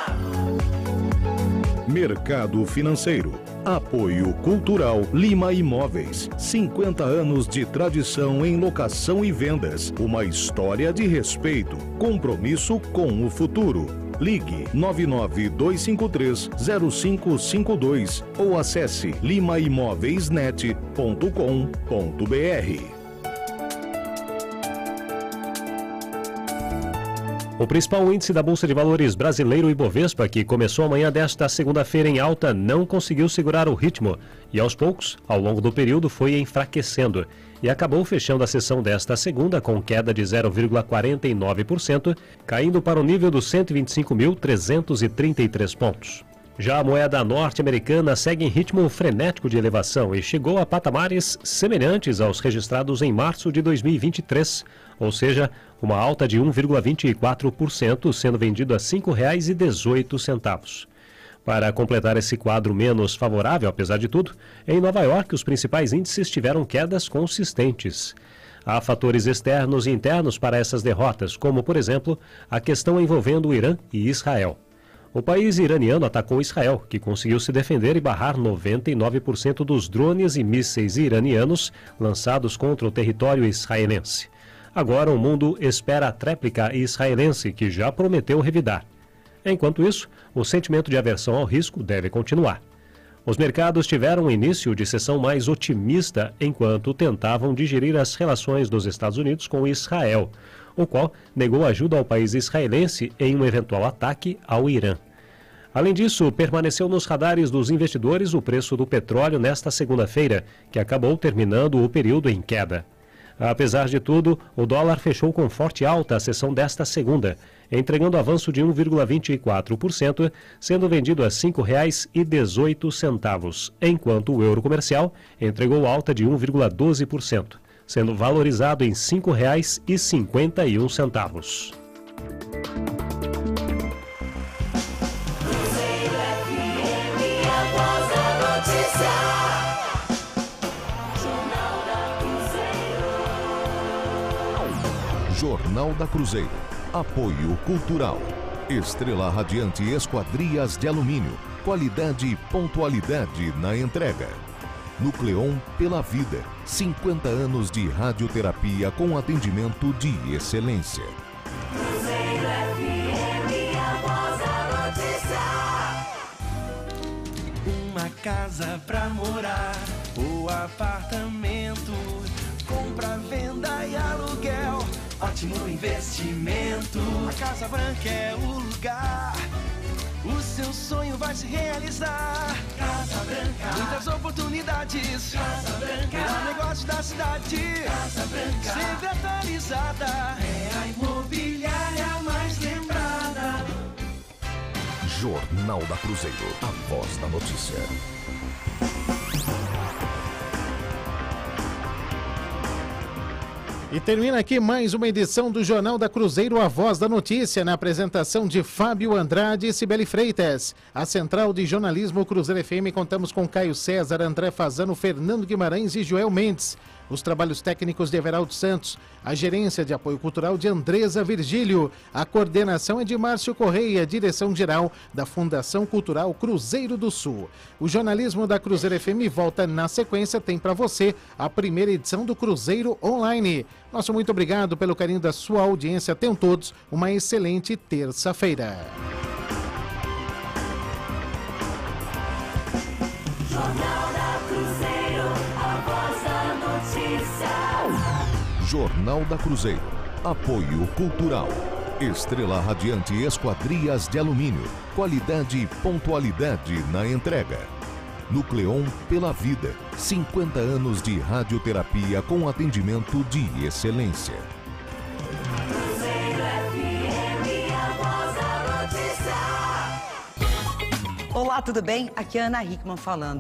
Mercado Financeiro. Apoio Cultural Lima Imóveis. cinquenta anos de tradição em locação e vendas. Uma história de respeito. Compromisso com o futuro. Ligue nove nove dois cinco três zero cinco cinco dois ou acesse lima imóveis net ponto com ponto b r. O principal índice da Bolsa de Valores brasileiro, Ibovespa, que começou amanhã desta segunda-feira em alta, não conseguiu segurar o ritmo e, aos poucos, ao longo do período, foi enfraquecendo e acabou fechando a sessão desta segunda com queda de zero vírgula quarenta e nove por cento, caindo para o nível dos cento e vinte e cinco mil trezentos e trinta e três pontos. Já a moeda norte-americana segue em ritmo frenético de elevação e chegou a patamares semelhantes aos registrados em março de dois mil e vinte e três, ou seja, uma alta de um vírgula vinte e quatro por cento, sendo vendido a cinco reais e dezoito centavos. Para completar esse quadro menos favorável, apesar de tudo, em Nova York os principais índices tiveram quedas consistentes. Há fatores externos e internos para essas derrotas, como, por exemplo, a questão envolvendo o Irã e Israel. O país iraniano atacou Israel, que conseguiu se defender e barrar noventa e nove por cento dos drones e mísseis iranianos lançados contra o território israelense. Agora o mundo espera a tréplica israelense, que já prometeu revidar. Enquanto isso, o sentimento de aversão ao risco deve continuar. Os mercados tiveram um início de sessão mais otimista enquanto tentavam digerir as relações dos Estados Unidos com Israel, o qual negou ajuda ao país israelense em um eventual ataque ao Irã. Além disso, permaneceu nos radares dos investidores o preço do petróleo nesta segunda-feira, que acabou terminando o período em queda. Apesar de tudo, o dólar fechou com forte alta a sessão desta segunda, entregando avanço de um vírgula vinte e quatro por cento, sendo vendido a cinco reais e dezoito centavos, enquanto o euro comercial entregou alta de um vírgula doze por cento, sendo valorizado em cinco reais e cinquenta e um centavos. Jornal da Cruzeiro. Apoio Cultural. Estrela Radiante Esquadrias de Alumínio. Qualidade e pontualidade na entrega. Nucleon pela Vida. cinquenta anos de radioterapia com atendimento de excelência. Cruzeiro F M, a voz da notícia. Uma casa pra morar, ou apartamento, compra, venda e aluguel. Ótimo investimento. A Casa Branca é o lugar. O seu sonho vai se realizar. Casa Branca. Muitas oportunidades. Casa Branca. Melhor negócio da cidade. Casa Branca. Sempre atualizada. É a imobiliária mais lembrada. Jornal da Cruzeiro. A voz da notícia. E termina aqui mais uma edição do Jornal da Cruzeiro, a voz da notícia, na apresentação de Fábio Andrade e Cibele Freitas. A central de jornalismo Cruzeiro F M, contamos com Caio César, André Fazano, Fernando Guimarães e Joel Mendes. Os trabalhos técnicos de Everaldo Santos, a gerência de apoio cultural de Andresa Virgílio, a coordenação é de Márcio Correia, direção-geral da Fundação Cultural Cruzeiro do Sul. O jornalismo da Cruzeiro F M volta na sequência, tem para você a primeira edição do Cruzeiro Online. Nosso muito obrigado pelo carinho da sua audiência. Tenham todos uma excelente terça-feira. Jornal da Cruzeiro, a voz da notícia. Jornal da Cruzeiro. Apoio Cultural. Estrela Radiante Esquadrias de Alumínio. Qualidade e pontualidade na entrega. Nucleon pela Vida. cinquenta anos de radioterapia com atendimento de excelência. Cruzeiro F M, a voz da notícia. Olá, tudo bem? Aqui é a Ana Hickman falando.